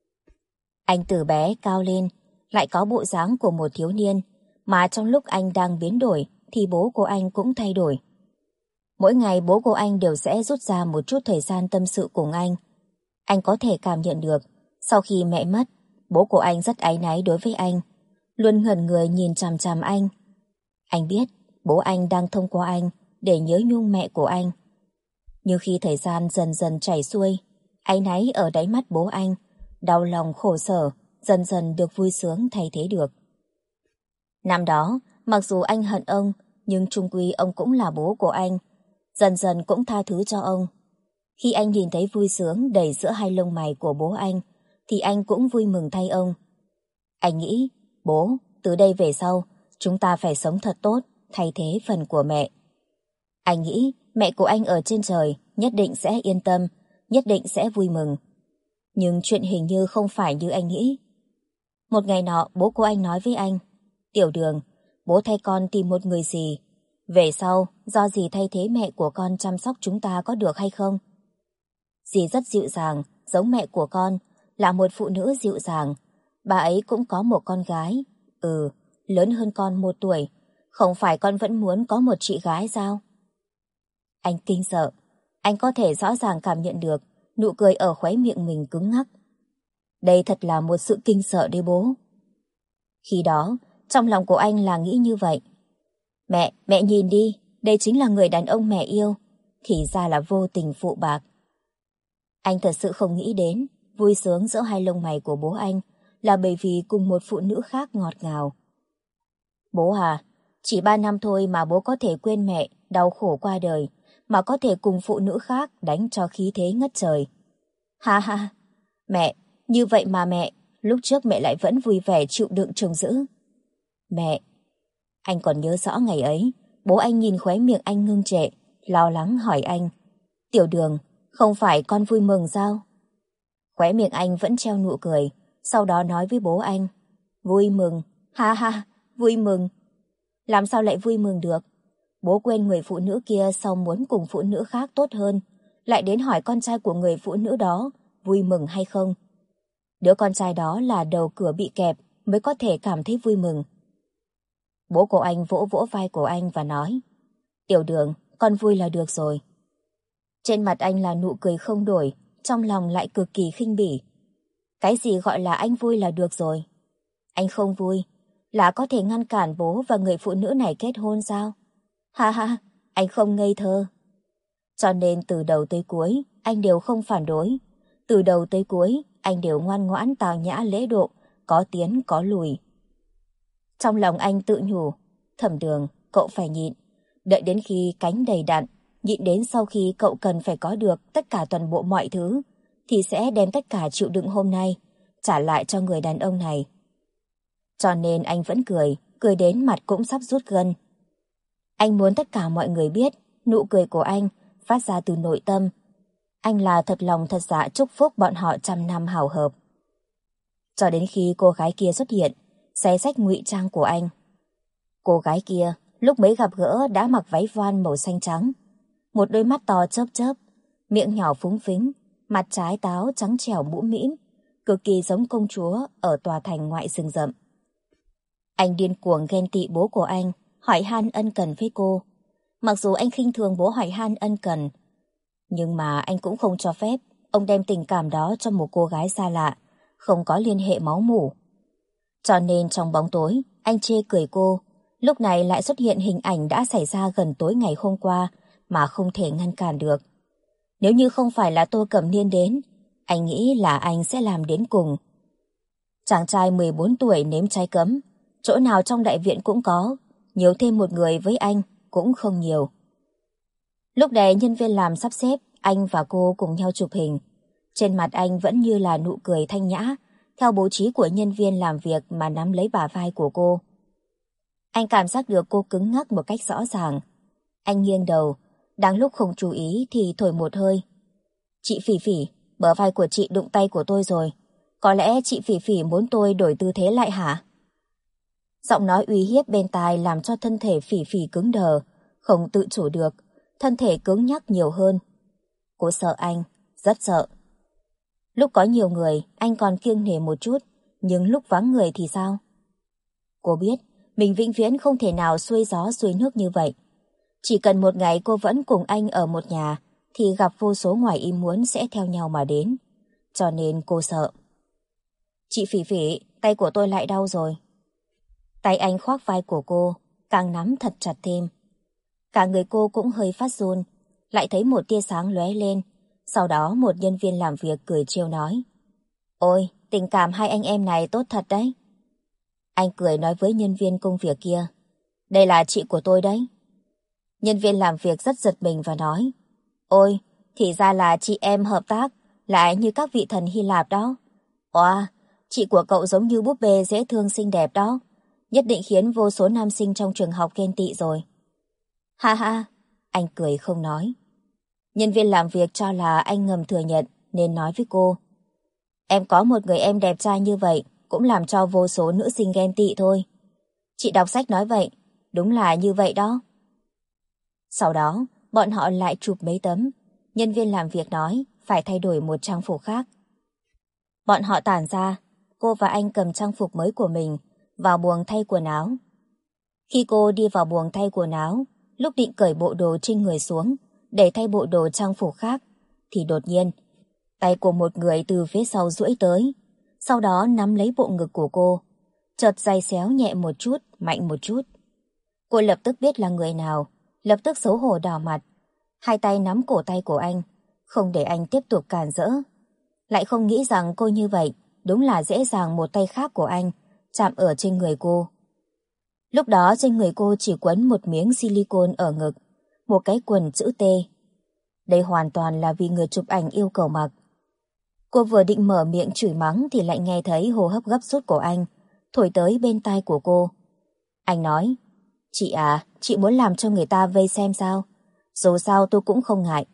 Speaker 1: Anh từ bé cao lên, lại có bộ dáng của một thiếu niên, mà trong lúc anh đang biến đổi thì bố của anh cũng thay đổi. Mỗi ngày bố của anh đều sẽ rút ra một chút thời gian tâm sự cùng anh. Anh có thể cảm nhận được, sau khi mẹ mất, bố của anh rất áy náy đối với anh, luôn ngẩn người nhìn chằm chằm anh. Anh biết, bố anh đang thông qua anh để nhớ nhung mẹ của anh. Nhưng khi thời gian dần dần chảy xuôi, áy náy ở đáy mắt bố anh, đau lòng khổ sở, dần dần được vui sướng thay thế được. Năm đó, mặc dù anh hận ông, nhưng chung quy ông cũng là bố của anh, dần dần cũng tha thứ cho ông. Khi anh nhìn thấy vui sướng đầy giữa hai lông mày của bố anh, thì anh cũng vui mừng thay ông. Anh nghĩ, bố, từ đây về sau, chúng ta phải sống thật tốt, thay thế phần của mẹ. Anh nghĩ, mẹ của anh ở trên trời nhất định sẽ yên tâm, nhất định sẽ vui mừng. Nhưng chuyện hình như không phải như anh nghĩ. Một ngày nọ, bố của anh nói với anh, Tiểu Đường, bố thay con tìm một người dì. Về sau, do dì thay thế mẹ của con chăm sóc chúng ta có được hay không? Dì rất dịu dàng, giống mẹ của con, là một phụ nữ dịu dàng. Bà ấy cũng có một con gái. Lớn hơn con 1 tuổi. Không phải con vẫn muốn có một chị gái sao? Anh kinh sợ. Anh có thể rõ ràng cảm nhận được nụ cười ở khóe miệng mình cứng ngắc. Đây thật là một sự kinh sợ đấy bố. Khi đó, trong lòng của anh là nghĩ như vậy. Mẹ nhìn đi, đây chính là người đàn ông mẹ yêu. Thì ra là vô tình phụ bạc. Anh thật sự không nghĩ đến vui sướng giữa hai lông mày của bố anh là bởi vì cùng một phụ nữ khác ngọt ngào. Bố à, chỉ 3 năm thôi mà bố có thể quên mẹ, đau khổ qua đời, mà có thể cùng phụ nữ khác đánh cho khí thế ngất trời. Ha ha, mẹ, như vậy mà mẹ, lúc trước mẹ lại vẫn vui vẻ chịu đựng trông giữ. Mẹ, anh còn nhớ rõ ngày ấy, bố anh nhìn khóe miệng anh ngưng trệ, lo lắng hỏi anh. Tiểu Đường, không phải con vui mừng sao? Khóe miệng anh vẫn treo nụ cười, sau đó nói với bố anh. Vui mừng, ha ha, vui mừng. Làm sao lại vui mừng được? Bố quên người phụ nữ kia sau muốn cùng phụ nữ khác tốt hơn, lại đến hỏi con trai của người phụ nữ đó vui mừng hay không. Đứa con trai đó là đầu cửa bị kẹp mới có thể cảm thấy vui mừng. Bố của anh vỗ vỗ vai của anh và nói, Tiểu Đường, con vui là được rồi. Trên mặt anh là nụ cười không đổi, trong lòng lại cực kỳ khinh bỉ. Cái gì gọi là anh vui là được rồi? Anh không vui là có thể ngăn cản bố và người phụ nữ này kết hôn sao? Ha ha, anh không ngây thơ. Cho nên từ đầu tới cuối, anh đều không phản đối. Từ đầu tới cuối, anh đều ngoan ngoãn tào nhã lễ độ, có tiến có lùi. Trong lòng anh tự nhủ, Thẩm Đường, cậu phải nhịn. Đợi đến khi cánh đầy đặn, nhịn đến sau khi cậu cần phải có được tất cả toàn bộ mọi thứ, thì sẽ đem tất cả chịu đựng hôm nay, trả lại cho người đàn ông này. Cho nên anh vẫn cười đến mặt cũng sắp rút gân. Anh muốn tất cả mọi người biết, nụ cười của anh phát ra từ nội tâm. Anh là thật lòng thật dạ chúc phúc bọn họ 100 năm hào hợp. Cho đến khi cô gái kia xuất hiện, xé rách ngụy trang của anh. Cô gái kia lúc mới gặp gỡ đã mặc váy voan màu xanh trắng, một đôi mắt to chớp chớp, miệng nhỏ phúng phính, mặt trái táo trắng trẻo mũm mĩm, cực kỳ giống công chúa ở tòa thành ngoại rừng rậm. Anh điên cuồng ghen tị bố của anh, hỏi han ân cần với cô. Mặc dù anh khinh thường bố hỏi han ân cần, nhưng mà anh cũng không cho phép ông đem tình cảm đó cho một cô gái xa lạ, không có liên hệ máu mủ. Cho nên trong bóng tối, anh chê cười cô, lúc này lại xuất hiện hình ảnh đã xảy ra gần tối ngày hôm qua mà không thể ngăn cản được. Nếu như không phải là Tô Cẩm Niên đến, anh nghĩ là anh sẽ làm đến cùng. Chàng trai 14 tuổi nếm trái cấm, chỗ nào trong đại viện cũng có, nhiều thêm một người với anh cũng không nhiều. Lúc này nhân viên làm sắp xếp, anh và cô cùng nhau chụp hình. Trên mặt anh vẫn như là nụ cười thanh nhã, theo bố trí của nhân viên làm việc mà nắm lấy bả vai của cô. Anh cảm giác được cô cứng ngắc một cách rõ ràng. Anh nghiêng đầu, đang lúc không chú ý thì thổi một hơi. Chị Phỉ Phỉ, bờ vai của chị đụng tay của tôi rồi. Có lẽ chị Phỉ Phỉ muốn tôi đổi tư thế lại hả? Giọng nói uy hiếp bên tai làm cho thân thể Phỉ Phỉ cứng đờ, không tự chủ được, thân thể cứng nhắc nhiều hơn. Cô sợ anh, rất sợ. Lúc có nhiều người, anh còn kiêng nể một chút, nhưng lúc vắng người thì sao? Cô biết, mình vĩnh viễn không thể nào xuôi gió xuôi nước như vậy. Chỉ cần một ngày cô vẫn cùng anh ở một nhà, thì gặp vô số ngoài ý muốn sẽ theo nhau mà đến. Cho nên cô sợ. Chị Phỉ Phỉ, tay của tôi lại đau rồi. Tay anh khoác vai của cô, càng nắm thật chặt thêm. Cả người cô cũng hơi phát run, lại thấy một tia sáng lóe lên. Sau đó một nhân viên làm việc cười trêu nói. Ôi, tình cảm hai anh em này tốt thật đấy. Anh cười nói với nhân viên công việc kia. Đây là chị của tôi đấy. Nhân viên làm việc rất giật mình và nói. Ôi, thì ra là chị em hợp tác, lại như các vị thần Hy Lạp đó. Wow, chị của cậu giống như búp bê dễ thương xinh đẹp đó. Nhất định khiến vô số nam sinh trong trường học ghen tị rồi. Ha ha, anh cười không nói. Nhân viên làm việc cho là anh ngầm thừa nhận nên nói với cô. Em có một người em đẹp trai như vậy cũng làm cho vô số nữ sinh ghen tị thôi. Chị đọc sách nói vậy, đúng là như vậy đó. Sau đó, bọn họ lại chụp mấy tấm. Nhân viên làm việc nói phải thay đổi một trang phục khác. Bọn họ tản ra, cô và anh cầm trang phục mới của mình vào buồng thay quần áo. Khi cô đi vào buồng thay quần áo, lúc định cởi bộ đồ trên người xuống để thay bộ đồ trang phục khác, thì đột nhiên, tay của một người từ phía sau duỗi tới, sau đó nắm lấy bộ ngực của cô, chợt giày xéo nhẹ một chút, mạnh một chút. Cô lập tức biết là người nào, lập tức xấu hổ đỏ mặt, hai tay nắm cổ tay của anh, không để anh tiếp tục cản rỡ. Lại không nghĩ rằng cô như vậy, đúng là dễ dàng một tay khác của anh chạm ở trên người cô. Lúc đó trên người cô chỉ quấn một miếng silicone ở ngực, một cái quần chữ T. Đây hoàn toàn là vì người chụp ảnh yêu cầu mặc. Cô vừa định mở miệng chửi mắng thì lại nghe thấy hô hấp gấp rút của anh thổi tới bên tai của cô. Anh nói, chị à, chị muốn làm cho người ta vây xem sao? Dù sao tôi cũng không ngại.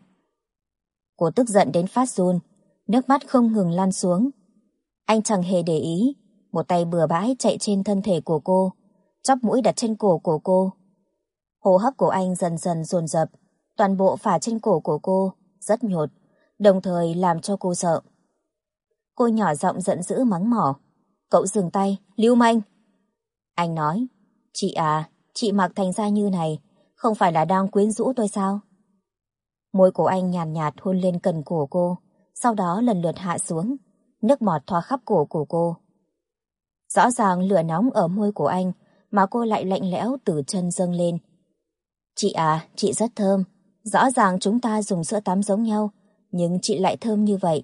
Speaker 1: Cô tức giận đến phát run, nước mắt không ngừng lan xuống. Anh chẳng hề để ý, một tay bừa bãi chạy trên thân thể của cô, chóp mũi đặt trên cổ của cô. Hô hấp của anh dần dần dồn dập, toàn bộ phả trên cổ của cô, rất nhột, đồng thời làm cho cô sợ. Cô nhỏ giọng giận dữ mắng mỏ, cậu dừng tay, lưu manh. Anh nói, chị à, chị mặc thành ra như này, không phải là đang quyến rũ tôi sao? Môi của anh nhàn nhạt hôn lên cần cổ cô, sau đó lần lượt hạ xuống, nước bọt thoa khắp cổ của cô. Rõ ràng lửa nóng ở môi của anh, mà cô lại lạnh lẽo từ chân dâng lên. Chị à, chị rất thơm, rõ ràng chúng ta dùng sữa tắm giống nhau, nhưng chị lại thơm như vậy.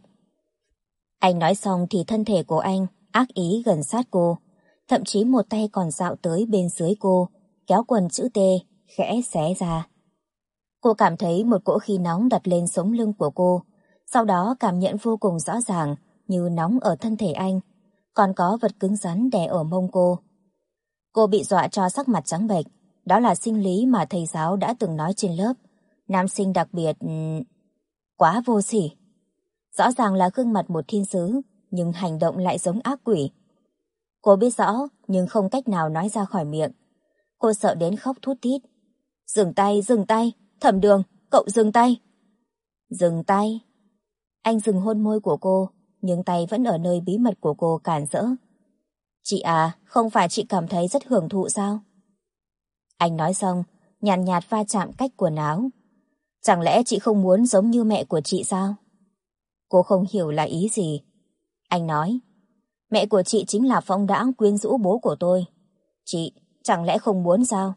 Speaker 1: Anh nói xong thì thân thể của anh ác ý gần sát cô, thậm chí một tay còn dạo tới bên dưới cô, kéo quần chữ T, khẽ xé ra. Cô cảm thấy một cỗ khí nóng đặt lên sống lưng của cô, sau đó cảm nhận vô cùng rõ ràng như nóng ở thân thể anh, còn có vật cứng rắn đè ở mông cô. Cô bị dọa cho sắc mặt trắng bệch, đó là sinh lý mà thầy giáo đã từng nói trên lớp. Nam sinh đặc biệt... quá vô sỉ. Rõ ràng là gương mặt một thiên sứ, nhưng hành động lại giống ác quỷ. Cô biết rõ, nhưng không cách nào nói ra khỏi miệng. Cô sợ đến khóc thút thít. Dừng tay, Thẩm Đường, cậu dừng tay. Dừng tay. Anh dừng hôn môi của cô, nhưng tay vẫn ở nơi bí mật của cô cản rỡ. Chị à, không phải chị cảm thấy rất hưởng thụ sao? Anh nói xong, nhàn nhạt va chạm cách quần áo. Chẳng lẽ chị không muốn giống như mẹ của chị sao? Cô không hiểu là ý gì. Anh nói, mẹ của chị chính là phóng đãng quyến rũ bố của tôi. Chị, chẳng lẽ không muốn sao?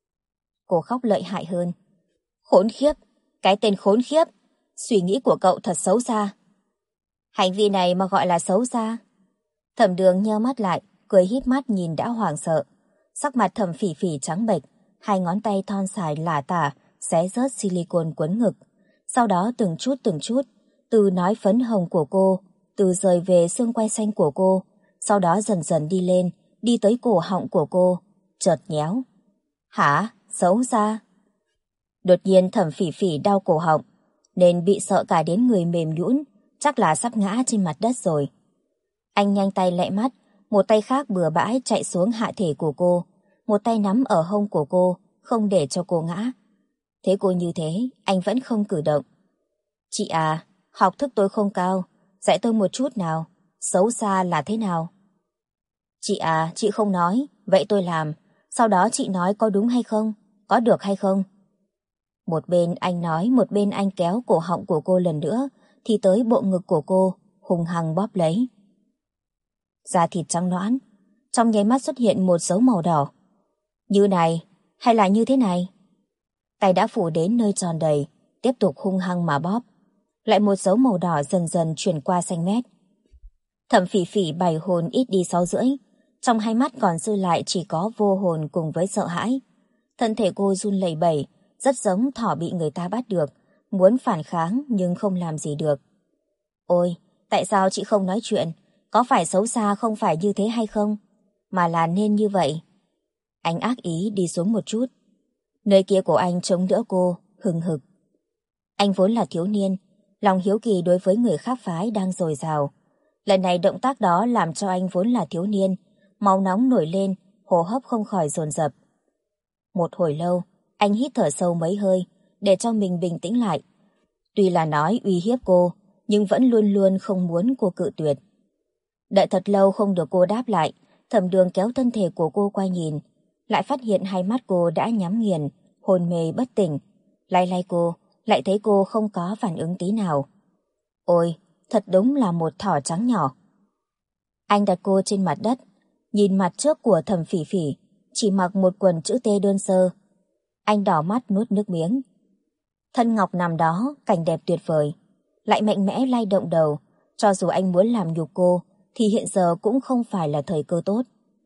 Speaker 1: Cô khóc lợi hại hơn. Khốn khiếp, cái tên khốn khiếp, suy nghĩ của cậu thật xấu xa. Hành vi này mà gọi là xấu xa? Thẩm Đường nheo mắt lại, cười híp mắt nhìn đã hoảng sợ. Sắc mặt Thẩm Phỉ Phỉ trắng bệch, hai ngón tay thon dài lả tả, xé rớt silicone quấn ngực. Sau đó từng chút, từ nói phấn hồng của cô, từ rời về xương quai xanh của cô, sau đó dần dần đi lên, đi tới cổ họng của cô, chợt nhéo. Hả? Xấu xa? Đột nhiên Thẩm Phỉ Phỉ đau cổ họng, nên bị sợ cả đến người mềm nhũn, chắc là sắp ngã trên mặt đất rồi. Anh nhanh tay lẹ mắt, một tay khác bừa bãi chạy xuống hạ thể của cô, một tay nắm ở hông của cô, không để cho cô ngã. Thế cô như thế, anh vẫn không cử động. Chị à, học thức tôi không cao, dạy tôi một chút nào, xấu xa là thế nào? Chị à, chị không nói, vậy tôi làm, sau đó chị nói có đúng hay không, có được hay không? Một bên anh nói, một bên anh kéo cổ họng của cô lần nữa, thì tới bộ ngực của cô, hùng hăng bóp lấy. Da thịt trắng nõn, trong nháy mắt xuất hiện một dấu màu đỏ. Như này, hay là như thế này? Tay đã phủ đến nơi tròn đầy, tiếp tục hung hăng mà bóp. Lại một dấu màu đỏ dần dần chuyển qua xanh mét. Thẩm Phỉ Phỉ bày hồn ít đi 6,5, trong hai mắt còn dư lại chỉ có vô hồn cùng với sợ hãi. Thân thể cô run lẩy bẩy, rất giống thỏ bị người ta bắt được, muốn phản kháng nhưng không làm gì được. Ôi, tại sao chị không nói chuyện? Có phải xấu xa không phải như thế hay không? Mà là nên như vậy. Anh ác ý đi xuống một chút. Nơi kia của anh chống đỡ cô, hừng hực. Anh vốn là thiếu niên, lòng hiếu kỳ đối với người khác phái đang dồi dào. Lần này động tác đó làm cho anh vốn là thiếu niên, máu nóng nổi lên, hô hấp không khỏi dồn dập. Một hồi lâu, anh hít thở sâu mấy hơi, để cho mình bình tĩnh lại. Tuy là nói uy hiếp cô, nhưng vẫn luôn luôn không muốn cô cự tuyệt. Đợi thật lâu không được cô đáp lại, Thẩm Đường kéo thân thể của cô qua nhìn, lại phát hiện hai mắt cô đã nhắm nghiền, hôn mê bất tỉnh. Lay cô, lại thấy cô không có phản ứng tí nào. Ôi, thật đúng là một thỏ trắng nhỏ. Anh đặt cô trên mặt đất, nhìn mặt trước của Thẩm Phỉ Phỉ, chỉ mặc một quần chữ T đơn sơ. Anh đỏ mắt nuốt nước miếng. Thân ngọc nằm đó, cảnh đẹp tuyệt vời. lại mạnh mẽ lay động đầu. Cho dù anh muốn làm nhục cô, thì hiện giờ cũng không phải là thời cơ tốt.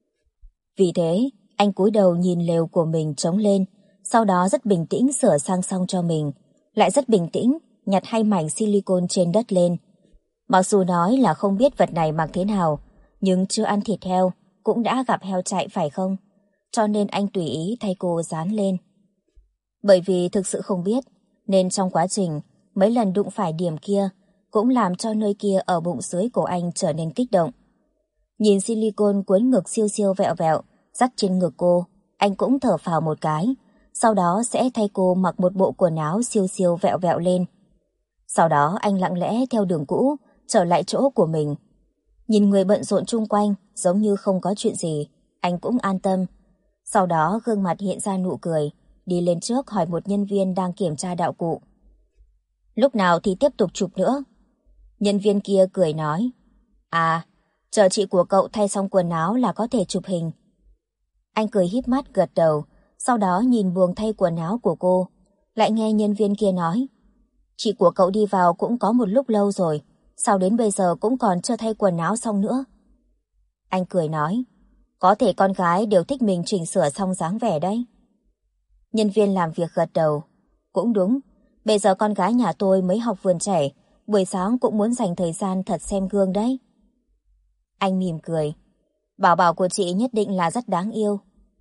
Speaker 1: Vì thế, anh cúi đầu nhìn lều của mình trống lên, sau đó rất bình tĩnh sửa sang xong cho mình, lại rất bình tĩnh nhặt 2 mảnh silicone trên đất lên. Mặc dù nói là không biết vật này mặc thế nào, nhưng chưa ăn thịt heo, cũng đã gặp heo chạy phải không? Cho nên anh tùy ý thay cô dán lên. Bởi vì thực sự không biết, nên trong quá trình mấy lần đụng phải điểm kia cũng làm cho nơi kia ở bụng dưới của anh trở nên kích động. Nhìn silicone cuốn ngực siêu siêu vẹo vẹo dắt trên ngực cô, anh cũng thở phào một cái, sau đó sẽ thay cô mặc một bộ quần áo siêu siêu vẹo vẹo lên. Sau đó anh lặng lẽ theo đường cũ trở lại chỗ của mình. Nhìn người bận rộn chung quanh giống như không có chuyện gì, anh cũng an tâm. Sau đó gương mặt hiện ra nụ cười, đi lên trước hỏi một nhân viên đang kiểm tra đạo cụ. Lúc nào thì tiếp tục chụp nữa? Nhân viên kia cười nói, à, chờ chị của cậu thay xong quần áo là có thể chụp hình. Anh cười híp mắt gật đầu, sau đó nhìn buồng thay quần áo của cô, lại nghe nhân viên kia nói, chị của cậu đi vào cũng có một lúc lâu rồi, sao đến bây giờ cũng còn chưa thay quần áo xong nữa? Anh cười nói, có thể con gái đều thích mình chỉnh sửa xong dáng vẻ đấy. Nhân viên làm việc gật đầu, cũng đúng, bây giờ con gái nhà tôi mới học vườn trẻ, buổi sáng cũng muốn dành thời gian thật xem gương đấy. Anh mỉm cười, bảo bảo của chị nhất định là rất đáng yêu.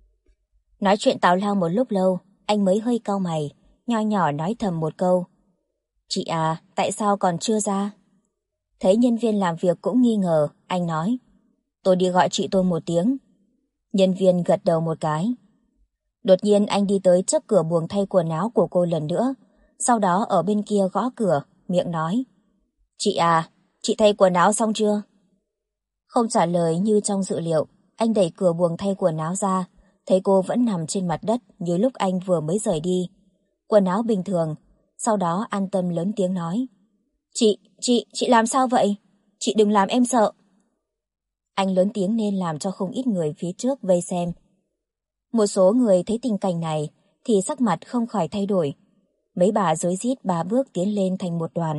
Speaker 1: Nói chuyện tào lao một lúc lâu, anh mới hơi cau mày, nho nhỏ nói thầm một câu, chị à, tại sao còn chưa ra? Thấy nhân viên làm việc cũng nghi ngờ, anh nói, tôi đi gọi chị tôi một tiếng. Nhân viên gật đầu một cái. Đột nhiên anh đi tới trước cửa buồng thay quần áo của cô lần nữa, sau đó ở bên kia gõ cửa, miệng nói, chị à, chị thay quần áo xong chưa? Không trả lời như trong dự liệu, anh đẩy cửa buồng thay quần áo ra, thấy cô vẫn nằm trên mặt đất như lúc anh vừa mới rời đi. Quần áo bình thường, sau đó an tâm lớn tiếng nói, chị làm sao vậy? Chị đừng làm em sợ. Anh lớn tiếng nên làm cho không ít người phía trước vây xem. Một số người thấy tình cảnh này thì sắc mặt không khỏi thay đổi. Mấy bà rối rít 3 bước tiến lên thành một đoàn.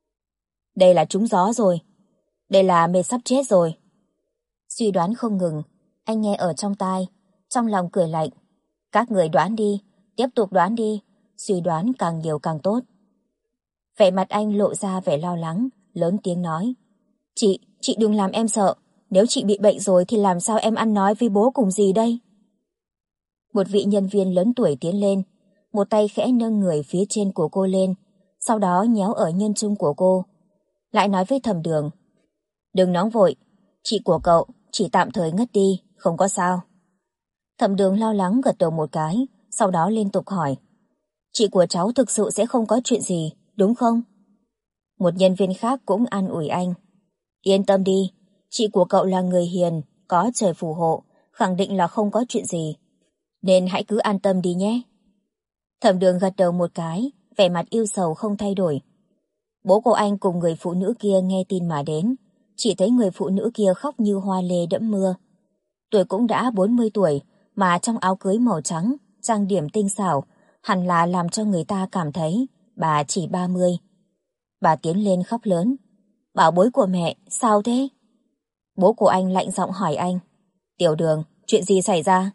Speaker 1: Đây là trúng gió rồi. Đây là mệt sắp chết rồi. Suy đoán không ngừng, anh nghe ở trong tai, trong lòng cười lạnh. Các người đoán đi, tiếp tục đoán đi, suy đoán càng nhiều càng tốt. Vẻ mặt anh lộ ra vẻ lo lắng, lớn tiếng nói. Chị đừng làm em sợ, nếu chị bị bệnh rồi thì làm sao em ăn nói với bố cùng dì đây? Một vị nhân viên lớn tuổi tiến lên, một tay khẽ nâng người phía trên của cô lên, sau đó nhéo ở nhân trung của cô. Lại nói với Thẩm Đường, đừng nóng vội, chị của cậu chỉ tạm thời ngất đi, không có sao. Thẩm Đường lo lắng gật đầu một cái, sau đó liên tục hỏi, chị của cháu thực sự sẽ không có chuyện gì, đúng không? Một nhân viên khác cũng an ủi anh, yên tâm đi, chị của cậu là người hiền, có trời phù hộ, khẳng định là không có chuyện gì, nên hãy cứ an tâm đi nhé. Thẩm Đường gật đầu một cái, vẻ mặt yêu sầu không thay đổi. Bố của anh cùng người phụ nữ kia nghe tin mà đến, chỉ thấy người phụ nữ kia khóc như hoa lê đẫm mưa. Tuổi cũng đã 40 tuổi, mà trong áo cưới màu trắng, trang điểm tinh xảo, hẳn là làm cho người ta cảm thấy bà chỉ 30. Bà tiến lên khóc lớn, bảo bối của mẹ, sao thế? Bố của anh lạnh giọng hỏi anh, Tiểu Đường, chuyện gì xảy ra?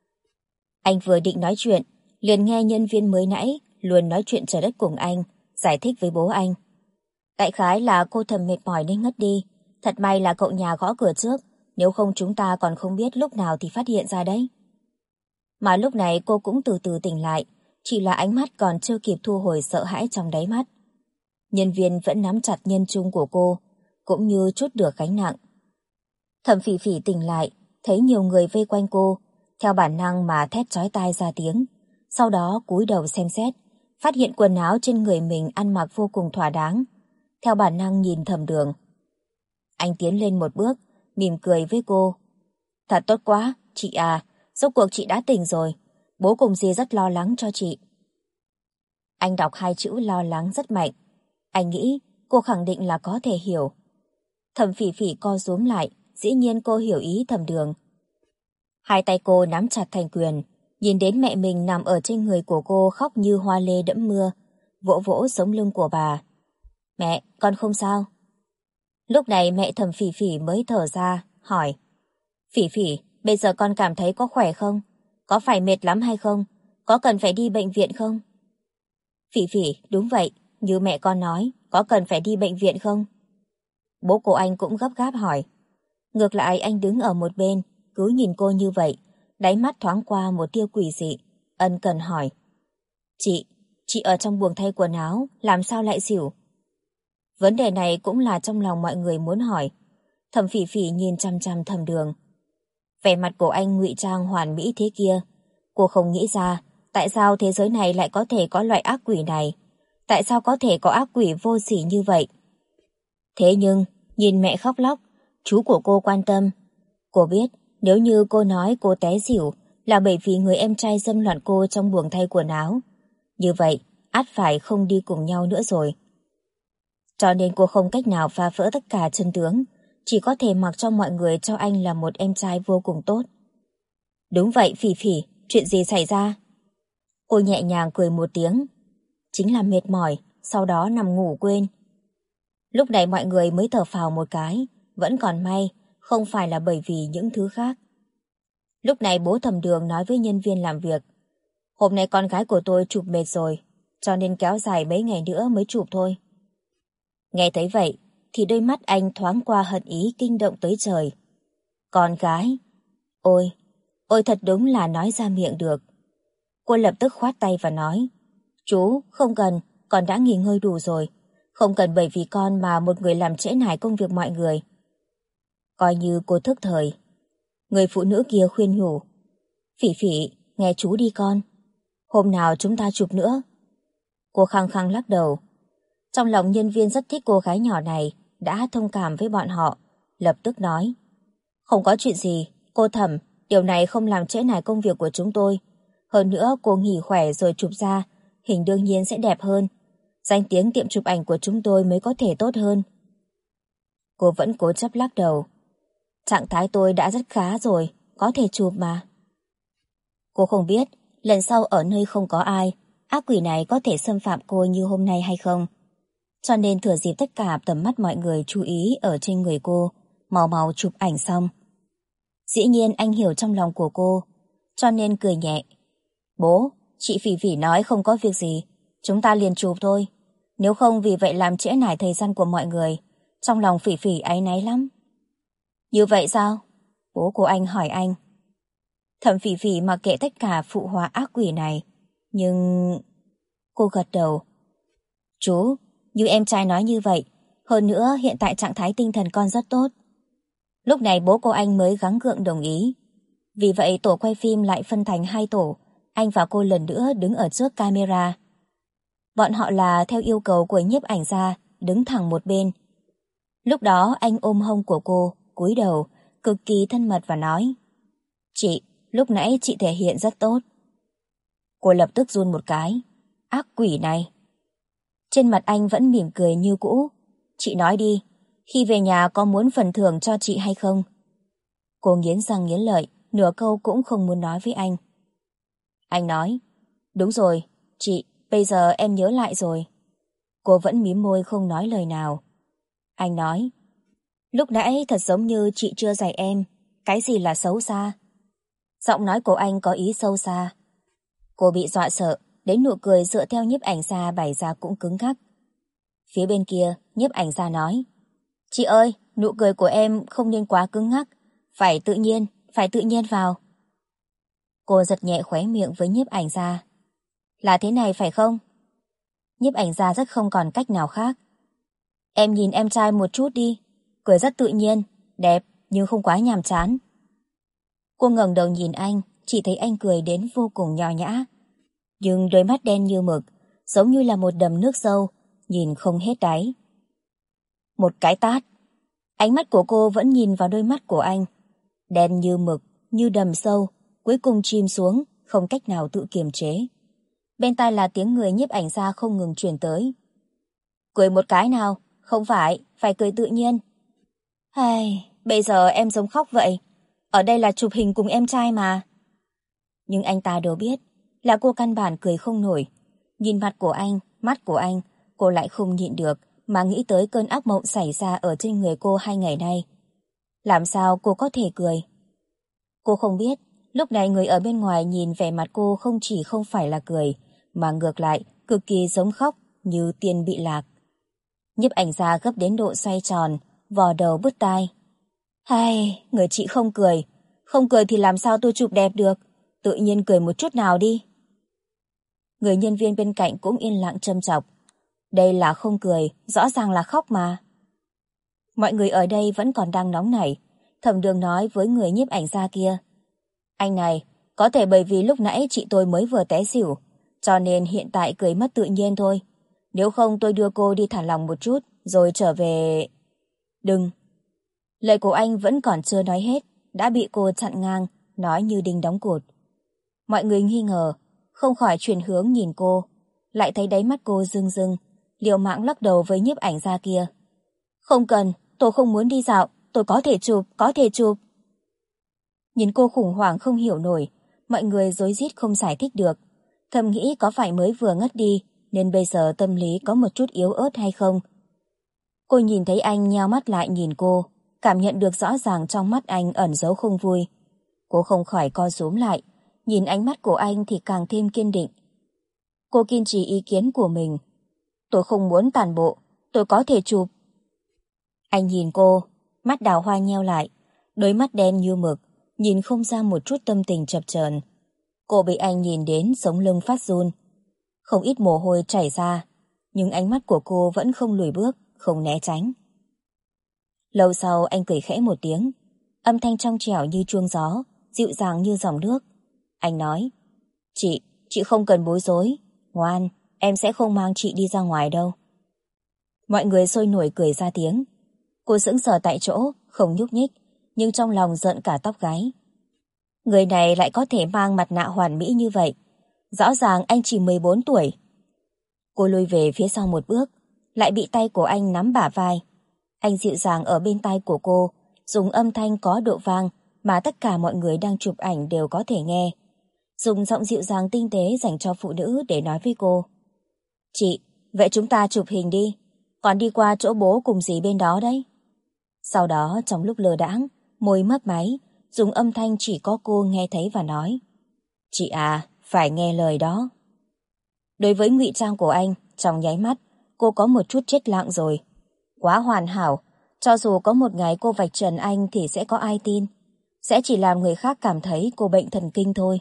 Speaker 1: Anh vừa định nói chuyện, liền nghe nhân viên mới nãy luôn nói chuyện trời đất cùng anh, giải thích với bố anh. Đại khái là cô Thầm mệt mỏi nên ngất đi, thật may là cậu nhà gõ cửa trước, nếu không chúng ta còn không biết lúc nào thì phát hiện ra đấy. Mà lúc này cô cũng từ từ tỉnh lại, chỉ là ánh mắt còn chưa kịp thu hồi sợ hãi trong đáy mắt. Nhân viên vẫn nắm chặt nhân trung của cô, cũng như trút được gánh nặng. Thẩm Phỉ Phỉ tỉnh lại, thấy nhiều người vây quanh cô, theo bản năng mà thét chói tai ra tiếng, sau đó cúi đầu xem xét, phát hiện quần áo trên người mình ăn mặc vô cùng thỏa đáng, theo bản năng nhìn Thẩm Đường. Anh tiến lên một bước, mỉm cười với cô. Thật tốt quá, chị à, rốt cuộc chị đã tỉnh rồi, bố cùng dì rất lo lắng cho chị. Anh đọc 2 chữ lo lắng rất mạnh, anh nghĩ cô khẳng định là có thể hiểu. Thẩm Phỉ Phỉ co rúm lại, dĩ nhiên cô hiểu ý Thẩm Đường. 2 tay cô nắm chặt thành quyền, nhìn đến mẹ mình nằm ở trên người của cô khóc như hoa lê đẫm mưa, vỗ vỗ sống lưng của bà. Mẹ, con không sao. Lúc này mẹ Thẩm Phỉ Phỉ mới thở ra, hỏi. Phỉ Phỉ, bây giờ con cảm thấy có khỏe không? Có phải mệt lắm hay không? Có cần phải đi bệnh viện không? Phỉ Phỉ, đúng vậy, như mẹ con nói, có cần phải đi bệnh viện không? Bố của anh cũng gấp gáp hỏi. Ngược lại anh đứng ở một bên, cứ nhìn cô như vậy, đáy mắt thoáng qua một tia quỷ dị, ân cần hỏi. Chị ở trong buồng thay quần áo, làm sao lại xỉu? Vấn đề này cũng là trong lòng mọi người muốn hỏi. Thẩm Phỉ Phỉ nhìn chăm chăm Thẩm Đường. Vẻ mặt của anh ngụy trang hoàn mỹ thế kia. Cô không nghĩ ra, tại sao thế giới này lại có thể có loại ác quỷ này? Tại sao có thể có ác quỷ vô sỉ như vậy? Thế nhưng, nhìn mẹ khóc lóc, chú của cô quan tâm. Cô biết, nếu như cô nói cô té xỉu là bởi vì người em trai dâm loạn cô trong buồng thay quần áo. Như vậy, ắt phải không đi cùng nhau nữa rồi. Cho nên cô không cách nào phá vỡ tất cả chân tướng, chỉ có thể mặc cho mọi người cho anh là một em trai vô cùng tốt. Đúng vậy Phỉ Phỉ, chuyện gì xảy ra? Cô nhẹ nhàng cười một tiếng. Chính là mệt mỏi, sau đó nằm ngủ quên. Lúc này mọi người mới thở phào một cái, vẫn còn may, không phải là bởi vì những thứ khác. Lúc này bố Thẩm Đường nói với nhân viên làm việc. Hôm nay con gái của tôi chụp mệt rồi, cho nên kéo dài mấy ngày nữa mới chụp thôi. Nghe thấy vậy, thì đôi mắt anh thoáng qua hận ý kinh động tới trời. Con gái? Ôi thật đúng là nói ra miệng được. Cô lập tức khoát tay và nói. Chú, không cần, con đã nghỉ ngơi đủ rồi. Không cần bởi vì con mà một người làm trễ nải công việc mọi người. Coi như cô thức thời. Người phụ nữ kia khuyên nhủ. Phỉ Phỉ, nghe chú đi con. Hôm nào chúng ta chụp nữa. Cô khăng khăng lắc đầu. Trong lòng nhân viên rất thích cô gái nhỏ này, đã thông cảm với bọn họ, lập tức nói. Không có chuyện gì, cô Thẩm, điều này không làm trễ nải công việc của chúng tôi. Hơn nữa cô nghỉ khỏe rồi chụp ra, hình đương nhiên sẽ đẹp hơn. Danh tiếng tiệm chụp ảnh của chúng tôi mới có thể tốt hơn. Cô vẫn cố chấp lắc đầu. Trạng thái tôi đã rất khá rồi, có thể chụp mà. Cô không biết, lần sau ở nơi không có ai, ác quỷ này có thể xâm phạm cô như hôm nay hay không. Cho nên thừa dịp tất cả tầm mắt mọi người chú ý ở trên người cô, mau mau chụp ảnh xong. Dĩ nhiên anh hiểu trong lòng của cô, cho nên cười nhẹ. Bố, chị Phỉ Phỉ nói không có việc gì, chúng ta liền chụp thôi. Nếu không vì vậy làm trễ nải thời gian của mọi người, trong lòng Phỉ Phỉ áy náy lắm. Như vậy sao? Bố của anh hỏi anh. Thẩm Phỉ Phỉ mặc kệ tất cả phụ hóa ác quỷ này, nhưng... Cô gật đầu. Chú, như em trai nói như vậy, hơn nữa hiện tại trạng thái tinh thần con rất tốt. Lúc này bố cô anh mới gắng gượng đồng ý. Vì vậy tổ quay phim lại phân thành hai tổ, anh và cô lần nữa đứng ở trước camera. Bọn họ là theo yêu cầu của nhiếp ảnh gia, đứng thẳng một bên. Lúc đó anh ôm hông của cô, cúi đầu, cực kỳ thân mật và nói. Chị, lúc nãy chị thể hiện rất tốt. Cô lập tức run một cái. Ác quỷ này. Trên mặt anh vẫn mỉm cười như cũ. Chị nói đi, khi về nhà có muốn phần thưởng cho chị hay không? Cô nghiến răng nghiến lợi, nửa câu cũng không muốn nói với anh. Anh nói, đúng rồi, chị, bây giờ em nhớ lại rồi. Cô vẫn mím môi không nói lời nào. Anh nói, lúc nãy thật giống như chị chưa dạy em, cái gì là xấu xa. Giọng nói của anh có ý sâu xa. Cô bị dọa sợ, đến nụ cười dựa theo nhiếp ảnh gia bày ra cũng cứng ngắc. Phía bên kia, nhiếp ảnh gia nói, chị ơi, nụ cười của em không nên quá cứng ngắc, phải tự nhiên vào. Cô giật nhẹ khóe miệng với nhiếp ảnh gia. Là thế này phải không? Nhiếp ảnh gia rất không còn cách nào khác. Em nhìn em trai một chút đi, cười rất tự nhiên, đẹp nhưng không quá nhàm chán. Cô ngẩng đầu nhìn anh, chỉ thấy anh cười đến vô cùng nho nhã. Nhưng đôi mắt đen như mực, giống như là một đầm nước sâu, nhìn không hết đáy. Một cái tát. Ánh mắt của cô vẫn nhìn vào đôi mắt của anh. Đen như mực, như đầm sâu, cuối cùng chìm xuống, không cách nào tự kiềm chế. Bên tai là tiếng người nhiếp ảnh gia không ngừng truyền tới. Cười một cái nào, không phải cười tự nhiên. Hay, bây giờ em giống khóc vậy. Ở đây là chụp hình cùng em trai mà. Nhưng anh ta đều biết là cô căn bản cười không nổi. Nhìn mặt của anh, mắt của anh, cô lại không nhịn được mà nghĩ tới cơn ác mộng xảy ra ở trên người cô 2 ngày nay. Làm sao cô có thể cười? Cô không biết, lúc này người ở bên ngoài nhìn vẻ mặt cô không chỉ không phải là cười, mà ngược lại cực kỳ giống khóc như tiên bị lạc. Nhiếp ảnh gia gấp đến độ xoay tròn, vò đầu bứt tai. Hay, người chị không cười thì làm sao tôi chụp đẹp được, tự nhiên cười một chút nào đi. Người nhân viên bên cạnh cũng yên lặng châm chọc. Đây là không cười, rõ ràng là khóc mà. Mọi người ở đây vẫn còn đang nóng nảy. Thẩm Đường nói với người nhiếp ảnh gia kia. Anh này, có thể bởi vì lúc nãy chị tôi mới vừa té xỉu, cho nên hiện tại cười mất tự nhiên thôi. Nếu không tôi đưa cô đi thả lỏng một chút, rồi trở về... Đừng. Lời của anh vẫn còn chưa nói hết, đã bị cô chặn ngang, nói như đinh đóng cột. Mọi người nghi ngờ, không khỏi chuyển hướng nhìn cô, lại thấy đáy mắt cô rưng rưng, liều mạng lắc đầu với nhiếp ảnh gia kia. Không cần, tôi không muốn đi dạo, tôi có thể chụp. Nhìn cô khủng hoảng không hiểu nổi, mọi người rối rít không giải thích được. Thầm nghĩ có phải mới vừa ngất đi, nên bây giờ tâm lý có một chút yếu ớt hay không. Cô nhìn thấy anh nheo mắt lại nhìn cô, cảm nhận được rõ ràng trong mắt anh ẩn giấu không vui. Cô không khỏi co rúm lại, nhìn ánh mắt của anh thì càng thêm kiên định. Cô kiên trì ý kiến của mình. Tôi không muốn tản bộ, tôi có thể chụp. Anh nhìn cô, mắt đào hoa nheo lại, đôi mắt đen như mực, nhìn không ra một chút tâm tình chập chờn. Cô bị anh nhìn đến sống lưng phát run. Không ít mồ hôi chảy ra, nhưng ánh mắt của cô vẫn không lùi bước, không né tránh. Lâu sau anh cười khẽ một tiếng, âm thanh trong trẻo như chuông gió, dịu dàng như dòng nước. Anh nói, chị không cần bối rối, ngoan, em sẽ không mang chị đi ra ngoài đâu. Mọi người sôi nổi cười ra tiếng. Cô sững sờ tại chỗ, không nhúc nhích, nhưng trong lòng giận cả tóc gáy. Người này lại có thể mang mặt nạ hoàn mỹ như vậy. Rõ ràng anh chỉ 14 tuổi. Cô lùi về phía sau một bước, lại bị tay của anh nắm bả vai. Anh dịu dàng ở bên tai của cô, dùng âm thanh có độ vang mà tất cả mọi người đang chụp ảnh đều có thể nghe. Dùng giọng dịu dàng tinh tế dành cho phụ nữ để nói với cô. Chị, vậy chúng ta chụp hình đi, còn đi qua chỗ bố cùng dì bên đó đấy. Sau đó trong lúc lơ đãng, môi mấp máy, dùng âm thanh chỉ có cô nghe thấy và nói. Chị à, phải nghe lời đó. Đối với ngụy trang của anh, trong nháy mắt, cô có một chút chết lặng rồi. Quá hoàn hảo, cho dù có một ngày cô vạch trần anh thì sẽ có ai tin. Sẽ chỉ làm người khác cảm thấy cô bệnh thần kinh thôi.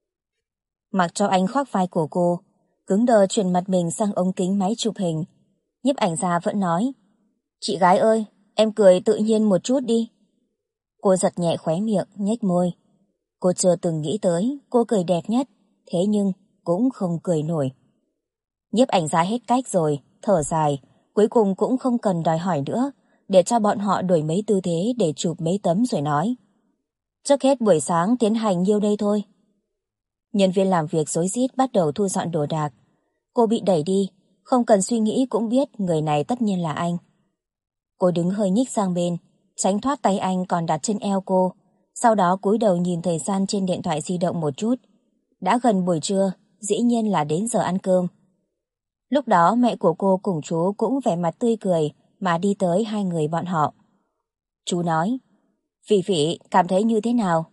Speaker 1: Mặc cho anh khoác vai của cô, cứng đờ chuyển mặt mình sang ống kính máy chụp hình. Nhiếp ảnh gia vẫn nói, chị gái ơi, em cười tự nhiên một chút đi. Cô giật nhẹ khóe miệng, nhếch môi. Cô chưa từng nghĩ tới cô cười đẹp nhất, thế nhưng cũng không cười nổi. Nhiếp ảnh gia hết cách rồi, thở dài, cuối cùng cũng không cần đòi hỏi nữa, để cho bọn họ đổi mấy tư thế để chụp mấy tấm rồi nói. Trước hết buổi sáng tiến hành nhiêu đây thôi. Nhân viên làm việc rối rít bắt đầu thu dọn đồ đạc. Cô bị đẩy đi, không cần suy nghĩ cũng biết người này tất nhiên là anh. Cô đứng hơi nhích sang bên, tránh thoát tay anh còn đặt trên eo cô, sau đó cúi đầu nhìn thời gian trên điện thoại di động một chút. Đã gần buổi trưa, dĩ nhiên là đến giờ ăn cơm. Lúc đó mẹ của cô cùng chú cũng vẻ mặt tươi cười mà đi tới hai người bọn họ. Chú nói, Phỉ Phỉ cảm thấy như thế nào?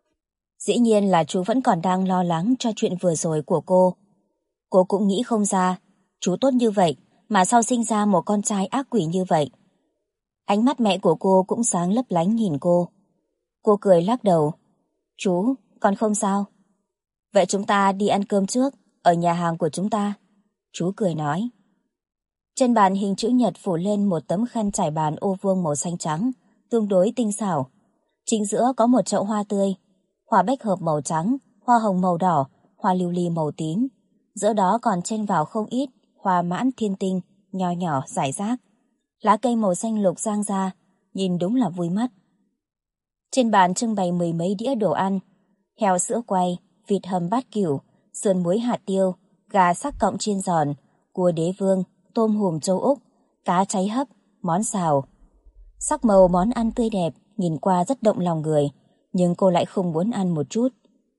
Speaker 1: Dĩ nhiên là chú vẫn còn đang lo lắng cho chuyện vừa rồi của cô. Cô cũng nghĩ không ra, chú tốt như vậy mà sau sinh ra một con trai ác quỷ như vậy. Ánh mắt mẹ của cô cũng sáng lấp lánh nhìn cô. Cô cười lắc đầu. Chú, con không sao. Vậy chúng ta đi ăn cơm trước, ở nhà hàng của chúng ta. Chú cười nói. Trên bàn hình chữ nhật phủ lên một tấm khăn trải bàn ô vuông màu xanh trắng, tương đối tinh xảo. Chính giữa có một chậu hoa tươi, hoa bách hợp màu trắng, hoa hồng màu đỏ, hoa lưu ly màu tím. Giữa đó còn chen vào không ít hoa mãn thiên tinh, nho nhỏ rải rác. Lá cây màu xanh lục giang ra, nhìn đúng là vui mắt. Trên bàn trưng bày mười mấy đĩa đồ ăn, heo sữa quay, vịt hầm bát cửu, sườn muối hạt tiêu, gà sắc cọng chiên giòn, cua đế vương, tôm hùm châu Úc, cá cháy hấp, món xào. Sắc màu món ăn tươi đẹp, nhìn qua rất động lòng người, nhưng cô lại không muốn ăn một chút.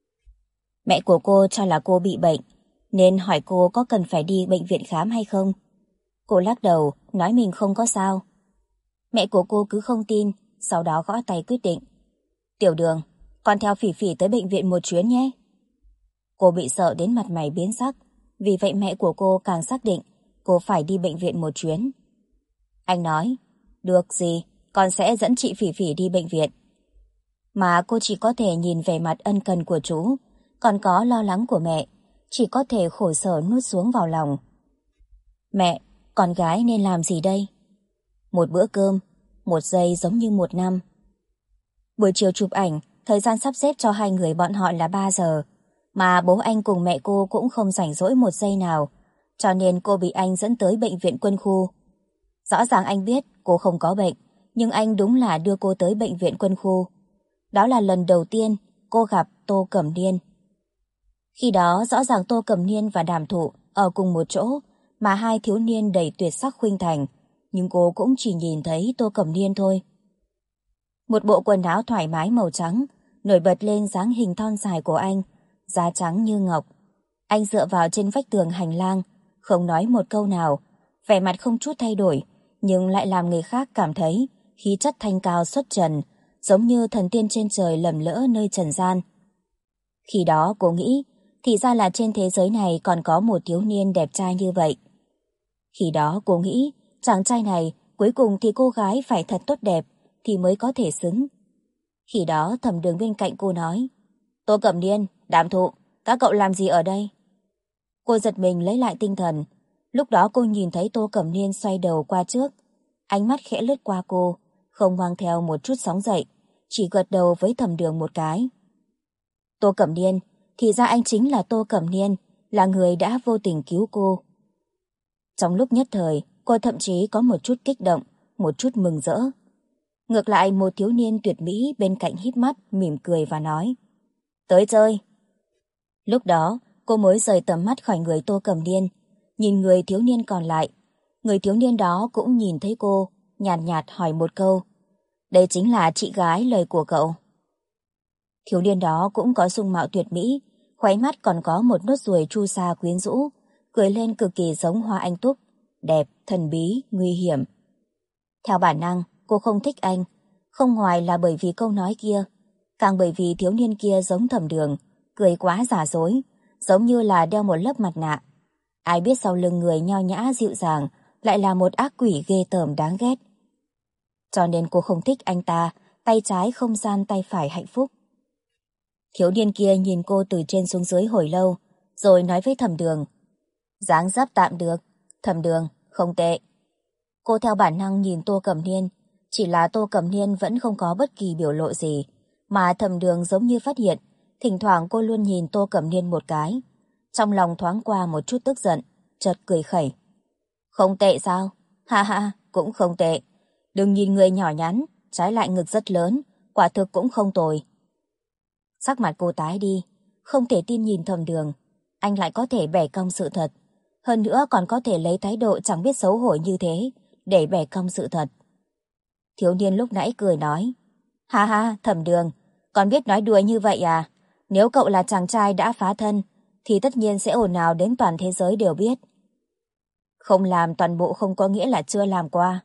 Speaker 1: Mẹ của cô cho là cô bị bệnh, nên hỏi cô có cần phải đi bệnh viện khám hay không. Cô lắc đầu, nói mình không có sao. Mẹ của cô cứ không tin, sau đó gõ tay quyết định. Tiểu Đường, con theo Phỉ Phỉ tới bệnh viện một chuyến nhé. Cô bị sợ đến mặt mày biến sắc, vì vậy mẹ của cô càng xác định cô phải đi bệnh viện một chuyến. Anh nói, được gì, con sẽ dẫn chị Phỉ Phỉ đi bệnh viện. Mà cô chỉ có thể nhìn vẻ mặt ân cần của chú, còn có lo lắng của mẹ, chỉ có thể khổ sở nuốt xuống vào lòng. Mẹ, con gái nên làm gì đây? Một bữa cơm, một giây giống như một năm. Buổi chiều chụp ảnh, thời gian sắp xếp cho hai người bọn họ là 3 giờ, mà bố anh cùng mẹ cô cũng không rảnh rỗi một giây nào, cho nên cô bị anh dẫn tới bệnh viện quân khu. Rõ ràng anh biết cô không có bệnh, nhưng anh đúng là đưa cô tới bệnh viện quân khu. Đó là lần đầu tiên cô gặp Tô Cẩm Niên. Khi đó rõ ràng Tô Cẩm Niên và Đàm Thụ ở cùng một chỗ, mà hai thiếu niên đầy tuyệt sắc khuynh thành, nhưng cô cũng chỉ nhìn thấy Tô Cẩm Niên thôi. Một bộ quần áo thoải mái màu trắng, nổi bật lên dáng hình thon dài của anh, da trắng như ngọc. Anh dựa vào trên vách tường hành lang, không nói một câu nào, vẻ mặt không chút thay đổi, nhưng lại làm người khác cảm thấy khí chất thanh cao xuất trần, giống như thần tiên trên trời lầm lỡ nơi trần gian. Khi đó cô nghĩ, thì ra là trên thế giới này còn có một thiếu niên đẹp trai như vậy. Khi đó cô nghĩ, chàng trai này cuối cùng thì cô gái phải thật tốt đẹp thì mới có thể xứng. Khi đó Thẩm Đường bên cạnh cô nói, Tô Cẩm Niên, Đàm Thụ, các cậu làm gì ở đây? Cô giật mình lấy lại tinh thần. Lúc đó cô nhìn thấy Tô Cẩm Niên xoay đầu qua trước, ánh mắt khẽ lướt qua cô, không mang theo một chút sóng dậy, chỉ gật đầu với Thẩm Đường một cái. Tô Cẩm Niên, thì ra anh chính là Tô Cẩm Niên, là người đã vô tình cứu cô. Trong lúc nhất thời, cô thậm chí có một chút kích động, một chút mừng rỡ. Ngược lại một thiếu niên tuyệt mỹ bên cạnh híp mắt, mỉm cười và nói, tới chơi. Lúc đó, cô mới rời tầm mắt khỏi người Tô Cẩm Niên, nhìn người thiếu niên còn lại. Người thiếu niên đó cũng nhìn thấy cô, nhàn nhạt hỏi một câu, đây chính là chị gái lời của cậu. Thiếu niên đó cũng có dung mạo tuyệt mỹ, khóe mắt còn có một nốt ruồi chu sa quyến rũ, cười lên cực kỳ giống Hoa Anh Túc, đẹp, thần bí, nguy hiểm. Theo bản năng, cô không thích anh, không ngoài là bởi vì câu nói kia, càng bởi vì thiếu niên kia giống Thẩm Đường, cười quá giả dối, giống như là đeo một lớp mặt nạ. Ai biết sau lưng người nho nhã dịu dàng lại là một ác quỷ ghê tởm đáng ghét. Cho nên cô không thích anh ta, tay trái không gian tay phải hạnh phúc. Thiếu niên kia nhìn cô từ trên xuống dưới hồi lâu, rồi nói với Thẩm Đường, dáng dấp tạm được, Thẩm Đường, không tệ. Cô theo bản năng nhìn Tô Cẩm Niên, chỉ là Tô Cẩm Niên vẫn không có bất kỳ biểu lộ gì, mà Thẩm Đường giống như phát hiện, thỉnh thoảng cô luôn nhìn Tô Cẩm Niên một cái. Trong lòng thoáng qua một chút tức giận, chợt cười khẩy. Không tệ sao? Ha ha, cũng không tệ. Đừng nhìn người nhỏ nhắn, trái lại ngực rất lớn, quả thực cũng không tồi. Sắc mặt cô tái đi, không thể tin nhìn Thẩm Đường. Anh lại có thể bẻ cong sự thật. Hơn nữa còn có thể lấy thái độ chẳng biết xấu hổ như thế để bẻ cong sự thật. Thiếu niên lúc nãy cười nói, ha ha, Thẩm Đường, con biết nói đùa như vậy à? Nếu cậu là chàng trai đã phá thân, thì tất nhiên sẽ ồn ào đến toàn thế giới đều biết. Không làm toàn bộ không có nghĩa là chưa làm qua.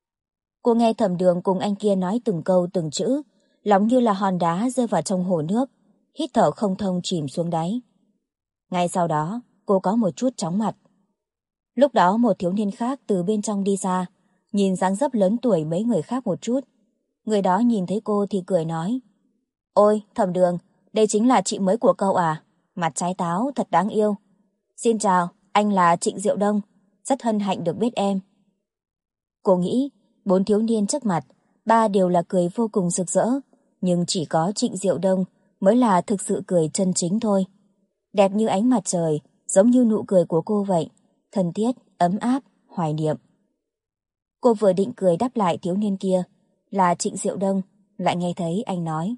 Speaker 1: Cô nghe Thẩm Đường cùng anh kia nói từng câu từng chữ, lòng như là hòn đá rơi vào trong hồ nước, hít thở không thông chìm xuống đáy. Ngay sau đó, cô có một chút chóng mặt. Lúc đó một thiếu niên khác từ bên trong đi ra, nhìn dáng dấp lớn tuổi mấy người khác một chút. Người đó nhìn thấy cô thì cười nói, ôi, Thẩm Đường, đây chính là chị mới của cậu à? Mặt trái táo, thật đáng yêu. Xin chào, anh là Trịnh Diệu Đông, rất hân hạnh được biết em. Cô nghĩ, 4 thiếu niên trước mặt, 3 đều là cười vô cùng rực rỡ, nhưng chỉ có Trịnh Diệu Đông mới là thực sự cười chân chính thôi. Đẹp như ánh mặt trời, giống như nụ cười của cô vậy, thân thiết, ấm áp, hoài niệm. Cô vừa định cười đáp lại thiếu niên kia, là Trịnh Diệu Đông, lại nghe thấy anh nói,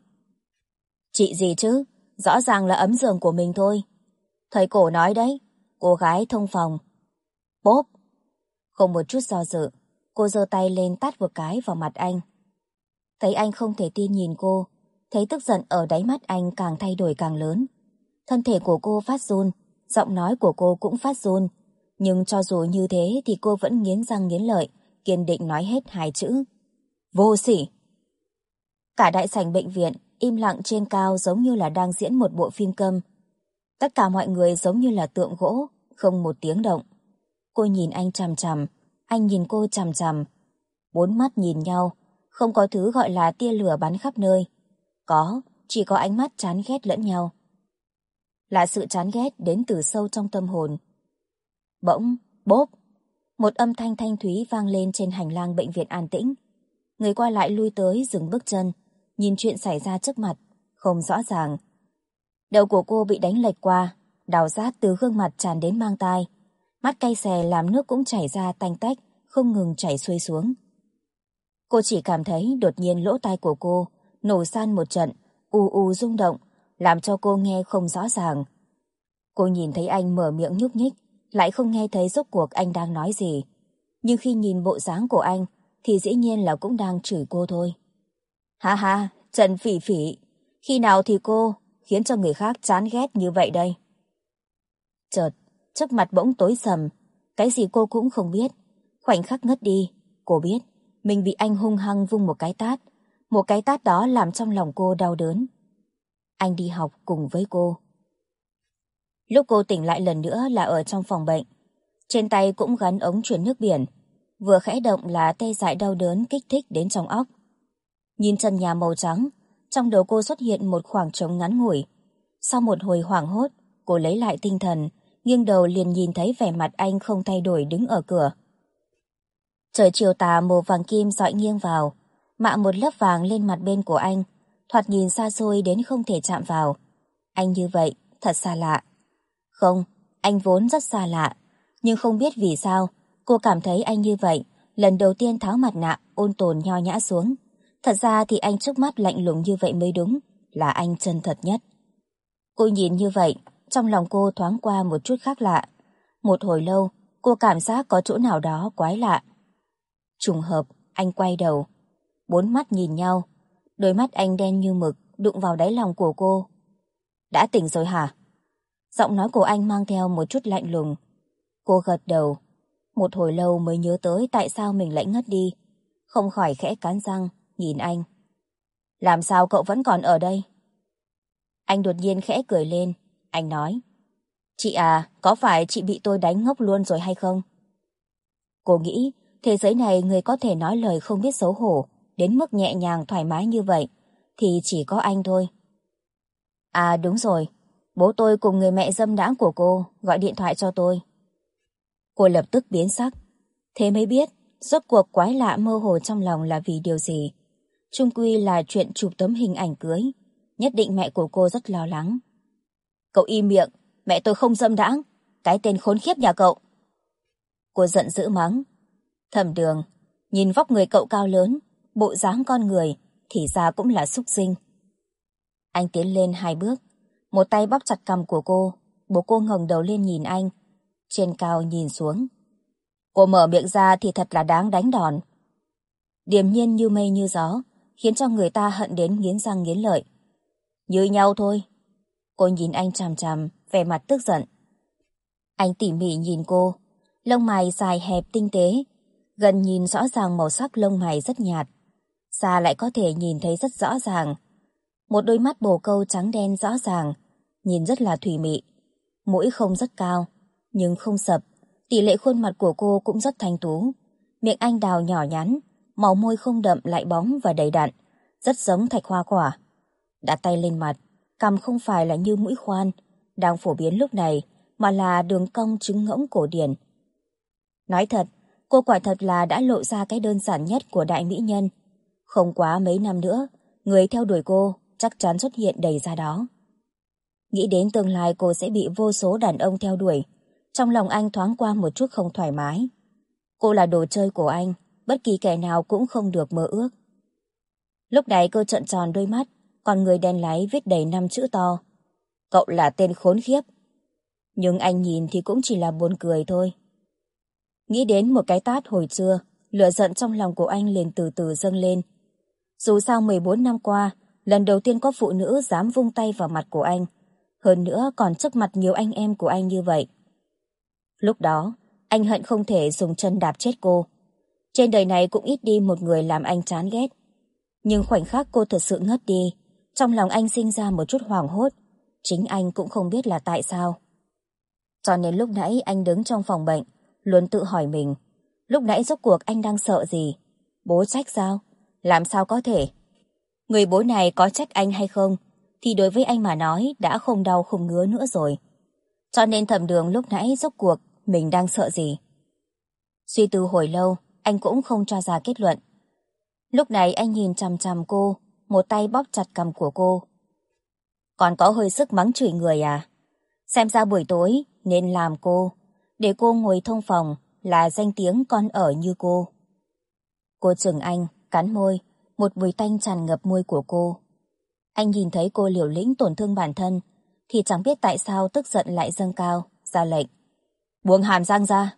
Speaker 1: chị gì chứ, rõ ràng là ấm giường của mình thôi. Thầy cổ nói đấy, cô gái thông phòng. Bốp! Không một chút do dự, cô giơ tay lên tát một cái vào mặt anh. Thấy anh không thể tin nhìn cô, thấy tức giận ở đáy mắt anh càng thay đổi càng lớn. Thân thể của cô phát run, giọng nói của cô cũng phát run. Nhưng cho dù như thế thì cô vẫn nghiến răng nghiến lợi, kiên định nói hết hai chữ. Vô sỉ! Cả đại sảnh bệnh viện im lặng trên cao giống như là đang diễn một bộ phim câm. Tất cả mọi người giống như là tượng gỗ, không một tiếng động. Cô nhìn anh chằm chằm, anh nhìn cô chằm chằm. Bốn mắt nhìn nhau, không có thứ gọi là tia lửa bắn khắp nơi. Chỉ có ánh mắt chán ghét lẫn nhau. Là sự chán ghét đến từ sâu trong tâm hồn. Bỗng, bốp, một âm thanh thanh thúy vang lên trên hành lang bệnh viện an tĩnh. Người qua lại lui tới dừng bước chân, nhìn chuyện xảy ra trước mặt, không rõ ràng. Đầu của cô bị đánh lệch qua, đau rát từ gương mặt tràn đến mang tai. Mắt cay xè làm nước cũng chảy ra tanh tách, không ngừng chảy xuôi xuống. Cô chỉ cảm thấy đột nhiên lỗ tai của cô nổ san một trận, ù rung động, làm cho cô nghe không rõ ràng. Cô nhìn thấy anh mở miệng nhúc nhích, lại không nghe thấy rốt cuộc anh đang nói gì. Nhưng khi nhìn bộ dáng của anh, thì dĩ nhiên là cũng đang chửi cô thôi. Ha ha, Trần Phỉ Phỉ, khi nào thì cô khiến cho người khác chán ghét như vậy đây? Chợt, trước mặt bỗng tối sầm, cái gì cô cũng không biết. Khoảnh khắc ngất đi, cô biết mình bị anh hung hăng vung một cái tát. Một cái tát đó làm trong lòng cô đau đớn. Anh đi học cùng với cô. Lúc cô tỉnh lại lần nữa là ở trong phòng bệnh. Trên tay cũng gắn ống truyền nước biển. Vừa khẽ động là tê dại đau đớn kích thích đến trong óc. Nhìn trần nhà màu trắng, trong đầu cô xuất hiện một khoảng trống ngắn ngủi. Sau một hồi hoảng hốt, cô lấy lại tinh thần, nghiêng đầu liền nhìn thấy vẻ mặt anh không thay đổi đứng ở cửa. Trời chiều tà màu vàng kim dọi nghiêng vào, mạ một lớp vàng lên mặt bên của anh, thoạt nhìn xa xôi đến không thể chạm vào. Anh như vậy, thật xa lạ. Không, anh vốn rất xa lạ, nhưng không biết vì sao, cô cảm thấy anh như vậy, lần đầu tiên tháo mặt nạ, ôn tồn nho nhã xuống. Thật ra thì anh trước mắt lạnh lùng như vậy mới đúng, là anh chân thật nhất. Cô nhìn như vậy, trong lòng cô thoáng qua một chút khác lạ. Một hồi lâu, cô cảm giác có chỗ nào đó quái lạ. Trùng hợp, anh quay đầu. Bốn mắt nhìn nhau, đôi mắt anh đen như mực, đụng vào đáy lòng của cô. Đã tỉnh rồi hả? Giọng nói của anh mang theo một chút lạnh lùng. Cô gật đầu. Một hồi lâu mới nhớ tới tại sao mình lại ngất đi. Không khỏi khẽ cắn răng, nhìn anh. Làm sao cậu vẫn còn ở đây? Anh đột nhiên khẽ cười lên. Anh nói. Chị à, có phải chị bị tôi đánh ngốc luôn rồi hay không? Cô nghĩ, thế giới này người có thể nói lời không biết xấu hổ, đến mức nhẹ nhàng thoải mái như vậy, thì chỉ có anh thôi. À đúng rồi, bố tôi cùng người mẹ dâm đãng của cô gọi điện thoại cho tôi. Cô lập tức biến sắc. Thế mới biết, rốt cuộc quái lạ mơ hồ trong lòng là vì điều gì. Chung quy là chuyện chụp tấm hình ảnh cưới. Nhất định mẹ của cô rất lo lắng. Cậu im miệng, mẹ tôi không dâm đãng. Cái tên khốn khiếp nhà cậu. Cô giận dữ mắng. Thẩm Đường, nhìn vóc người cậu cao lớn, bộ dáng con người, thì ra cũng là súc sinh. Anh tiến lên 2 bước, một tay bóp chặt cằm của cô, bố cô ngẩng đầu lên nhìn anh, trên cao nhìn xuống. Cô mở miệng ra thì thật là đáng đánh đòn. Điềm nhiên như mây như gió, khiến cho người ta hận đến nghiến răng nghiến lợi. Như nhau thôi. Cô nhìn anh chằm chằm, vẻ mặt tức giận. Anh tỉ mỉ nhìn cô, lông mày dài hẹp tinh tế, gần nhìn rõ ràng màu sắc lông mày rất nhạt, xa lại có thể nhìn thấy rất rõ ràng. Một đôi mắt bồ câu trắng đen rõ ràng, nhìn rất là thủy mị. Mũi không rất cao, nhưng không sập. Tỷ lệ khuôn mặt của cô cũng rất thanh tú. Miệng anh đào nhỏ nhắn, màu môi không đậm lại bóng và đầy đặn, rất giống thạch hoa quả. Đặt tay lên mặt, cằm không phải là như mũi khoan, đang phổ biến lúc này, mà là đường cong trứng ngỗng cổ điển. Nói thật, cô quả thật là đã lộ ra cái đơn giản nhất của đại mỹ nhân. Không quá mấy năm nữa, người theo đuổi cô chắc chắn xuất hiện đầy ra đó. Nghĩ đến tương lai cô sẽ bị vô số đàn ông theo đuổi, trong lòng anh thoáng qua một chút không thoải mái. Cô là đồ chơi của anh, bất kỳ kẻ nào cũng không được mơ ước. Lúc này cô trợn tròn đôi mắt, còn người đen láy viết đầy 5 chữ to. Cậu là tên khốn khiếp. Nhưng anh nhìn thì cũng chỉ là buồn cười thôi. Nghĩ đến một cái tát hồi trưa, lửa giận trong lòng của anh liền từ từ dâng lên. Dù sao 14 năm qua, lần đầu tiên có phụ nữ dám vung tay vào mặt của anh, hơn nữa còn trước mặt nhiều anh em của anh như vậy. Lúc đó, Anh hận không thể dùng chân đạp chết cô. Trên đời này cũng ít đi một người làm anh chán ghét. Nhưng khoảnh khắc cô thật sự ngất đi, trong lòng anh sinh ra một chút hoảng hốt. Chính anh cũng không biết là tại sao. Cho nên lúc nãy anh đứng trong phòng bệnh, luôn tự hỏi mình, lúc nãy rốt cuộc anh đang sợ gì? Bố trách sao? Làm sao có thể? Người bố này có trách anh hay không thì đối với anh mà nói đã không đau không ngứa nữa rồi. Cho nên Thẩm Đường lúc nãy rốt cuộc mình đang sợ gì? Suy tư hồi lâu, anh cũng không cho ra kết luận. Lúc này anh nhìn chằm chằm cô, một tay bóp chặt cằm của cô. Còn có hơi sức mắng chửi người à? Xem ra buổi tối nên làm cô, để cô ngồi thông phòng là danh tiếng con ở như cô. Cô chừng anh, cắn môi, một mùi tanh tràn ngập môi của cô. Anh nhìn thấy cô liều lĩnh tổn thương bản thân, thì chẳng biết tại sao tức giận lại dâng cao, ra lệnh. Buông hàm răng ra.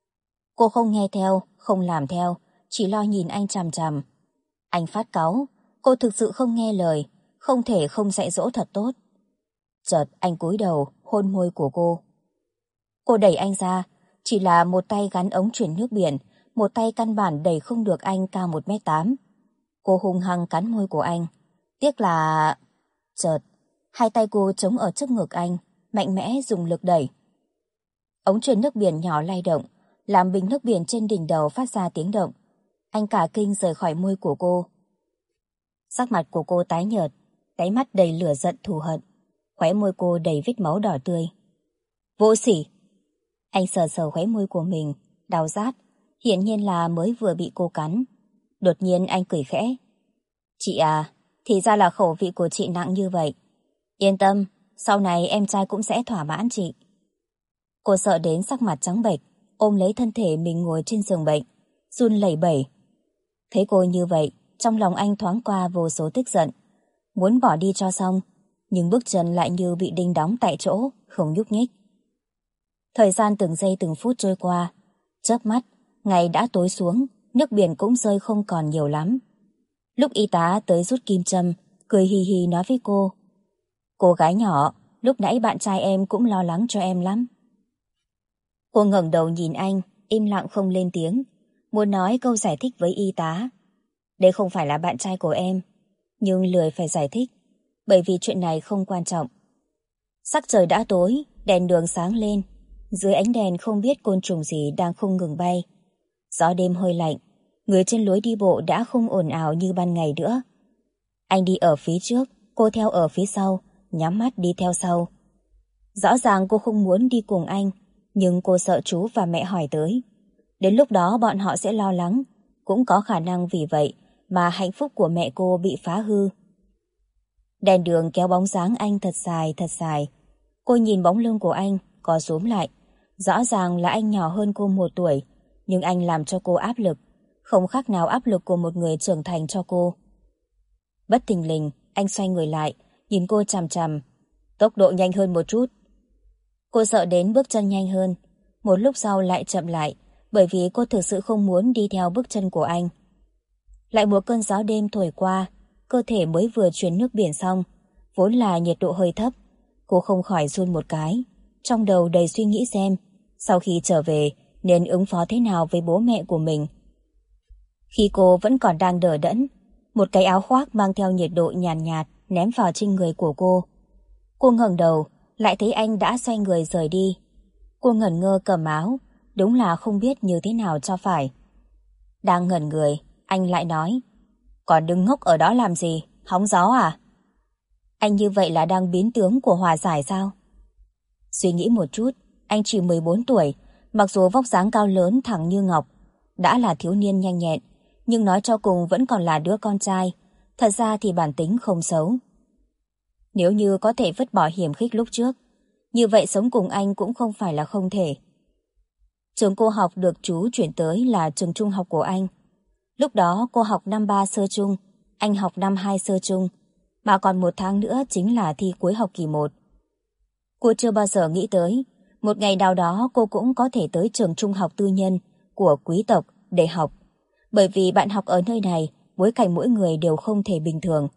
Speaker 1: Cô không nghe theo, không làm theo, chỉ lo nhìn anh chằm chằm. Anh phát cáu, cô thực sự không nghe lời, không thể không dạy dỗ thật tốt. Chợt anh cúi đầu, hôn môi của cô. Cô đẩy anh ra, chỉ là một tay gắn ống chuyển nước biển, một tay căn bản đẩy không được anh cao 1m8. Cô hung hăng cắn môi của anh. Tiếc là... Chợt, hai tay cô chống ở trước ngực anh, mạnh mẽ dùng lực đẩy. Ống truyền nước biển nhỏ lay động, làm bình nước biển trên đỉnh đầu phát ra tiếng động. Anh cả kinh rời khỏi môi của cô. Sắc mặt của cô tái nhợt, đáy mắt đầy lửa giận thù hận, khóe môi cô đầy vết máu đỏ tươi. Vô sỉ! Anh sờ sờ khóe môi của mình, đau rát, hiển nhiên là mới vừa bị cô cắn. Đột nhiên anh cười khẽ. Chị à, thì ra là khẩu vị của chị nặng như vậy. Yên tâm, sau này em trai cũng sẽ thỏa mãn chị. Cô sợ đến sắc mặt trắng bệch, ôm lấy thân thể mình ngồi trên giường bệnh, run lẩy bẩy. Thấy cô như vậy, trong lòng anh thoáng qua vô số tức giận, muốn bỏ đi cho xong, nhưng bước chân lại như bị đinh đóng tại chỗ, không nhúc nhích. Thời gian từng giây từng phút trôi qua, chớp mắt, ngày đã tối xuống, nước biển cũng rơi không còn nhiều lắm. Lúc y tá tới rút kim châm, cười hì hì nói với cô. Cô gái nhỏ, lúc nãy bạn trai em cũng lo lắng cho em lắm. Cô ngẩng đầu nhìn anh, im lặng không lên tiếng, muốn nói câu giải thích với y tá. Đây không phải là bạn trai của em, nhưng lười phải giải thích, bởi vì chuyện này không quan trọng. Sắc trời đã tối, đèn đường sáng lên, dưới ánh đèn không biết côn trùng gì đang không ngừng bay. Gió đêm hơi lạnh, người trên lối đi bộ đã không ồn ào như ban ngày nữa. Anh đi ở phía trước, cô theo ở phía sau, nhắm mắt đi theo sau. Rõ ràng cô không muốn đi cùng anh, nhưng cô sợ chú và mẹ hỏi tới. Đến lúc đó bọn họ sẽ lo lắng, cũng có khả năng vì vậy mà hạnh phúc của mẹ cô bị phá hư. Đèn đường kéo bóng dáng anh thật dài thật dài. Cô nhìn bóng lưng của anh, co rúm lại. Rõ ràng là anh nhỏ hơn cô 1 tuổi, nhưng anh làm cho cô áp lực, không khác nào áp lực của một người trưởng thành cho cô. Bất thình lình, anh xoay người lại, nhìn cô chằm chằm. Tốc độ nhanh hơn một chút. Cô sợ đến bước chân nhanh hơn, một lúc sau lại chậm lại, bởi vì cô thực sự không muốn đi theo bước chân của anh. Lại một cơn gió đêm thổi qua, cơ thể mới vừa chuyển nước biển xong, vốn là nhiệt độ hơi thấp. Cô không khỏi run một cái, trong đầu đầy suy nghĩ xem, sau khi trở về nên ứng phó thế nào với bố mẹ của mình. Khi cô vẫn còn đang đờ đẫn, một cái áo khoác mang theo nhiệt độ nhàn nhạt ném vào trên người của cô. Cô ngẩng đầu, lại thấy anh đã xoay người rời đi. Cô ngẩn ngơ cầm áo, đúng là không biết như thế nào cho phải. Đang ngẩn người, anh lại nói, còn đứng ngốc ở đó làm gì, hóng gió à? Anh như vậy là đang biến tướng của hòa giải sao? Suy nghĩ một chút, anh chỉ 14 tuổi, mặc dù vóc dáng cao lớn thẳng như ngọc, đã là thiếu niên nhanh nhẹn, nhưng nói cho cùng vẫn còn là đứa con trai, thật ra thì bản tính không xấu. Nếu như có thể vứt bỏ hiểm khích lúc trước, như vậy sống cùng anh cũng không phải là không thể. Trường cô học được chú chuyển tới là trường trung học của anh. Lúc đó cô học năm 3 sơ trung, anh học năm 2 sơ trung, mà còn 1 tháng nữa chính là thi cuối học kỳ 1. Cô chưa bao giờ nghĩ tới, một ngày nào đó cô cũng có thể tới trường trung học tư nhân của quý tộc để học, bởi vì bạn học ở nơi này, bối cảnh mỗi người đều không thể bình thường.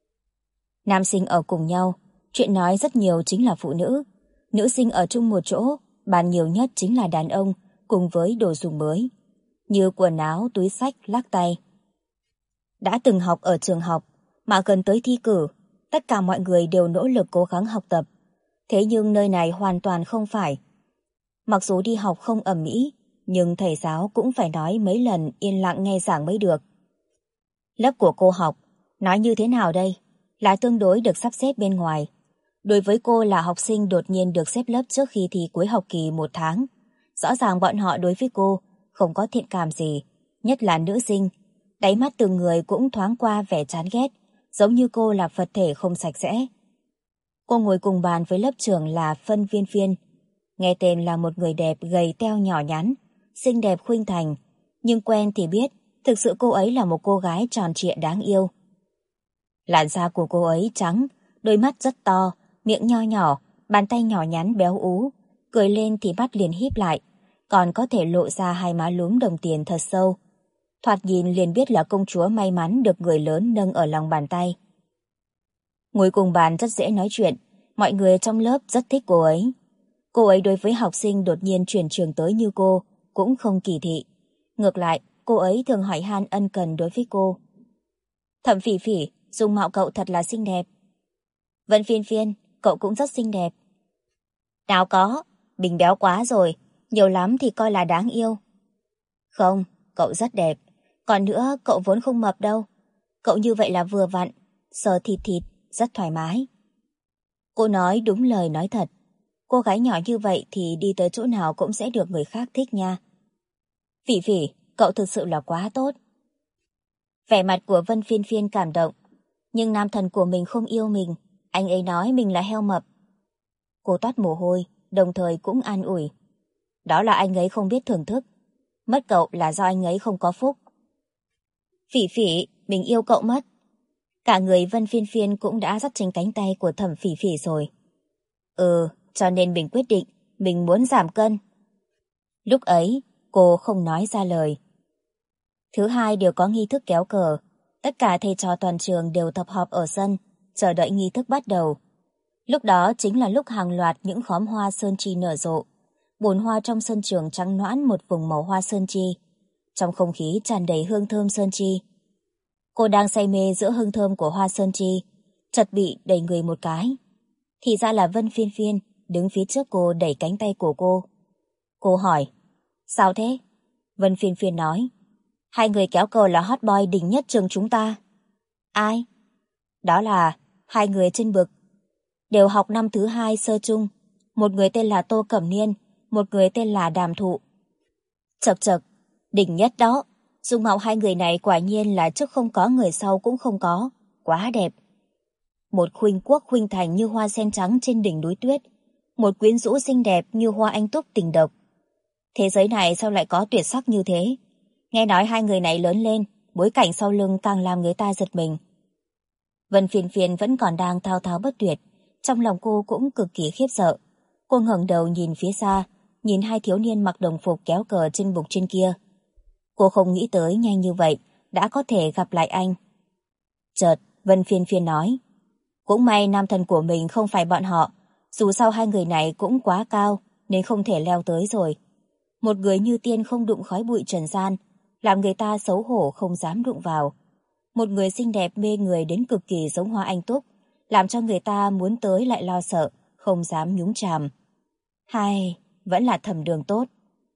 Speaker 1: Nam sinh ở cùng nhau, chuyện nói rất nhiều chính là phụ nữ. Nữ sinh ở chung một chỗ, bàn nhiều nhất chính là đàn ông, cùng với đồ dùng mới, như quần áo, túi xách, lắc tay. Đã từng học ở trường học, mà gần tới thi cử, tất cả mọi người đều nỗ lực cố gắng học tập. Thế nhưng nơi này hoàn toàn không phải. Mặc dù đi học không ầm ĩ, nhưng thầy giáo cũng phải nói mấy lần yên lặng nghe giảng mới được. Lớp của cô học, nói như thế nào đây, là tương đối được sắp xếp bên ngoài. Đối với cô là học sinh đột nhiên được xếp lớp trước khi thi cuối học kỳ 1 tháng. Rõ ràng bọn họ đối với cô không có thiện cảm gì, nhất là nữ sinh. Đáy mắt từng người cũng thoáng qua vẻ chán ghét, giống như cô là vật thể không sạch sẽ. Cô ngồi cùng bàn với lớp trưởng là Phân Viên Viên. Nghe tên là một người đẹp gầy teo nhỏ nhắn, xinh đẹp khuynh thành, nhưng quen thì biết, thực sự cô ấy là một cô gái tròn trịa đáng yêu. Làn da của cô ấy trắng, đôi mắt rất to, miệng nho nhỏ, bàn tay nhỏ nhắn béo ú, cười lên thì mắt liền híp lại, còn có thể lộ ra hai má lúm đồng tiền thật sâu. Thoạt nhìn liền biết là công chúa may mắn được người lớn nâng ở lòng bàn tay. Ngồi cùng bàn rất dễ nói chuyện, mọi người trong lớp rất thích cô ấy. Cô ấy đối với học sinh đột nhiên chuyển trường tới như cô cũng không kỳ thị. Ngược lại, cô ấy thường hỏi han ân cần đối với cô. Thẩm Phỉ Phỉ, dung mạo cậu thật là xinh đẹp. Vân Phiên Phiên, cậu cũng rất xinh đẹp. Nào có, mình béo quá rồi, nhiều lắm thì coi là đáng yêu. Không, cậu rất đẹp. Còn nữa, cậu vốn không mập đâu. Cậu như vậy là vừa vặn, sờ thịt thịt, rất thoải mái. Cô nói đúng lời nói thật. Cô gái nhỏ như vậy thì đi tới chỗ nào cũng sẽ được người khác thích nha. Phỉ Phỉ, cậu thực sự là quá tốt. Vẻ mặt của Vân Phiên Phiên cảm động. Nhưng nam thần của mình không yêu mình. Anh ấy nói mình là heo mập. Cô toát mồ hôi, đồng thời cũng an ủi. Đó là anh ấy không biết thưởng thức. Mất cậu là do anh ấy không có phúc. Phỉ Phỉ, mình yêu cậu mất. Cả người Vân Phiên Phiên cũng đã dắt trên cánh tay của Thẩm Phỉ Phỉ rồi. Cho nên mình quyết định, mình muốn giảm cân. Lúc ấy, cô không nói ra lời. Thứ hai đều có nghi thức kéo cờ. Tất cả thầy trò toàn trường đều tập họp ở sân, chờ đợi nghi thức bắt đầu. Lúc đó chính là lúc hàng loạt những khóm hoa sơn chi nở rộ. Bồn hoa trong sân trường trắng noãn một vùng màu hoa sơn chi. Trong không khí tràn đầy hương thơm sơn chi. Cô đang say mê giữa hương thơm của hoa sơn chi, chợt bị đẩy người một cái. Thì ra là Vân Phiên Phiên đứng phía trước cô đẩy cánh tay của cô. Cô hỏi, sao thế? Vân Phiên Phiên nói, hai người kéo cờ là hot boy đỉnh nhất trường chúng ta. Ai? Đó là hai người trên bục, đều học năm thứ 2 sơ trung. Một người tên là Tô Cẩm Niên, một người tên là Đàm Thụ. Chậc chậc, đỉnh nhất đó. Dung mạo hai người này quả nhiên là trước không có người sau cũng không có. Quá đẹp. Một khuynh quốc khuynh thành như hoa sen trắng trên đỉnh núi tuyết. Một quyến rũ xinh đẹp như hoa anh túc tình độc. Thế giới này sao lại có tuyệt sắc như thế? Nghe nói hai người này lớn lên, bối cảnh sau lưng càng làm người ta giật mình. Vân Phiên Phiên vẫn còn đang thao thao bất tuyệt. Trong lòng cô cũng cực kỳ khiếp sợ. Cô ngẩng đầu nhìn phía xa, nhìn hai thiếu niên mặc đồng phục kéo cờ trên bục trên kia. Cô không nghĩ tới nhanh như vậy đã có thể gặp lại anh. Chợt, Vân Phiên Phiên nói, cũng may nam thần của mình không phải bọn họ, dù sao hai người này cũng quá cao nên không thể leo tới rồi. Một người như tiên không đụng khói bụi trần gian, làm người ta xấu hổ không dám đụng vào. Một người xinh đẹp mê người đến cực kỳ giống hoa anh túc, làm cho người ta muốn tới lại lo sợ, không dám nhúng chàm. Hay, vẫn là Thẩm Đường tốt.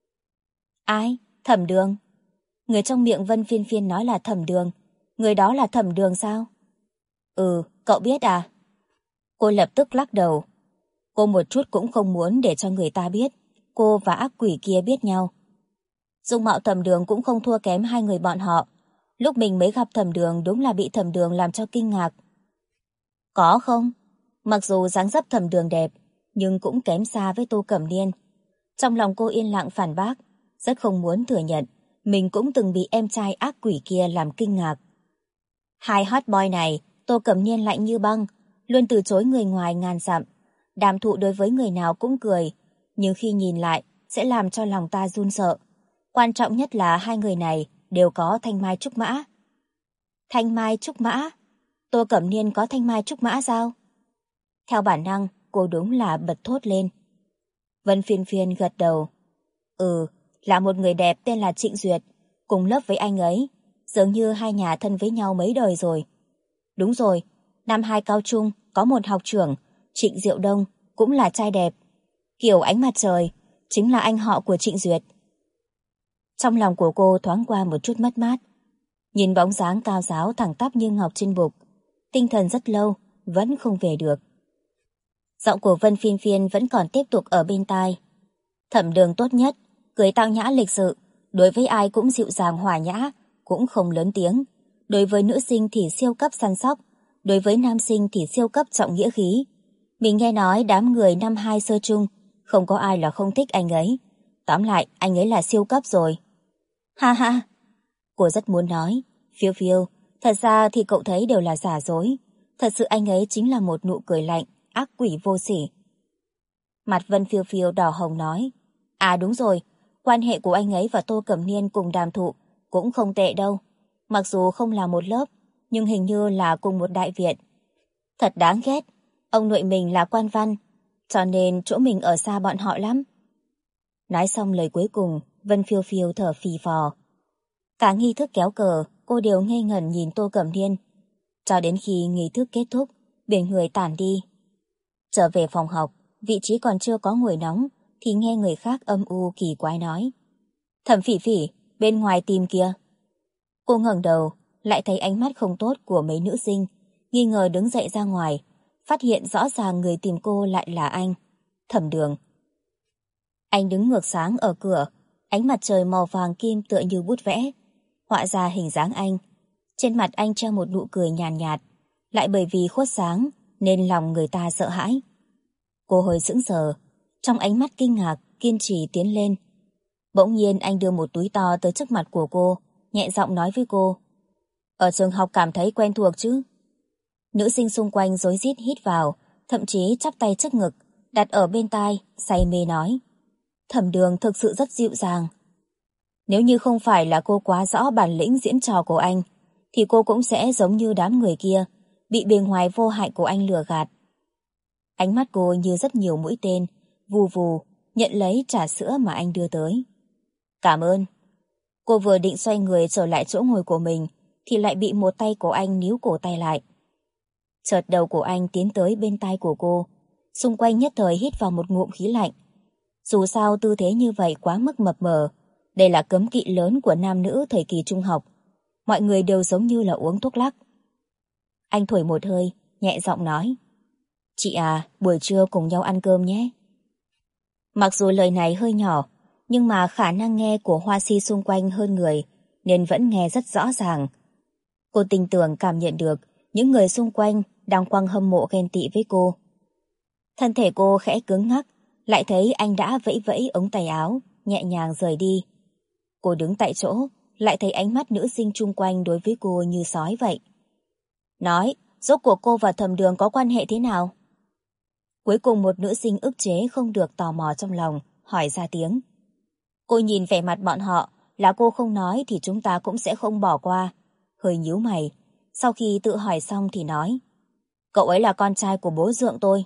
Speaker 1: Ai? Thẩm Đường? Người trong miệng Vân Phiên Phiên nói là Thẩm Đường. Người đó là Thẩm Đường sao? Cậu biết à? Cô lập tức lắc đầu. Cô một chút cũng không muốn để cho người ta biết cô và ác quỷ kia biết nhau. Dung mạo Thẩm Đường cũng không thua kém hai người bọn họ. Lúc mình mới gặp Thẩm Đường đúng là bị Thẩm Đường làm cho kinh ngạc. Có không? Mặc dù dáng dấp Thẩm Đường đẹp, nhưng cũng kém xa với Tô Cẩm Niên. Trong lòng cô yên lặng phản bác, rất không muốn thừa nhận mình cũng từng bị em trai ác quỷ kia làm kinh ngạc. Hai hot boy này, Tô Cẩm Niên lạnh như băng, luôn từ chối người ngoài ngàn dặm. Đàm Thụ đối với người nào cũng cười, nhưng khi nhìn lại sẽ làm cho lòng ta run sợ. Quan trọng nhất là hai người này đều có thanh mai trúc mã. Thanh mai trúc mã? Tô Cẩm Niên có thanh mai trúc mã sao? Theo bản năng, cô đúng là bật thốt lên. Vân Phiên Phiên gật đầu. là một người đẹp tên là Trịnh Duyệt, cùng lớp với anh ấy, dường như hai nhà thân với nhau mấy đời rồi. Đúng rồi, năm 2 cao trung có một học trưởng, Trịnh Diệu Đông, cũng là trai đẹp. Kiểu ánh mặt trời, chính là anh họ của Trịnh Duyệt. Trong lòng của cô thoáng qua một chút mất mát. Nhìn bóng dáng cao ráo thẳng tắp như ngọc trên bục, tinh thần rất lâu, vẫn không về được. Giọng của Vân Phiên Phiên vẫn còn tiếp tục ở bên tai. Thẩm Đường tốt nhất, cười tao nhã lịch sự, đối với ai cũng dịu dàng hòa nhã, cũng không lớn tiếng. Đối với nữ sinh thì siêu cấp săn sóc, đối với nam sinh thì siêu cấp trọng nghĩa khí. Mình nghe nói đám người năm 2 sơ chung, không có ai là không thích anh ấy. Tóm lại, anh ấy là siêu cấp rồi. Ha ha! Cô rất muốn nói, Phiêu Phiêu, thật ra thì cậu thấy đều là giả dối. Thật sự anh ấy chính là một nụ cười lạnh, ác quỷ vô sỉ. Mặt Vân Phiêu Phiêu đỏ hồng nói, à đúng rồi, quan hệ của anh ấy và Tô Cẩm Niên cùng Đàm Thụ cũng không tệ đâu. Mặc dù không là một lớp, nhưng hình như là cùng một đại viện. Thật đáng ghét, ông nội mình là quan văn, cho nên chỗ mình ở xa bọn họ lắm. Nói xong lời cuối cùng, Vân Phiêu Phiêu thở phì phò. Cả nghi thức kéo cờ, cô đều ngây ngẩn nhìn Tô Cẩm Niên. Cho đến khi nghi thức kết thúc, biển người tản đi. Trở về phòng học, vị trí còn chưa có ngồi nóng, thì nghe người khác âm u kỳ quái nói. Thẩm Phỉ Phỉ, bên ngoài tìm kìa. Cô ngẩng đầu, lại thấy ánh mắt không tốt của mấy nữ sinh, nghi ngờ đứng dậy ra ngoài, phát hiện rõ ràng người tìm cô lại là anh, Thẩm Đường. Anh đứng ngược sáng ở cửa, ánh mặt trời màu vàng kim tựa như bút vẽ, họa ra hình dáng anh. Trên mặt anh treo một nụ cười nhàn nhạt, lại bởi vì khuất sáng nên lòng người ta sợ hãi. Cô hơi sững sờ, trong ánh mắt kinh ngạc, kiên trì tiến lên. Bỗng nhiên anh đưa một túi to tới trước mặt của cô, nhẹ giọng nói với cô. Ở trường học cảm thấy quen thuộc chứ? Nữ sinh xung quanh rối rít hít vào, thậm chí chắp tay trước ngực, đặt ở bên tai, say mê nói. Thẩm Đường thực sự rất dịu dàng. Nếu như không phải là cô quá rõ bản lĩnh diễn trò của anh, thì cô cũng sẽ giống như đám người kia, bị bề ngoài vô hại của anh lừa gạt. Ánh mắt cô như rất nhiều mũi tên, vù vù, nhận lấy trà sữa mà anh đưa tới. Cảm ơn. Cô vừa định xoay người trở lại chỗ ngồi của mình, thì lại bị một tay của anh níu cổ tay lại. Chợt đầu của anh tiến tới bên tai của cô, xung quanh nhất thời hít vào một ngụm khí lạnh. Dù sao tư thế như vậy quá mức mập mờ, đây là cấm kỵ lớn của nam nữ thời kỳ trung học. Mọi người đều giống như là uống thuốc lắc. Anh thổi một hơi, nhẹ giọng nói. Chị à, buổi trưa cùng nhau ăn cơm nhé. Mặc dù lời này hơi nhỏ, nhưng mà khả năng nghe của hoa si xung quanh hơn người, nên vẫn nghe rất rõ ràng. Cô tin tưởng cảm nhận được những người xung quanh đang quăng hâm mộ ghen tị với cô. Thân thể cô khẽ cứng ngắc, lại thấy anh đã vẫy vẫy ống tay áo, nhẹ nhàng rời đi. Cô đứng tại chỗ, lại thấy ánh mắt nữ sinh chung quanh đối với cô như sói vậy. Nói, rốt cuộc cô và Thẩm Đường có quan hệ thế nào? Cuối cùng một nữ sinh ức chế không được tò mò trong lòng, hỏi ra tiếng. Cô nhìn vẻ mặt bọn họ, là cô không nói thì chúng ta cũng sẽ không bỏ qua. Hơi nhíu mày, sau khi tự hỏi xong thì nói. Cậu ấy là con trai của bố dượng tôi.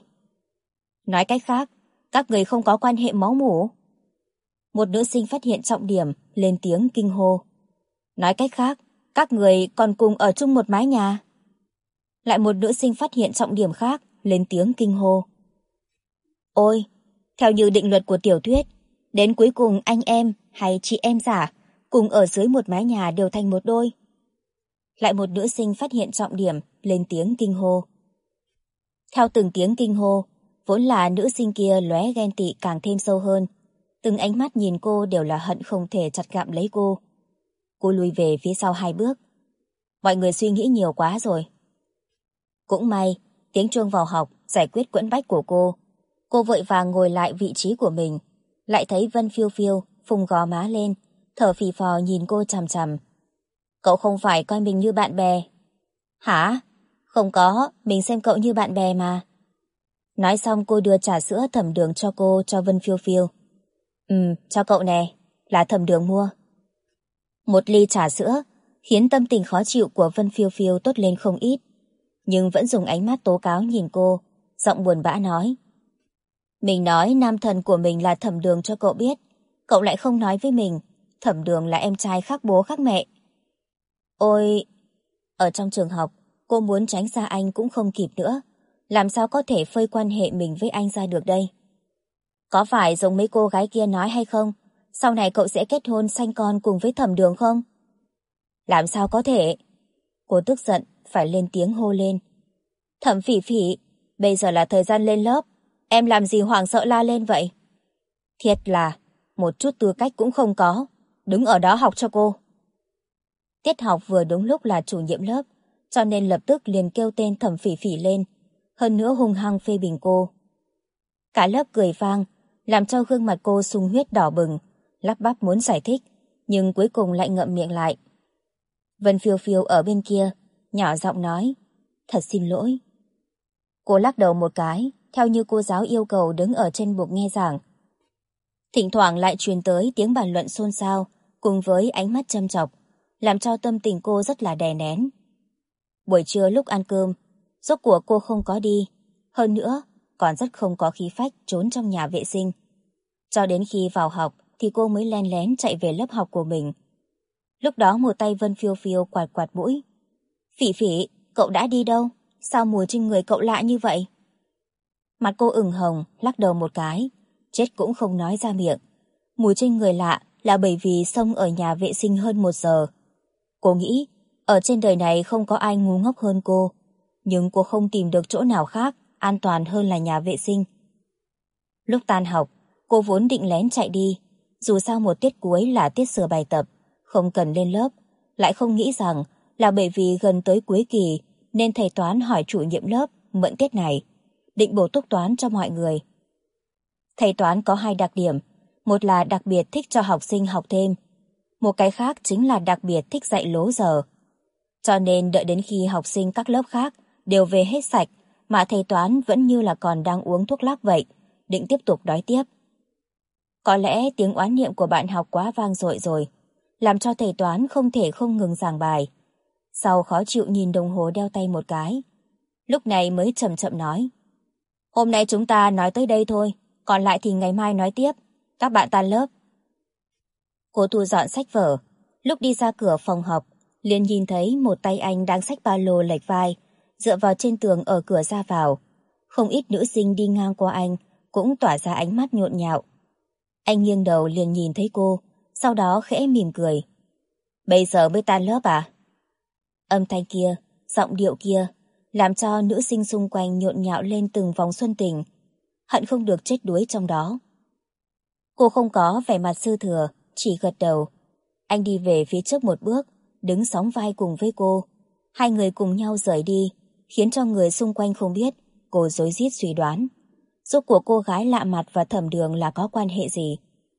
Speaker 1: Nói cách khác, các người không có quan hệ máu mủ. Một nữ sinh phát hiện trọng điểm, lên tiếng kinh hô. Nói cách khác, các người còn cùng ở chung một mái nhà. Lại một nữ sinh phát hiện trọng điểm khác, lên tiếng kinh hô. Ôi, theo như định luật của tiểu thuyết, đến cuối cùng anh em hay chị em giả cùng ở dưới một mái nhà đều thành một đôi. Lại một nữ sinh phát hiện trọng điểm, lên tiếng kinh hô. Theo từng tiếng kinh hô, vốn là nữ sinh kia lóe ghen tị càng thêm sâu hơn. Từng ánh mắt nhìn cô đều là hận không thể chặt gặm lấy cô. Cô lùi về phía sau 2 bước. Mọi người suy nghĩ nhiều quá rồi. Cũng may, tiếng chuông vào học giải quyết quẫn bách của cô. Cô vội vàng ngồi lại vị trí của mình. Lại thấy Vân Phiêu Phiêu phùng gò má lên, thở phì phò nhìn cô chằm chằm. Cậu không phải coi mình như bạn bè. Hả? Không có, mình xem cậu như bạn bè mà. Nói xong cô đưa trà sữa Thẩm Đường cho cô, cho Vân Phiêu Phiêu. Cho cậu nè, là Thẩm Đường mua. Một ly trà sữa khiến tâm tình khó chịu của Vân Phiêu Phiêu tốt lên không ít, nhưng vẫn dùng ánh mắt tố cáo nhìn cô, giọng buồn bã nói. Mình nói nam thần của mình là Thẩm Đường cho cậu biết, cậu lại không nói với mình, Thẩm Đường là em trai khác bố khác mẹ. Ôi, ở trong trường học, cô muốn tránh xa anh cũng không kịp nữa. Làm sao có thể phơi quan hệ mình với anh ra được đây? Có phải giống mấy cô gái kia nói hay không? Sau này cậu sẽ kết hôn sanh con cùng với Thẩm Đường không? Làm sao có thể? Cô tức giận, phải lên tiếng hô lên. Thẩm Phỉ Phỉ, bây giờ là thời gian lên lớp. Em làm gì hoảng sợ la lên vậy? Thiệt là, một chút tư cách cũng không có. Đứng ở đó học cho cô. Tiết học vừa đúng lúc là chủ nhiệm lớp, cho nên lập tức liền kêu tên Thẩm Phỉ Phỉ lên, hơn nữa hung hăng phê bình cô. Cả lớp cười vang, làm cho gương mặt cô sung huyết đỏ bừng, lắp bắp muốn giải thích, nhưng cuối cùng lại ngậm miệng lại. Vân Phiêu Phiêu ở bên kia, nhỏ giọng nói, thật xin lỗi. Cô lắc đầu một cái, theo như cô giáo yêu cầu đứng ở trên bục nghe giảng. Thỉnh thoảng lại truyền tới tiếng bàn luận xôn xao, cùng với ánh mắt châm chọc, làm cho tâm tình cô rất là đè nén. Buổi trưa lúc ăn cơm, rốt cuộc cô không có đi, hơn nữa còn rất không có khí phách trốn trong nhà vệ sinh. Cho đến khi vào học thì cô mới len lén chạy về lớp học của mình. Lúc đó một tay Vân Phiêu Phiêu quạt quạt mũi. Phỉ Phỉ, cậu đã đi đâu? Sao mùi trên người cậu lạ như vậy? Mặt cô ửng hồng, lắc đầu một cái, chết cũng không nói ra miệng. Mùi trên người lạ là bởi vì xông ở nhà vệ sinh hơn 1 giờ. Cô nghĩ, ở trên đời này không có ai ngu ngốc hơn cô, nhưng cô không tìm được chỗ nào khác an toàn hơn là nhà vệ sinh. Lúc tan học, cô vốn định lén chạy đi, dù sao một tiết cuối là tiết sửa bài tập, không cần lên lớp, lại không nghĩ rằng là bởi vì gần tới cuối kỳ nên thầy toán hỏi chủ nhiệm lớp mượn tiết này, định bổ túc toán cho mọi người. Thầy toán có 2 đặc điểm, một là đặc biệt thích cho học sinh học thêm, một cái khác chính là đặc biệt thích dạy lố giờ. Cho nên đợi đến khi học sinh các lớp khác đều về hết sạch mà thầy toán vẫn như là còn đang uống thuốc lắc vậy, định tiếp tục đói tiếp. Có lẽ tiếng oán niệm của bạn học quá vang dội rồi, làm cho thầy toán không thể không ngừng giảng bài. Sau khó chịu nhìn đồng hồ đeo tay một cái, lúc này mới chậm chậm nói. Hôm nay chúng ta nói tới đây thôi, còn lại thì ngày mai nói tiếp. Các bạn tan lớp. Cô thu dọn sách vở, lúc đi ra cửa phòng học, liền nhìn thấy một tay anh đang xách ba lô lệch vai, dựa vào trên tường ở cửa ra vào. Không ít nữ sinh đi ngang qua anh, cũng tỏa ra ánh mắt nhộn nhạo. Anh nghiêng đầu liền nhìn thấy cô, sau đó khẽ mỉm cười. Bây giờ mới tan lớp à? Âm thanh kia, giọng điệu kia, làm cho nữ sinh xung quanh nhộn nhạo lên từng vòng xuân tình, hận không được chết đuối trong đó. Cô không có vẻ mặt sư thừa, chỉ gật đầu. Anh đi về phía trước một bước, đứng sóng vai cùng với cô. Hai người cùng nhau rời đi, khiến cho người xung quanh không biết, cô rối rít suy đoán. Rốt cuộc cô gái lạ mặt và Thẩm Đường là có quan hệ gì?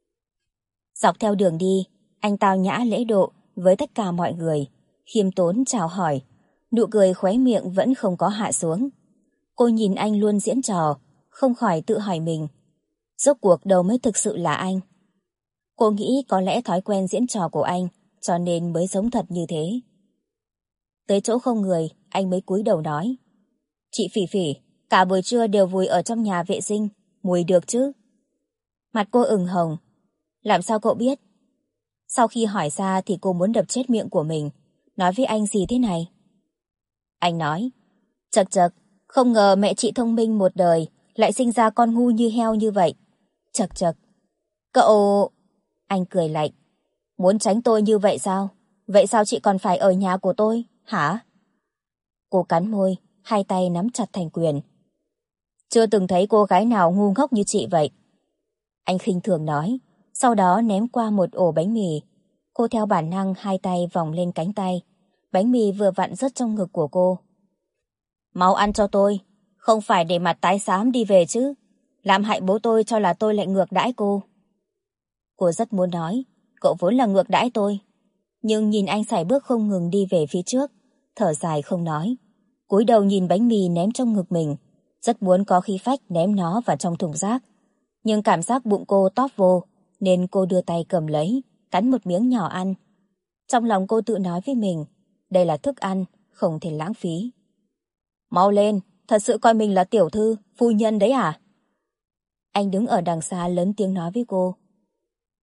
Speaker 1: Dọc theo đường đi, anh tao nhã lễ độ với tất cả mọi người, khiêm tốn chào hỏi, nụ cười khóe miệng vẫn không có hạ xuống. Cô nhìn anh luôn diễn trò, không khỏi tự hỏi mình, rốt cuộc đâu mới thực sự là anh. Cô nghĩ có lẽ thói quen diễn trò của anh, cho nên mới giống thật như thế. Tới chỗ không người, anh mới cúi đầu nói. Chị Phỉ Phỉ, cả buổi trưa đều vùi ở trong nhà vệ sinh, mùi được chứ? Mặt cô ửng hồng. Làm sao cậu biết? Sau khi hỏi ra thì cô muốn đập chết miệng của mình, nói với anh gì thế này? Anh nói, chật chật, không ngờ mẹ chị thông minh một đời, lại sinh ra con ngu như heo như vậy. Chật chật. Cậu... Anh cười lạnh. Muốn tránh tôi như vậy sao? Vậy sao chị còn phải ở nhà của tôi, hả? Cô cắn môi, hai tay nắm chặt thành quyền. Chưa từng thấy cô gái nào ngu ngốc như chị vậy. Anh khinh thường nói, sau đó ném qua một ổ bánh mì. Cô theo bản năng hai tay vòng lên cánh tay. Bánh mì vừa vặn rớt trong ngực của cô. Mau ăn cho tôi, không phải để mặt tái xám đi về chứ. Làm hại bố tôi cho là tôi lại ngược đãi cô. Cô rất muốn nói, cậu vốn là ngược đãi tôi. Nhưng nhìn anh sải bước không ngừng đi về phía trước, thở dài không nói. Cúi đầu nhìn bánh mì ném trong ngực mình, rất muốn có khí phách ném nó vào trong thùng rác. Nhưng cảm giác bụng cô tóp vô, nên cô đưa tay cầm lấy, cắn một miếng nhỏ ăn. Trong lòng cô tự nói với mình, đây là thức ăn, không thể lãng phí. Mau lên, thật sự coi mình là tiểu thư, phu nhân đấy à? Anh đứng ở đằng xa lớn tiếng nói với cô.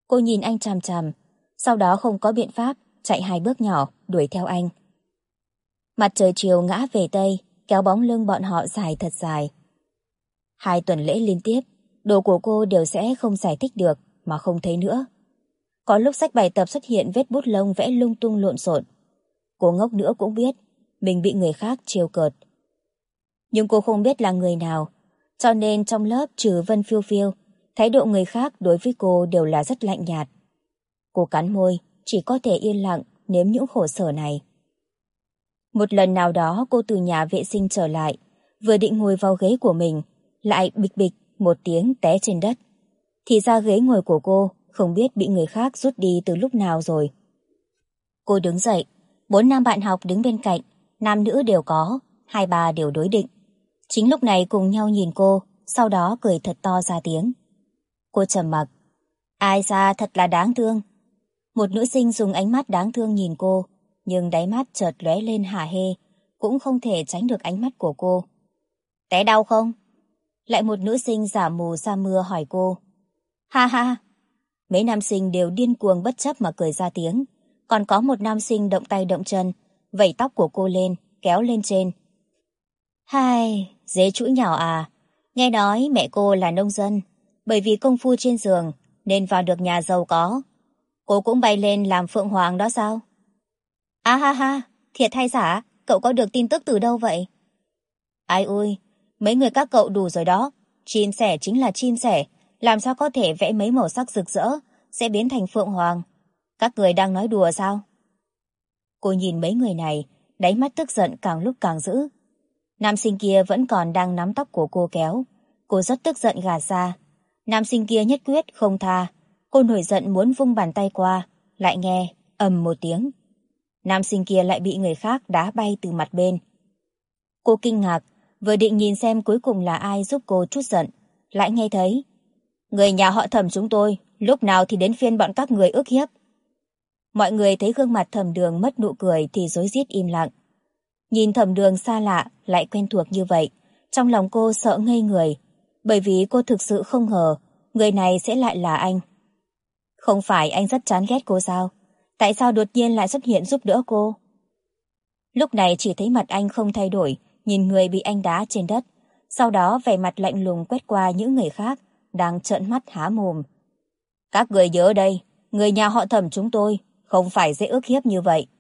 Speaker 1: Cô nhìn anh chằm chằm, sau đó không có biện pháp, chạy 2 bước nhỏ, đuổi theo anh. Mặt trời chiều ngã về Tây, kéo bóng lưng bọn họ dài thật dài. 2 tuần lễ liên tiếp, đồ của cô đều sẽ không giải thích được mà không thấy nữa. Có lúc sách bài tập xuất hiện vết bút lông vẽ lung tung lộn xộn. Cô ngốc nữa cũng biết mình bị người khác trêu cợt. Nhưng cô không biết là người nào, cho nên trong lớp trừ Vân Phiêu Phiêu, thái độ người khác đối với cô đều là rất lạnh nhạt. Cô cắn môi, chỉ có thể yên lặng nếm những khổ sở này. Một lần nào đó cô từ nhà vệ sinh trở lại, vừa định ngồi vào ghế của mình, lại bịch bịch một tiếng té trên đất. Thì ra ghế ngồi của cô không biết bị người khác rút đi từ lúc nào rồi. Cô đứng dậy, 4 nam bạn học đứng bên cạnh, nam nữ đều có, 2-3 đều đối định. Chính lúc này cùng nhau nhìn cô, sau đó cười thật to ra tiếng. Cô trầm mặc. Ai ra thật là đáng thương. Một nữ sinh dùng ánh mắt đáng thương nhìn cô, nhưng đáy mắt chợt lóe lên hả hê, cũng không thể tránh được ánh mắt của cô. Té đau không? Lại một nữ sinh giả mù sa mưa hỏi cô. Ha ha! Mấy nam sinh đều điên cuồng bất chấp mà cười ra tiếng. Còn có một nam sinh động tay động chân, vẩy tóc của cô lên, kéo lên trên. Hai, dế chũi nhỏ à? Nghe nói mẹ cô là nông dân, bởi vì công phu trên giường nên vào được nhà giàu có. Cô cũng bay lên làm phượng hoàng đó sao? À ha ha, thiệt hay giả, cậu có được tin tức từ đâu vậy? Ai ui, mấy người các cậu đủ rồi đó. Chim sẻ chính là chim sẻ, làm sao có thể vẽ mấy màu sắc rực rỡ sẽ biến thành phượng hoàng? Các người đang nói đùa sao? Cô nhìn mấy người này, đáy mắt tức giận càng lúc càng dữ. Nam sinh kia vẫn còn đang nắm tóc của cô kéo. Cô rất tức giận gạt ra. Nam sinh kia nhất quyết không tha. Cô nổi giận muốn vung bàn tay qua, lại nghe ầm một tiếng. Nam sinh kia lại bị người khác đá bay từ mặt bên. Cô kinh ngạc, vừa định nhìn xem cuối cùng là ai giúp cô trút giận, lại nghe thấy: người nhà họ Thẩm chúng tôi, lúc nào thì đến phiên bọn các người ức hiếp. Mọi người thấy gương mặt Thẩm Đường mất nụ cười thì rối rít im lặng. Nhìn Thẩm Đường xa lạ lại quen thuộc như vậy, trong lòng cô sợ ngây người, bởi vì cô thực sự không ngờ người này sẽ lại là anh. Không phải anh rất chán ghét cô sao? Tại sao đột nhiên lại xuất hiện giúp đỡ cô? Lúc này chỉ thấy mặt anh không thay đổi, nhìn người bị anh đá trên đất, sau đó vẻ mặt lạnh lùng quét qua những người khác đang trợn mắt há mồm. Các người nhớ đây, người nhà họ Thẩm chúng tôi không phải dễ ức hiếp như vậy.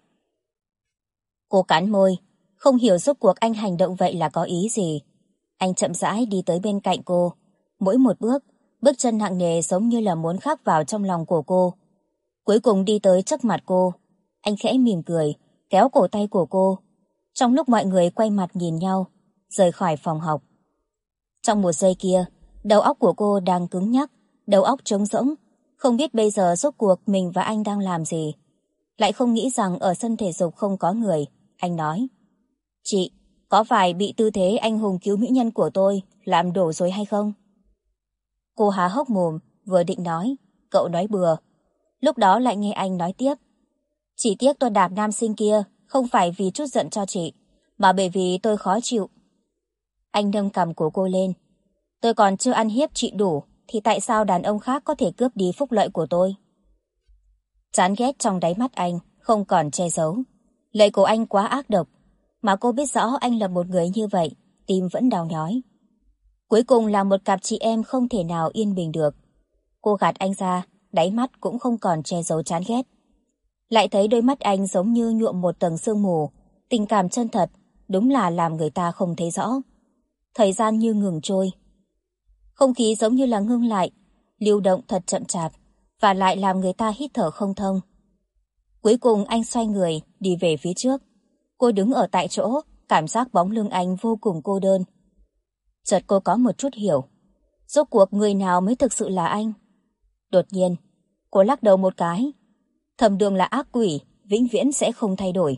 Speaker 1: Cô cắn môi, không hiểu rốt cuộc anh hành động vậy là có ý gì. Anh chậm rãi đi tới bên cạnh cô, mỗi một bước, bước chân nặng nề giống như là muốn khắc vào trong lòng của cô. Cuối cùng đi tới trước mặt cô, anh khẽ mỉm cười, kéo cổ tay của cô. Trong lúc mọi người quay mặt nhìn nhau, rời khỏi phòng học. Trong một giây kia, đầu óc của cô đang cứng nhắc, đầu óc trống rỗng, không biết bây giờ rốt cuộc mình và anh đang làm gì. Lại không nghĩ rằng ở sân thể dục không có người. Anh nói: chị, có phải bị tư thế anh hùng cứu mỹ nhân của tôi làm đổ rồi hay không? Cô há hốc mồm, vừa định nói, cậu nói bừa. Lúc đó lại nghe anh nói tiếp: chỉ tiếc tôi đạp nam sinh kia không phải vì chút giận cho chị, mà bởi vì tôi khó chịu. Anh nâng cằm của cô lên. Tôi còn chưa ăn hiếp chị đủ, thì tại sao đàn ông khác có thể cướp đi phúc lợi của tôi? Chán ghét trong đáy mắt anh không còn che giấu. Lời của anh quá ác độc, mà cô biết rõ anh là một người như vậy, tim vẫn đau nhói. Cuối cùng là một cặp chị em không thể nào yên bình được. Cô gạt anh ra, đáy mắt cũng không còn che giấu chán ghét. Lại thấy đôi mắt anh giống như nhuộm một tầng sương mù, tình cảm chân thật, đúng là làm người ta không thấy rõ. Thời gian như ngừng trôi. Không khí giống như là ngưng lại, lưu động thật chậm chạp, và lại làm người ta hít thở không thông. Cuối cùng anh xoay người, đi về phía trước. Cô đứng ở tại chỗ, cảm giác bóng lưng anh vô cùng cô đơn. Chợt cô có một chút hiểu, rốt cuộc người nào mới thực sự là anh. Đột nhiên, cô lắc đầu một cái. Thẩm Đường là ác quỷ, vĩnh viễn sẽ không thay đổi.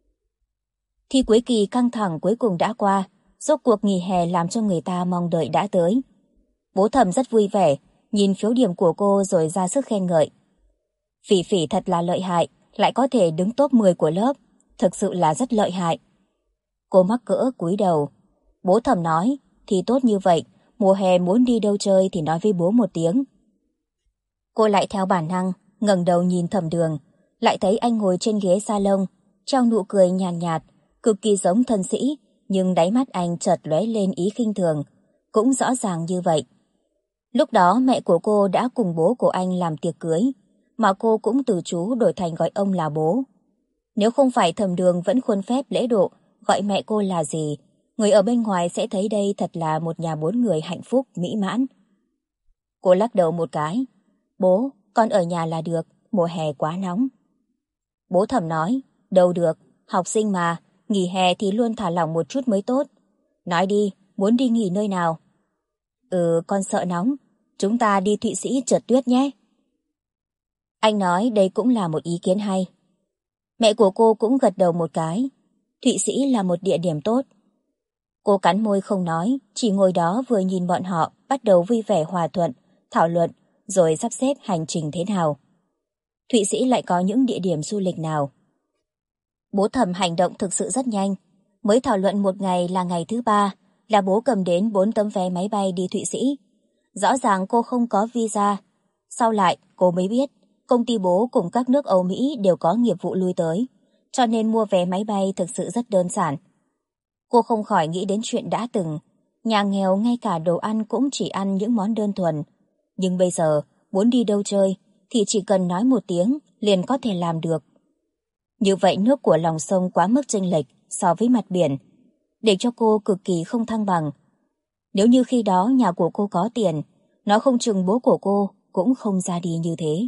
Speaker 1: Thi cuối kỳ căng thẳng cuối cùng đã qua, rốt cuộc nghỉ hè làm cho người ta mong đợi đã tới. Bố Thẩm rất vui vẻ, nhìn phiếu điểm của cô rồi ra sức khen ngợi. Phỉ Phỉ thật là lợi hại, lại có thể đứng top 10 của lớp, thực sự là rất lợi hại. Cô mắc cỡ cúi đầu. Bố Thẩm nói, thì tốt như vậy, mùa hè muốn đi đâu chơi thì nói với bố một tiếng. Cô lại theo bản năng, ngẩng đầu nhìn Thẩm Đường, lại thấy anh ngồi trên ghế salon, treo nụ cười nhàn nhạt, cực kỳ giống thân sĩ, nhưng đáy mắt anh chợt lóe lên ý khinh thường, cũng rõ ràng như vậy. Lúc đó mẹ của cô đã cùng bố của anh làm tiệc cưới, mà cô cũng từ chú đổi thành gọi ông là bố. Nếu không phải Thẩm Đường vẫn khuôn phép lễ độ, gọi mẹ cô là gì, người ở bên ngoài sẽ thấy đây thật là một nhà 4 người hạnh phúc, mỹ mãn. Cô lắc đầu một cái. Bố, con ở nhà là được, mùa hè quá nóng. Bố Thẩm nói, đâu được, học sinh mà, nghỉ hè thì luôn thả lỏng một chút mới tốt. Nói đi, muốn đi nghỉ nơi nào? Con sợ nóng, chúng ta đi Thụy Sĩ trượt tuyết nhé. Anh nói đây cũng là một ý kiến hay. Mẹ của cô cũng gật đầu một cái. Thụy Sĩ là một địa điểm tốt. Cô cắn môi không nói, chỉ ngồi đó vừa nhìn bọn họ bắt đầu vui vẻ hòa thuận, thảo luận, rồi sắp xếp hành trình thế nào. Thụy Sĩ lại có những địa điểm du lịch nào? Bố Thẩm hành động thực sự rất nhanh. Mới thảo luận một ngày là ngày thứ 3, là bố cầm đến 4 tấm vé máy bay đi Thụy Sĩ. Rõ ràng cô không có visa. Sau lại, cô mới biết, công ty bố cùng các nước Âu Mỹ đều có nghiệp vụ lui tới, cho nên mua vé máy bay thực sự rất đơn giản. Cô không khỏi nghĩ đến chuyện đã từng, nhà nghèo ngay cả đồ ăn cũng chỉ ăn những món đơn thuần. Nhưng bây giờ, muốn đi đâu chơi, thì chỉ cần nói một tiếng, liền có thể làm được. Như vậy nước của lòng sông quá mức chênh lệch so với mặt biển, để cho cô cực kỳ không thăng bằng. Nếu như khi đó nhà của cô có tiền, nó không chừng bố của cô cũng không ra đi như thế.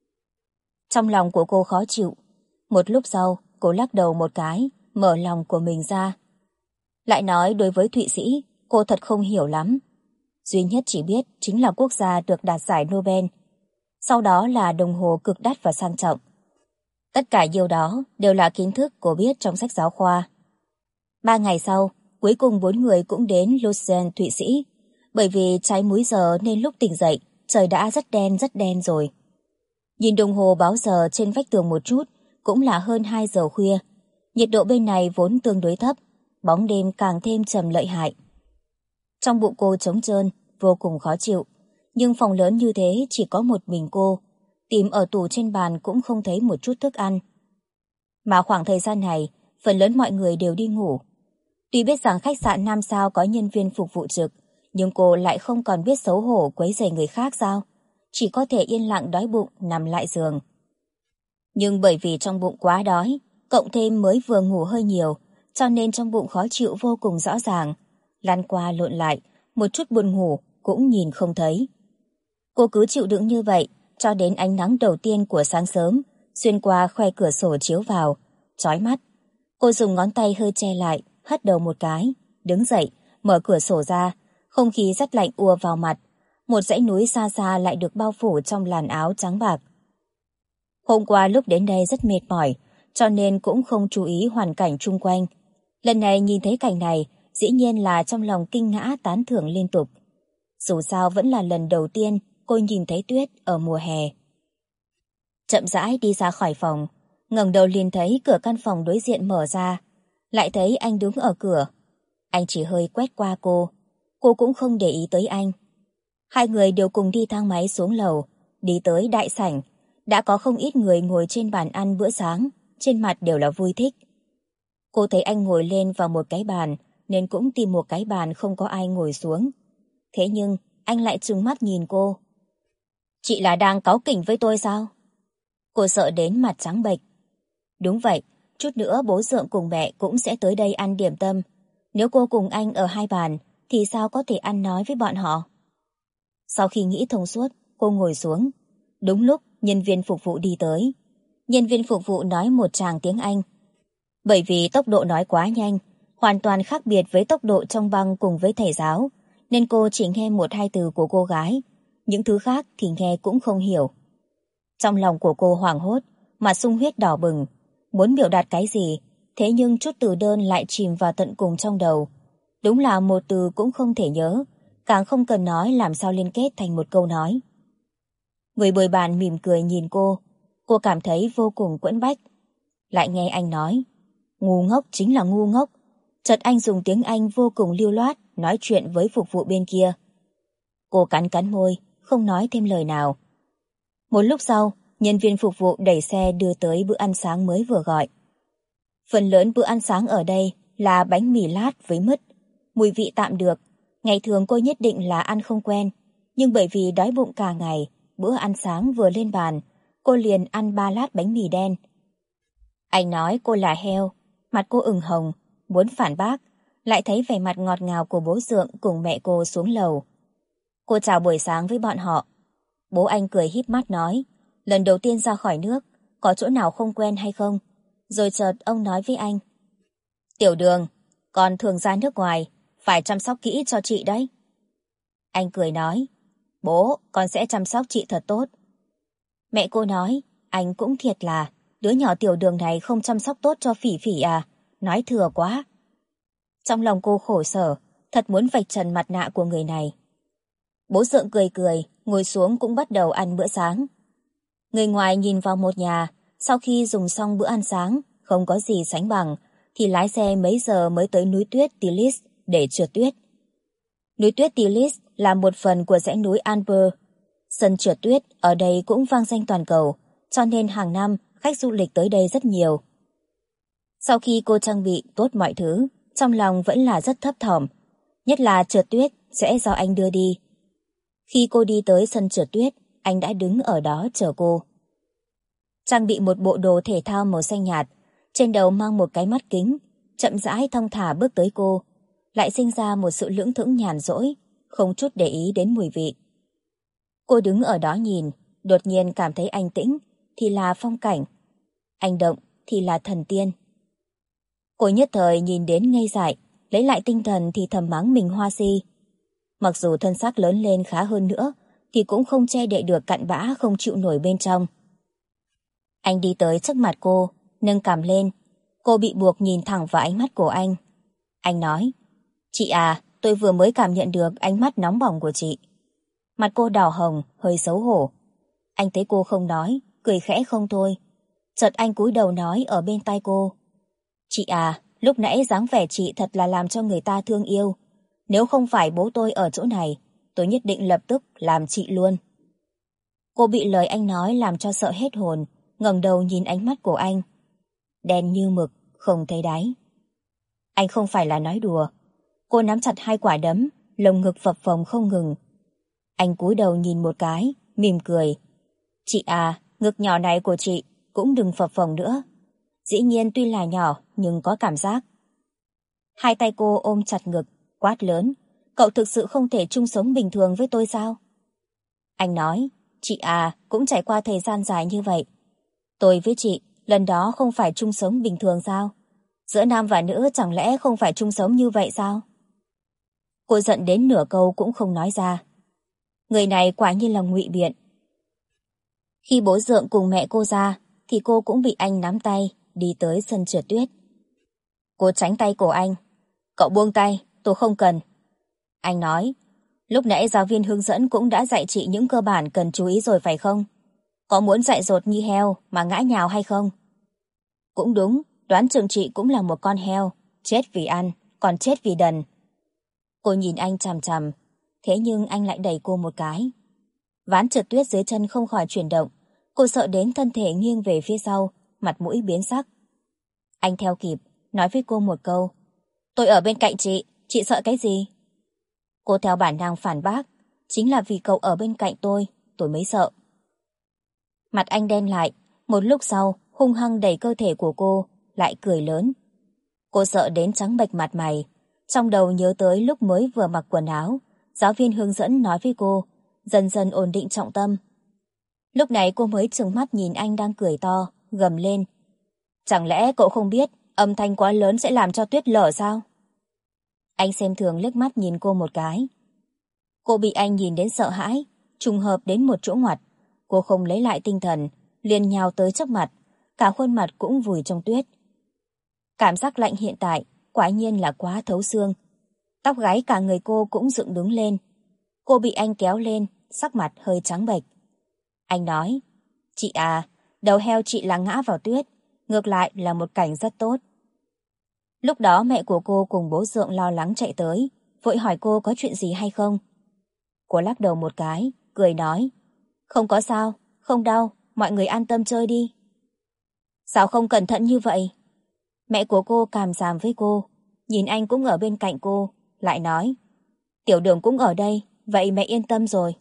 Speaker 1: Trong lòng của cô khó chịu. Một lúc sau, cô lắc đầu một cái, mở lòng của mình ra. Lại nói đối với Thụy Sĩ, cô thật không hiểu lắm. Duy nhất chỉ biết chính là quốc gia được đạt giải Nobel. Sau đó là đồng hồ cực đắt và sang trọng. Tất cả điều đó đều là kiến thức cô biết trong sách giáo khoa. 3 ngày sau, cuối cùng 4 người cũng đến Lucerne, Thụy Sĩ. Bởi vì trái múi giờ nên lúc tỉnh dậy, trời đã rất đen rồi. Nhìn đồng hồ báo giờ trên vách tường một chút, cũng là hơn 2 giờ khuya. Nhiệt độ bên này vốn tương đối thấp, bóng đêm càng thêm trầm lợi hại. Trong bụng cô trống trơn, vô cùng khó chịu. Nhưng phòng lớn như thế chỉ có một mình cô. Tìm ở tủ trên bàn cũng không thấy một chút thức ăn. Mà khoảng thời gian này, phần lớn mọi người đều đi ngủ. Tuy biết rằng khách sạn 5 sao có nhân viên phục vụ trực, nhưng cô lại không còn biết xấu hổ quấy rầy người khác sao? Chỉ có thể yên lặng đói bụng nằm lại giường. Nhưng bởi vì trong bụng quá đói, cộng thêm mới vừa ngủ hơi nhiều, cho nên trong bụng khó chịu vô cùng rõ ràng. Lăn qua lộn lại, một chút buồn ngủ cũng nhìn không thấy. Cô cứ chịu đựng như vậy, cho đến ánh nắng đầu tiên của sáng sớm, xuyên qua khoe cửa sổ chiếu vào, chói mắt. Cô dùng ngón tay hơi che lại, hất đầu một cái, đứng dậy, mở cửa sổ ra, không khí rất lạnh ùa vào mặt. Một dãy núi xa xa lại được bao phủ trong làn áo trắng bạc. Hôm qua lúc đến đây rất mệt mỏi, cho nên cũng không chú ý hoàn cảnh chung quanh. Lần này nhìn thấy cảnh này, dĩ nhiên là trong lòng kinh ngã tán thưởng liên tục. Dù sao vẫn là lần đầu tiên cô nhìn thấy tuyết ở mùa hè. Chậm rãi đi ra khỏi phòng, ngẩng đầu liền thấy cửa căn phòng đối diện mở ra, lại thấy anh đứng ở cửa. Anh chỉ hơi quét qua cô cũng không để ý tới anh. Hai người đều cùng đi thang máy xuống lầu, đi tới đại sảnh. Đã có không ít người ngồi trên bàn ăn bữa sáng, trên mặt đều là vui thích. Cô thấy anh ngồi lên vào một cái bàn, nên cũng tìm một cái bàn không có ai ngồi xuống. Thế nhưng, anh lại trừng mắt nhìn cô. Chị là đang cáu kỉnh với tôi sao? Cô sợ đến mặt trắng bệch. Đúng vậy, chút nữa bố Dượng cùng mẹ cũng sẽ tới đây ăn điểm tâm. Nếu cô cùng anh ở hai bàn, thì sao có thể ăn nói với bọn họ? Sau khi nghĩ thông suốt, cô ngồi xuống. Đúng lúc, nhân viên phục vụ đi tới. Nhân viên phục vụ nói một tràng tiếng Anh. Bởi vì tốc độ nói quá nhanh, hoàn toàn khác biệt với tốc độ trong băng cùng với thầy giáo, nên cô chỉ nghe 1-2 từ của cô gái. Những thứ khác thì nghe cũng không hiểu. Trong lòng của cô hoảng hốt, mặt sung huyết đỏ bừng, muốn biểu đạt cái gì, thế nhưng chút từ đơn lại chìm vào tận cùng trong đầu. Đúng là một từ cũng không thể nhớ, càng không cần nói làm sao liên kết thành một câu nói. Người bồi bàn mỉm cười nhìn cô cảm thấy vô cùng quẫn bách. Lại nghe anh nói, ngu ngốc chính là ngu ngốc. Chợt anh dùng tiếng Anh vô cùng lưu loát nói chuyện với phục vụ bên kia. Cô cắn môi, không nói thêm lời nào. Một lúc sau, nhân viên phục vụ đẩy xe đưa tới bữa ăn sáng mới vừa gọi. Phần lớn bữa ăn sáng ở đây là bánh mì lát với mứt. Mùi vị tạm được, ngày thường cô nhất định là ăn không quen. Nhưng bởi vì đói bụng cả ngày, bữa ăn sáng vừa lên bàn, cô liền ăn 3 lát bánh mì đen. Anh nói cô là heo, mặt cô ửng hồng, muốn phản bác, lại thấy vẻ mặt ngọt ngào của bố Dượng cùng mẹ cô xuống lầu. Cô chào buổi sáng với bọn họ. Bố anh cười híp mắt nói, lần đầu tiên ra khỏi nước, có chỗ nào không quen hay không? Rồi chợt ông nói với anh, Tiểu Đường, con thường ra nước ngoài, phải chăm sóc kỹ cho chị đấy. Anh cười nói, bố, con sẽ chăm sóc chị thật tốt. Mẹ cô nói, anh cũng thiệt là, đứa nhỏ Tiểu Đường này không chăm sóc tốt cho Phỉ Phỉ à, nói thừa quá. Trong lòng cô khổ sở, thật muốn vạch trần mặt nạ của người này. Bố Dượng cười cười, ngồi xuống cũng bắt đầu ăn bữa sáng. Người ngoài nhìn vào một nhà, sau khi dùng xong bữa ăn sáng, không có gì sánh bằng, thì lái xe mấy giờ mới tới núi tuyết Tilis để trượt tuyết. Núi tuyết Tilis là một phần của dãy núi Alper. Sân trượt tuyết ở đây cũng vang danh toàn cầu, cho nên hàng năm khách du lịch tới đây rất nhiều. Sau khi cô trang bị tốt mọi thứ, trong lòng vẫn là rất thấp thỏm, nhất là trượt tuyết sẽ do anh đưa đi. Khi cô đi tới sân trượt tuyết, anh đã đứng ở đó chờ cô. Trang bị một bộ đồ thể thao màu xanh nhạt, trên đầu mang một cái mắt kính, chậm rãi thong thả bước tới cô, lại sinh ra một sự lững thững nhàn rỗi, không chút để ý đến mùi vị. Cô đứng ở đó nhìn, đột nhiên cảm thấy anh tĩnh thì là phong cảnh, anh động thì là thần tiên. Cô nhất thời nhìn đến ngây dại, lấy lại tinh thần thì thầm mắng mình hoa si. Mặc dù thân xác lớn lên khá hơn nữa, thì cũng không che đậy được cặn bã không chịu nổi bên trong. Anh đi tới trước mặt cô, nâng cằm lên. Cô bị buộc nhìn thẳng vào ánh mắt của anh. Anh nói, chị à, tôi vừa mới cảm nhận được ánh mắt nóng bỏng của chị. Mặt cô đỏ hồng, hơi xấu hổ. Anh thấy cô không nói, cười khẽ không thôi. Chợt anh cúi đầu nói ở bên tai cô, chị à, lúc nãy dáng vẻ chị thật là làm cho người ta thương yêu. Nếu không phải bố tôi ở chỗ này, tôi nhất định lập tức làm chị luôn. Cô bị lời anh nói làm cho sợ hết hồn, ngẩng đầu nhìn ánh mắt của anh. Đen như mực, không thấy đáy. Anh không phải là nói đùa. Cô nắm chặt hai quả đấm, lồng ngực phập phồng không ngừng. Anh cúi đầu nhìn một cái, mỉm cười. Chị à, ngực nhỏ này của chị cũng đừng phập phồng nữa. Dĩ nhiên tuy là nhỏ nhưng có cảm giác. Hai tay cô ôm chặt ngực, quát lớn. Cậu thực sự không thể chung sống bình thường với tôi sao? Anh nói, chị à, cũng trải qua thời gian dài như vậy. Tôi với chị, lần đó không phải chung sống bình thường sao? Giữa nam và nữ chẳng lẽ không phải chung sống như vậy sao? Cô giận đến nửa câu cũng không nói ra. Người này quả nhiên là ngụy biện. Khi bố Dượng cùng mẹ cô ra, thì cô cũng bị anh nắm tay, đi tới sân trượt tuyết. Cô tránh tay của anh. Cậu buông tay, tôi không cần. Anh nói, lúc nãy giáo viên hướng dẫn cũng đã dạy chị những cơ bản cần chú ý rồi phải không? Có muốn dạy dột như heo mà ngã nhào hay không? Cũng đúng, đoán chừng chị cũng là một con heo, chết vì ăn, còn chết vì đần. Cô nhìn anh chằm chằm, thế nhưng anh lại đẩy cô một cái. Ván trượt tuyết dưới chân không khỏi chuyển động, cô sợ đến thân thể nghiêng về phía sau, mặt mũi biến sắc. Anh theo kịp, nói với cô một câu, tôi ở bên cạnh chị sợ cái gì? Cô theo bản năng phản bác, chính là vì cậu ở bên cạnh tôi mới sợ. Mặt anh đen lại, một lúc sau, hung hăng đẩy cơ thể của cô, lại cười lớn. Cô sợ đến trắng bệch mặt mày, trong đầu nhớ tới lúc mới vừa mặc quần áo, giáo viên hướng dẫn nói với cô, dần dần ổn định trọng tâm. Lúc này cô mới trừng mắt nhìn anh đang cười to, gầm lên. Chẳng lẽ cậu không biết âm thanh quá lớn sẽ làm cho tuyết lở sao? Anh xem thường liếc mắt nhìn cô một cái. Cô bị anh nhìn đến sợ hãi, trùng hợp đến một chỗ ngoặt. Cô không lấy lại tinh thần, liền nhào tới trước mặt, cả khuôn mặt cũng vùi trong tuyết. Cảm giác lạnh hiện tại quả nhiên là quá thấu xương. Tóc gáy cả người cô cũng dựng đứng lên. Cô bị anh kéo lên, sắc mặt hơi trắng bệch. Anh nói, chị à, đầu heo chị là ngã vào tuyết, ngược lại là một cảnh rất tốt. Lúc đó mẹ của cô cùng bố Dượng lo lắng chạy tới, vội hỏi cô có chuyện gì hay không. Cô lắc đầu một cái, cười nói, không không đau, mọi người an tâm chơi đi. Sao không cẩn thận như vậy? Mẹ của cô cảm giảm với cô, nhìn anh cũng ở bên cạnh cô, lại nói, Tiểu Đường cũng ở đây, vậy mẹ yên tâm rồi.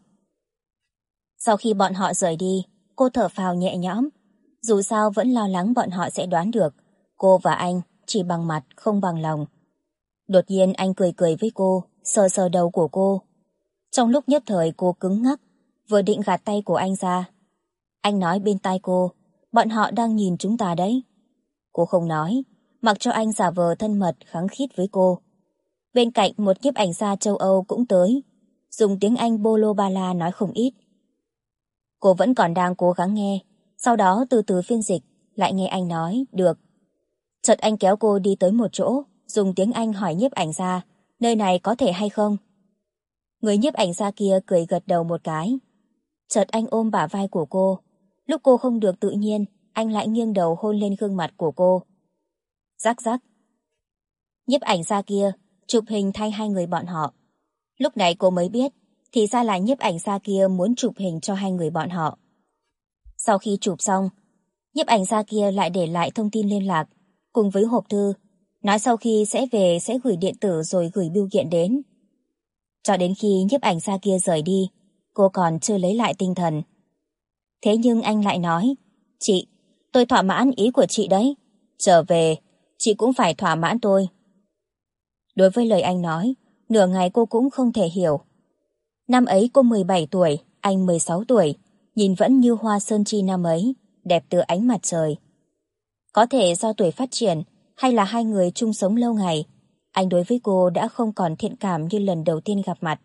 Speaker 1: Sau khi bọn họ rời đi, cô thở phào nhẹ nhõm, dù sao vẫn lo lắng bọn họ sẽ đoán được, cô và anh chỉ bằng mặt không bằng lòng. Đột nhiên anh cười cười với cô, sờ sờ đầu của cô. Trong lúc nhất thời cô cứng ngắc, vừa định gạt tay của anh ra. Anh nói bên tai cô, bọn họ đang nhìn chúng ta đấy. Cô không nói, mặc cho anh giả vờ thân mật khăng khít với cô. Bên cạnh một nhiếp ảnh gia châu Âu cũng tới, dùng tiếng Anh bolo ba la nói không ít. Cô vẫn còn đang cố gắng nghe, sau đó từ từ phiên dịch, lại nghe anh nói, được. Chợt anh kéo cô đi tới một chỗ, dùng tiếng Anh hỏi nhiếp ảnh gia, nơi này có thể hay không? Người nhiếp ảnh gia kia cười gật đầu một cái. Chợt anh ôm bả vai của cô, lúc cô không được tự nhiên, anh lại nghiêng đầu hôn lên gương mặt của cô. Rắc rắc. Nhiếp ảnh gia kia chụp hình thay hai người bọn họ. Lúc này cô mới biết, thì ra là nhiếp ảnh gia kia muốn chụp hình cho hai người bọn họ. Sau khi chụp xong, nhiếp ảnh gia kia lại để lại thông tin liên lạc, cùng với hộp thư, nói sau khi sẽ về sẽ gửi điện tử rồi gửi bưu kiện đến. Cho đến khi nhiếp ảnh gia kia rời đi, cô còn chưa lấy lại tinh thần. Thế nhưng anh lại nói, chị, tôi thỏa mãn ý của chị đấy. Trở về, chị cũng phải thỏa mãn tôi. Đối với lời anh nói, nửa ngày cô cũng không thể hiểu. Năm ấy cô 17 tuổi, anh 16 tuổi, nhìn vẫn như hoa sơn chi năm ấy, đẹp từ ánh mặt trời. Có thể do tuổi phát triển, hay là hai người chung sống lâu ngày, anh đối với cô đã không còn thiện cảm như lần đầu tiên gặp mặt.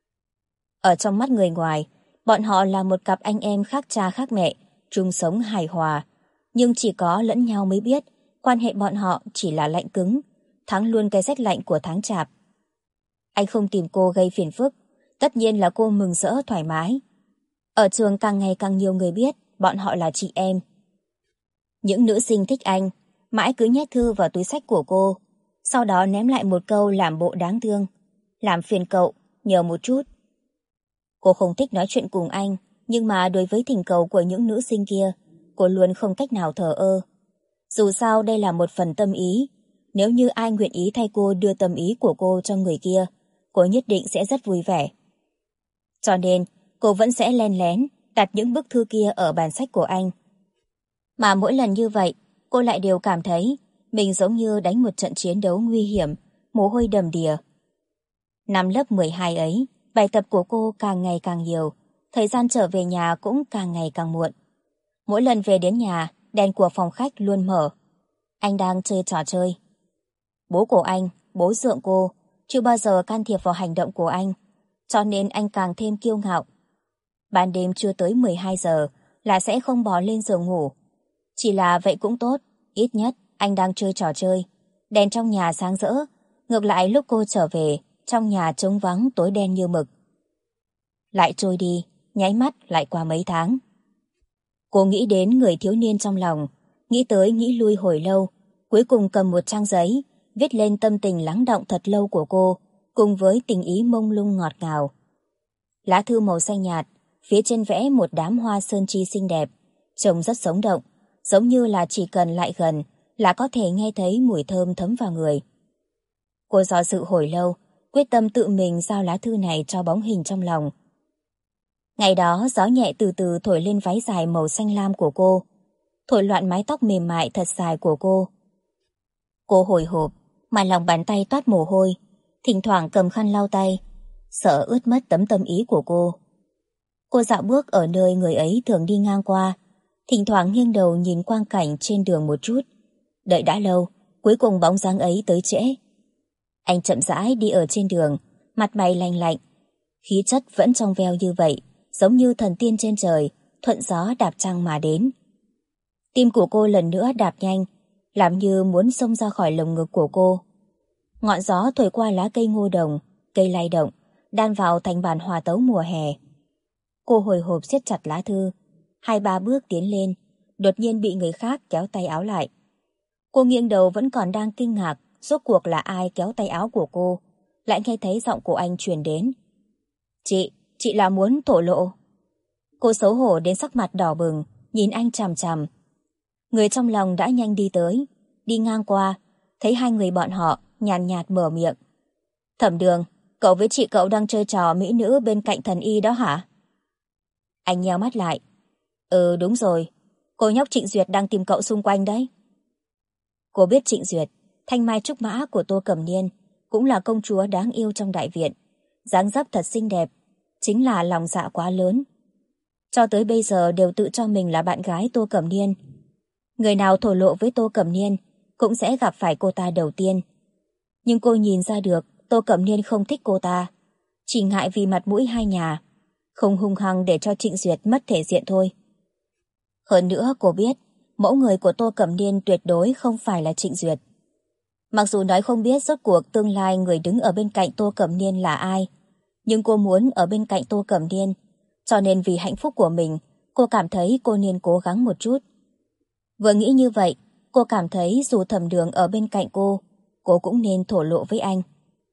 Speaker 1: Ở trong mắt người ngoài, bọn họ là một cặp anh em khác cha khác mẹ, chung sống hài hòa. Nhưng chỉ có lẫn nhau mới biết, quan hệ bọn họ chỉ là lạnh cứng, thắng luôn cái rét lạnh của tháng chạp. Anh không tìm cô gây phiền phức, tất nhiên là cô mừng rỡ thoải mái. Ở trường càng ngày càng nhiều người biết bọn họ là chị em. Những nữ sinh thích anh, mãi cứ nhét thư vào túi xách của cô, sau đó ném lại một câu làm bộ đáng thương. Làm phiền cậu, nhờ một chút. Cô không thích nói chuyện cùng anh, nhưng mà đối với thỉnh cầu của những nữ sinh kia, cô luôn không cách nào thờ ơ. Dù sao đây là một phần tâm ý, nếu như ai nguyện ý thay cô đưa tâm ý của cô cho người kia, cô nhất định sẽ rất vui vẻ. Cho nên, cô vẫn sẽ len lén đặt những bức thư kia ở bàn sách của anh. Mà mỗi lần như vậy, cô lại đều cảm thấy mình giống như đánh một trận chiến đấu nguy hiểm, mồ hôi đầm đìa. Năm lớp 12 ấy, bài tập của cô càng ngày càng nhiều, thời gian trở về nhà cũng càng ngày càng muộn. Mỗi lần về đến nhà, đèn của phòng khách luôn mở. Anh đang chơi trò chơi. Bố của anh, bố dượng cô, chưa bao giờ can thiệp vào hành động của anh, cho nên anh càng thêm kiêu ngạo. Ban đêm chưa tới 12 giờ là sẽ không bò lên giường ngủ. Chỉ là vậy cũng tốt, ít nhất anh đang chơi trò chơi. Đèn trong nhà sáng rỡ, ngược lại lúc cô trở về, trong nhà trống vắng tối đen như mực. Lại trôi đi, nháy mắt lại qua mấy tháng. Cô nghĩ đến người thiếu niên trong lòng, nghĩ tới nghĩ lui hồi lâu, cuối cùng cầm một trang giấy, viết lên tâm tình lắng đọng thật lâu của cô, cùng với tình ý mông lung ngọt ngào. Lá thư màu xanh nhạt, phía trên vẽ một đám hoa sơn chi xinh đẹp, trông rất sống động, giống như là chỉ cần lại gần là có thể nghe thấy mùi thơm thấm vào người. Cô do dự hồi lâu, quyết tâm tự mình giao lá thư này cho bóng hình trong lòng. Ngày đó gió nhẹ từ từ thổi lên váy dài màu xanh lam của cô, thổi loạn mái tóc mềm mại thật dài của cô. Cô hồi hộp, mà lòng bàn tay toát mồ hôi, thỉnh thoảng cầm khăn lau tay, sợ ướt mất tấm tâm ý của cô. Cô dạo bước ở nơi người ấy thường đi ngang qua, thỉnh thoảng nghiêng đầu nhìn quang cảnh trên đường một chút. Đợi đã lâu, cuối cùng bóng dáng ấy tới trễ. Anh chậm rãi đi ở trên đường, mặt mày lạnh lạnh, khí chất vẫn trong veo như vậy, giống như thần tiên trên trời, thuận gió đạp trăng mà đến. Tim của cô lần nữa đạp nhanh, làm như muốn xông ra khỏi lồng ngực của cô. Ngọn gió thổi qua lá cây ngô đồng, cây lay động, đan vào thành bản hòa tấu mùa hè. Cô hồi hộp siết chặt lá thư, 2-3 bước tiến lên, đột nhiên bị người khác kéo tay áo lại. Cô nghiêng đầu vẫn còn đang kinh ngạc, rốt cuộc là ai kéo tay áo của cô, lại nghe thấy giọng của anh truyền đến. Chị là muốn thổ lộ. Cô xấu hổ đến sắc mặt đỏ bừng, nhìn anh chằm chằm. Người trong lòng đã nhanh đi tới, đi ngang qua, thấy hai người bọn họ, nhàn nhạt mở miệng. Thẩm Đường, cậu với chị cậu đang chơi trò mỹ nữ bên cạnh thần y đó hả? Anh nheo mắt lại. Ừ, đúng rồi, cô nhóc Trịnh Duyệt đang tìm cậu xung quanh đấy. Cô biết Trịnh Duyệt, thanh mai trúc mã của Tô Cẩm Niên, cũng là công chúa đáng yêu trong đại viện. Dáng dấp thật xinh đẹp, chính là lòng dạ quá lớn. Cho tới bây giờ đều tự cho mình là bạn gái Tô Cẩm Niên. Người nào thổ lộ với Tô Cẩm Niên cũng sẽ gặp phải cô ta đầu tiên. Nhưng cô nhìn ra được Tô Cẩm Niên không thích cô ta, chỉ ngại vì mặt mũi hai nhà, không hung hăng để cho Trịnh Duyệt mất thể diện thôi. Hơn nữa cô biết, mẫu người của Tô Cẩm Niên tuyệt đối không phải là Trịnh Duyệt. Mặc dù nói không biết rốt cuộc tương lai người đứng ở bên cạnh Tô Cẩm Niên là ai, nhưng cô muốn ở bên cạnh Tô Cẩm Niên, cho nên vì hạnh phúc của mình, cô cảm thấy cô nên cố gắng một chút. Vừa nghĩ như vậy, cô cảm thấy dù Thẩm Đường ở bên cạnh cô cũng nên thổ lộ với anh.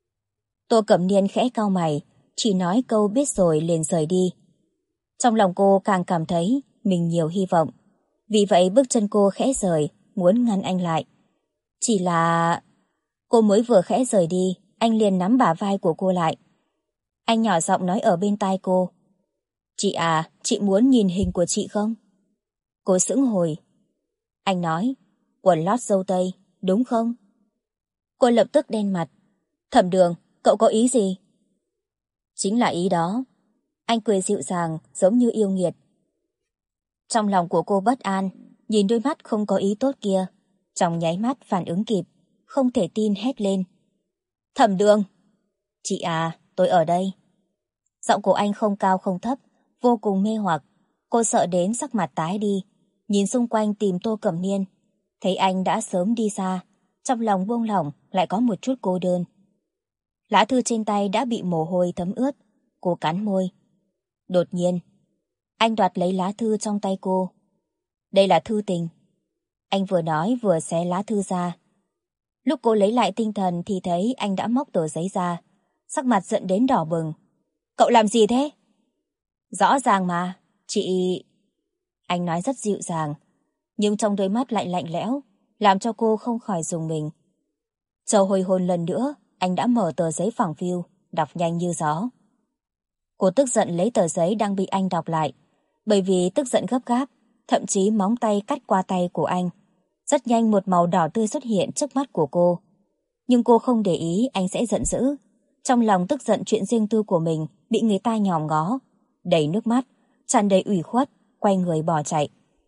Speaker 1: Tô Cẩm Niên khẽ cau mày, chỉ nói câu biết rồi liền rời đi. Trong lòng cô càng cảm thấy mình nhiều hy vọng, vì vậy bước chân cô khẽ rời, muốn ngăn anh lại. Chỉ là... Cô mới vừa khẽ rời đi, anh liền nắm bả vai của cô lại. Anh nhỏ giọng nói ở bên tai cô. Chị à, chị muốn nhìn hình của chị không? Cô sững hồi. Anh nói, quần lót dâu tây, đúng không? Cô lập tức đen mặt. Thẩm Đường, cậu có ý gì? Chính là ý đó. Anh cười dịu dàng, giống như yêu nghiệt. Trong lòng của cô bất an, nhìn đôi mắt không có ý tốt kia, trong nháy mắt phản ứng kịp, không thể tin hét lên. Thẩm Đường! Chị à, tôi ở đây. Giọng của anh không cao không thấp, vô cùng mê hoặc. Cô sợ đến sắc mặt tái đi, nhìn xung quanh tìm Tô Cẩm Niên. Thấy anh đã sớm đi xa, trong lòng buông lỏng lại có một chút cô đơn. Lá thư trên tay đã bị mồ hôi thấm ướt, cô cắn môi. Đột nhiên, anh đoạt lấy lá thư trong tay cô. Đây là thư tình. Anh vừa nói vừa xé lá thư ra. Lúc cô lấy lại tinh thần thì thấy anh đã móc tờ giấy ra, sắc mặt giận đến đỏ bừng. Cậu làm gì thế? Rõ ràng mà, chị... Anh nói rất dịu dàng, nhưng trong đôi mắt lại lạnh lẽo, làm cho cô không khỏi rùng mình. Chờ hồi hồn lần nữa, anh đã mở tờ giấy phẳng phiu, đọc nhanh như gió. Cô tức giận lấy tờ giấy đang bị anh đọc lại, bởi vì tức giận gấp gáp, thậm chí móng tay cắt qua tay của anh. Rất nhanh một màu đỏ tươi xuất hiện trước mắt của cô. Nhưng cô không để ý anh sẽ giận dữ. Trong lòng tức giận chuyện riêng tư của mình bị người ta nhòm ngó. Đầy nước mắt, tràn đầy ủy khuất, quay người bỏ chạy.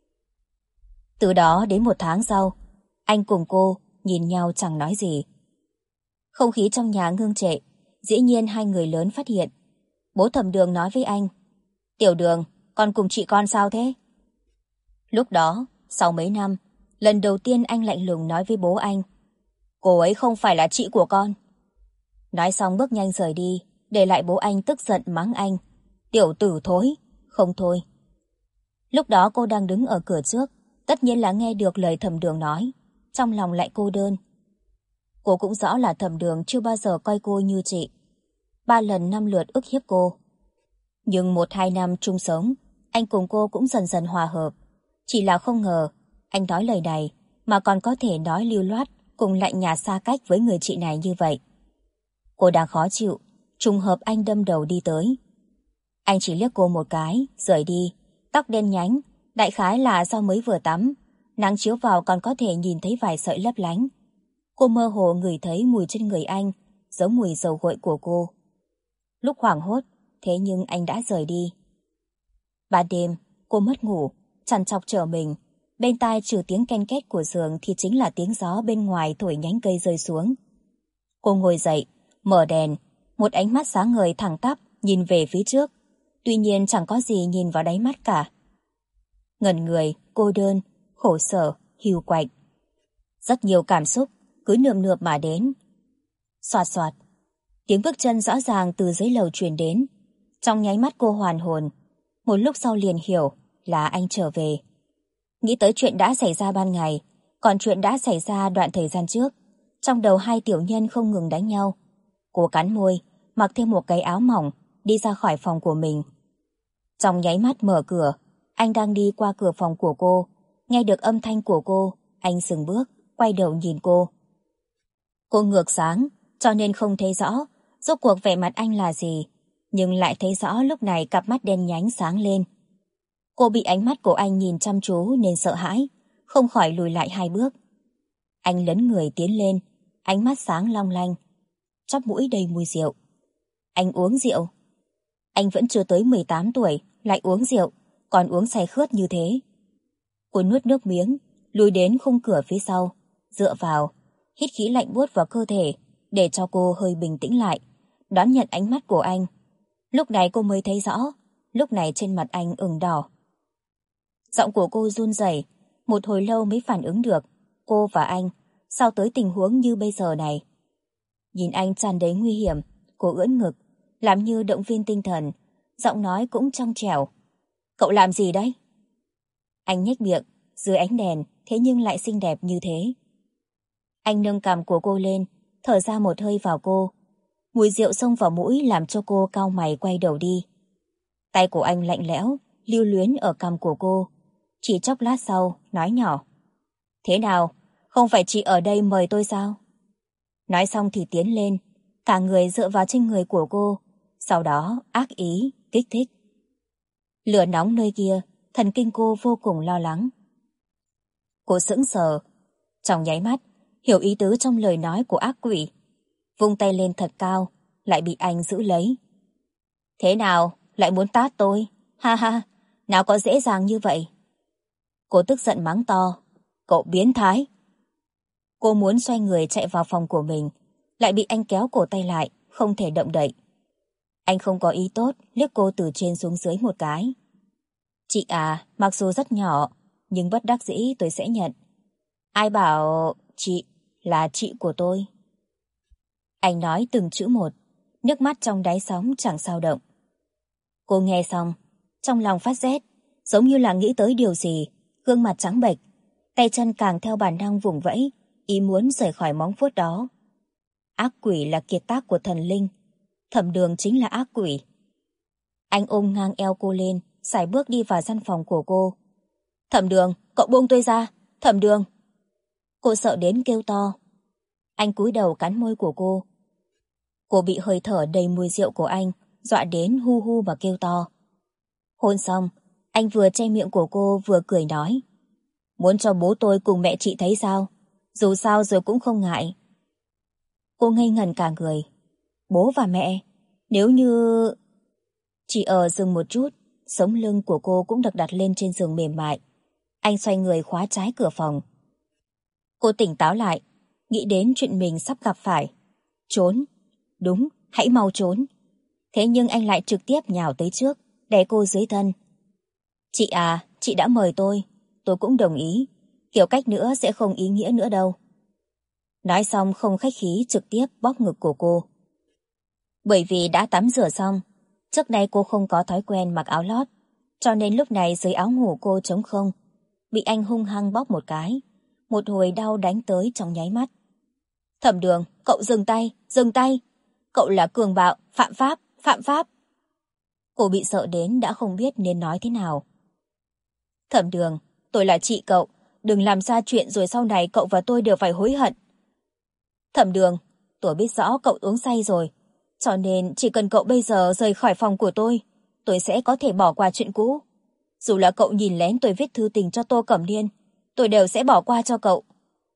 Speaker 1: Từ đó đến 1 tháng sau, anh cùng cô nhìn nhau chẳng nói gì. Không khí trong nhà ngưng trệ, dĩ nhiên hai người lớn phát hiện. Bố Thẩm Đường nói với anh, Tiểu Đường, con cùng chị con sao thế? Lúc đó, sau mấy năm, lần đầu tiên anh lạnh lùng nói với bố anh, cô ấy không phải là chị của con. Nói xong bước nhanh rời đi, để lại bố anh tức giận mắng anh, tiểu tử thối, không thôi. Lúc đó cô đang đứng ở cửa trước, tất nhiên là nghe được lời Thẩm Đường nói, trong lòng lại cô đơn. Cô cũng rõ là Thẩm Đường chưa bao giờ coi cô như chị. 3 lần 5 lượt ức hiếp cô. Nhưng 1-2 năm chung sống, anh cùng cô cũng dần dần hòa hợp. Chỉ là không ngờ, anh nói lời này mà còn có thể nói lưu loát cùng lạnh nhạt xa cách với người chị này như vậy. Cô đang khó chịu, trùng hợp anh đâm đầu đi tới. Anh chỉ liếc cô một cái, rời đi, tóc đen nhánh, đại khái là do mới vừa tắm, nắng chiếu vào còn có thể nhìn thấy vài sợi lấp lánh. Cô mơ hồ ngửi thấy mùi trên người anh, giống mùi dầu gội của cô. Lúc hoảng hốt, thế nhưng anh đã rời đi. Ban đêm, cô mất ngủ, trằn trọc trở mình. Bên tai trừ tiếng ken két của giường thì chính là tiếng gió bên ngoài thổi nhánh cây rơi xuống. Cô ngồi dậy, mở đèn, một ánh mắt sáng ngời thẳng tắp nhìn về phía trước. Tuy nhiên chẳng có gì nhìn vào đáy mắt cả. Ngẩn người, cô đơn, khổ sở, hiu quạnh. Rất nhiều cảm xúc cứ nườm nượp mà đến. Xoạt xoạt, tiếng bước chân rõ ràng từ dưới lầu truyền đến. Trong nháy mắt cô hoàn hồn. Một lúc sau liền hiểu là anh trở về. Nghĩ tới chuyện đã xảy ra ban ngày, còn chuyện đã xảy ra đoạn thời gian trước. Trong đầu hai tiểu nhân không ngừng đánh nhau. Cô cắn môi, mặc thêm một cái áo mỏng, đi ra khỏi phòng của mình. Trong nháy mắt mở cửa, anh đang đi qua cửa phòng của cô, nghe được âm thanh của cô, anh dừng bước, quay đầu nhìn cô. Cô ngược sáng, cho nên không thấy rõ rốt cuộc vẻ mặt anh là gì, nhưng lại thấy rõ lúc này cặp mắt đen nhánh sáng lên. Cô bị ánh mắt của anh nhìn chăm chú nên sợ hãi, không khỏi lùi lại 2 bước. Anh lấn người tiến lên, ánh mắt sáng long lanh, chóp mũi đầy mùi rượu. Anh uống rượu. Anh vẫn chưa tới 18 tuổi, lại uống rượu, còn uống say khướt như thế. Cô nuốt nước miếng, lùi đến khung cửa phía sau, dựa vào, hít khí lạnh buốt vào cơ thể, để cho cô hơi bình tĩnh lại, đón nhận ánh mắt của anh. Lúc này cô mới thấy rõ, lúc này trên mặt anh ửng đỏ. Giọng của cô run rẩy, một hồi lâu mới phản ứng được, cô và anh, sao tới tình huống như bây giờ này. Nhìn anh tràn đầy nguy hiểm, cô ưỡn ngực, làm như động viên tinh thần, giọng nói cũng trong trẻo. Cậu làm gì đấy? Anh nhếch miệng, dưới ánh đèn, thế nhưng lại xinh đẹp như thế. Anh nâng cằm của cô lên, thở ra một hơi vào cô. Mùi rượu xông vào mũi làm cho cô cau mày quay đầu đi. Tay của anh lạnh lẽo, lưu luyến ở cằm của cô. Chỉ chốc lát sau, nói nhỏ. Thế nào, không phải chị ở đây mời tôi sao? Nói xong thì tiến lên, cả người dựa vào trên người của cô, sau đó ác ý, kích thích. Lửa nóng nơi kia, thần kinh cô vô cùng lo lắng. Cô sững sờ, trong nháy mắt, hiểu ý tứ trong lời nói của ác quỷ. Vung tay lên thật cao, lại bị anh giữ lấy. Thế nào, lại muốn tát tôi? Ha ha, nào có dễ dàng như vậy. Cô tức giận mắng to. Cậu biến thái. Cô muốn xoay người chạy vào phòng của mình, lại bị anh kéo cổ tay lại, không thể động đậy. Anh không có ý tốt, liếc cô từ trên xuống dưới một cái. Chị à, mặc dù rất nhỏ, nhưng bất đắc dĩ tôi sẽ nhận. Ai bảo chị là chị của tôi? Anh nói từng chữ một, nước mắt trong đáy sóng chẳng sao động. Cô nghe xong, trong lòng phát rét, giống như là nghĩ tới điều gì, gương mặt trắng bệch, tay chân càng theo bản năng vùng vẫy, ý muốn rời khỏi móng vuốt đó. Ác quỷ là kiệt tác của thần linh, Thẩm Đường chính là ác quỷ. Anh ôm ngang eo cô lên, sải bước đi vào căn phòng của cô. Thẩm Đường, cậu buông tôi ra, Thẩm Đường. Cô sợ đến kêu to. Anh cúi đầu cắn môi của cô. Cô bị hơi thở đầy mùi rượu của anh dọa đến hu hu và kêu to. Hôn xong, anh vừa che miệng của cô vừa cười nói. Muốn cho bố tôi cùng mẹ chị thấy sao? Dù sao rồi cũng không ngại. Cô ngây ngẩn cả người. Bố và mẹ? Nếu như... Chỉ ở dừng một chút, sống lưng của cô cũng được đặt lên trên giường mềm mại. Anh xoay người khóa trái cửa phòng. Cô tỉnh táo lại, nghĩ đến chuyện mình sắp gặp phải. Trốn. Đúng, hãy mau trốn. Thế nhưng anh lại trực tiếp nhào tới trước, đè cô dưới thân. Chị à, chị đã mời tôi cũng đồng ý. Kiểu cách nữa sẽ không ý nghĩa nữa đâu. Nói xong không khách khí trực tiếp bóp ngực của cô. Bởi vì đã tắm rửa xong, trước đây cô không có thói quen mặc áo lót, cho nên lúc này dưới áo ngủ cô trống không. Bị anh hung hăng bóp một cái, một hồi đau đánh tới trong nháy mắt. Thẩm Đường, cậu dừng tay, dừng tay. Cậu là cường bạo, phạm pháp, phạm pháp. Cô bị sợ đến đã không biết nên nói thế nào. Thẩm Đường, tôi là chị cậu, đừng làm ra chuyện rồi sau này cậu và tôi đều phải hối hận. Thẩm Đường, tôi biết rõ cậu uống say rồi, cho nên chỉ cần cậu bây giờ rời khỏi phòng của tôi sẽ có thể bỏ qua chuyện cũ. Dù là cậu nhìn lén tôi viết thư tình cho Tô Cẩm Liên, tôi đều sẽ bỏ qua cho cậu.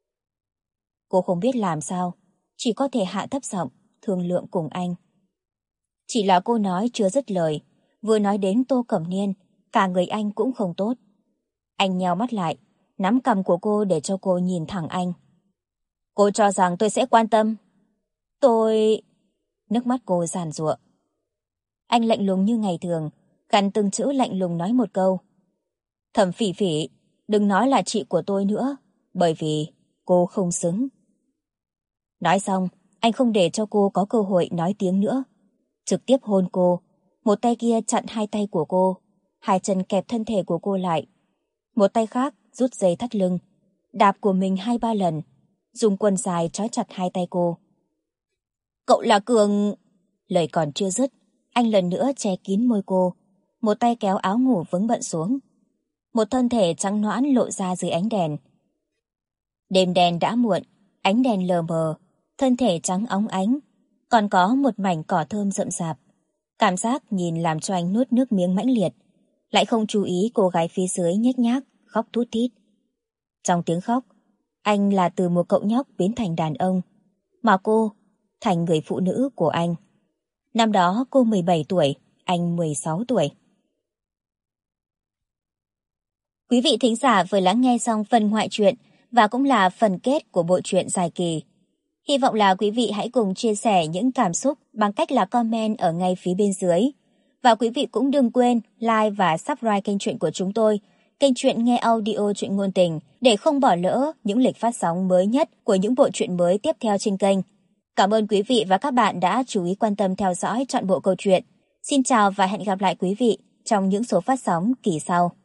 Speaker 1: Cô không biết làm sao, chỉ có thể hạ thấp giọng, thương lượng cùng anh. Chỉ là cô nói chưa dứt lời, vừa nói đến Tô Cẩm Liên, cả người anh cũng không tốt. Anh nheo mắt lại, nắm cằm của cô để cho cô nhìn thẳng anh. Cô cho rằng tôi sẽ quan tâm? Tôi... Nước mắt cô giàn giụa. Anh lạnh lùng như ngày thường, gằn từng chữ lạnh lùng nói một câu. Thẩm Phỉ Phỉ, đừng nói là chị của tôi nữa, bởi vì cô không xứng. Nói xong, anh không để cho cô có cơ hội nói tiếng nữa. Trực tiếp hôn cô, một tay kia chặn hai tay của cô, hai chân kẹp thân thể của cô lại. Một tay khác rút dây thắt lưng, đạp của mình 2-3 lần, dùng quần dài trói chặt hai tay cô. Cậu là Cường... Lời còn chưa dứt, anh lần nữa che kín môi cô, một tay kéo áo ngủ vướng bận xuống. Một thân thể trắng nõn lộ ra dưới ánh đèn. Đêm đen đã muộn, ánh đèn lờ mờ, thân thể trắng óng ánh, còn có một mảnh cỏ thơm rậm rạp. Cảm giác nhìn làm cho anh nuốt nước miếng mãnh liệt, lại không chú ý cô gái phía dưới nhếch nhác, khóc thút thít. Trong tiếng khóc, anh là từ một cậu nhóc biến thành đàn ông, mà cô thành người phụ nữ của anh. Năm đó cô 17 tuổi, anh 16 tuổi. Quý vị thính giả vừa lắng nghe xong phần ngoại truyện và cũng là phần kết của bộ truyện dài kỳ. Hy vọng là quý vị hãy cùng chia sẻ những cảm xúc bằng cách là comment ở ngay phía bên dưới. Và quý vị cũng đừng quên like và subscribe kênh truyện của chúng tôi, kênh truyện nghe audio truyện ngôn tình, để không bỏ lỡ những lịch phát sóng mới nhất của những bộ truyện mới tiếp theo trên kênh. Cảm ơn quý vị và các bạn đã chú ý quan tâm theo dõi trọn bộ câu chuyện. Xin chào và hẹn gặp lại quý vị trong những số phát sóng kỳ sau.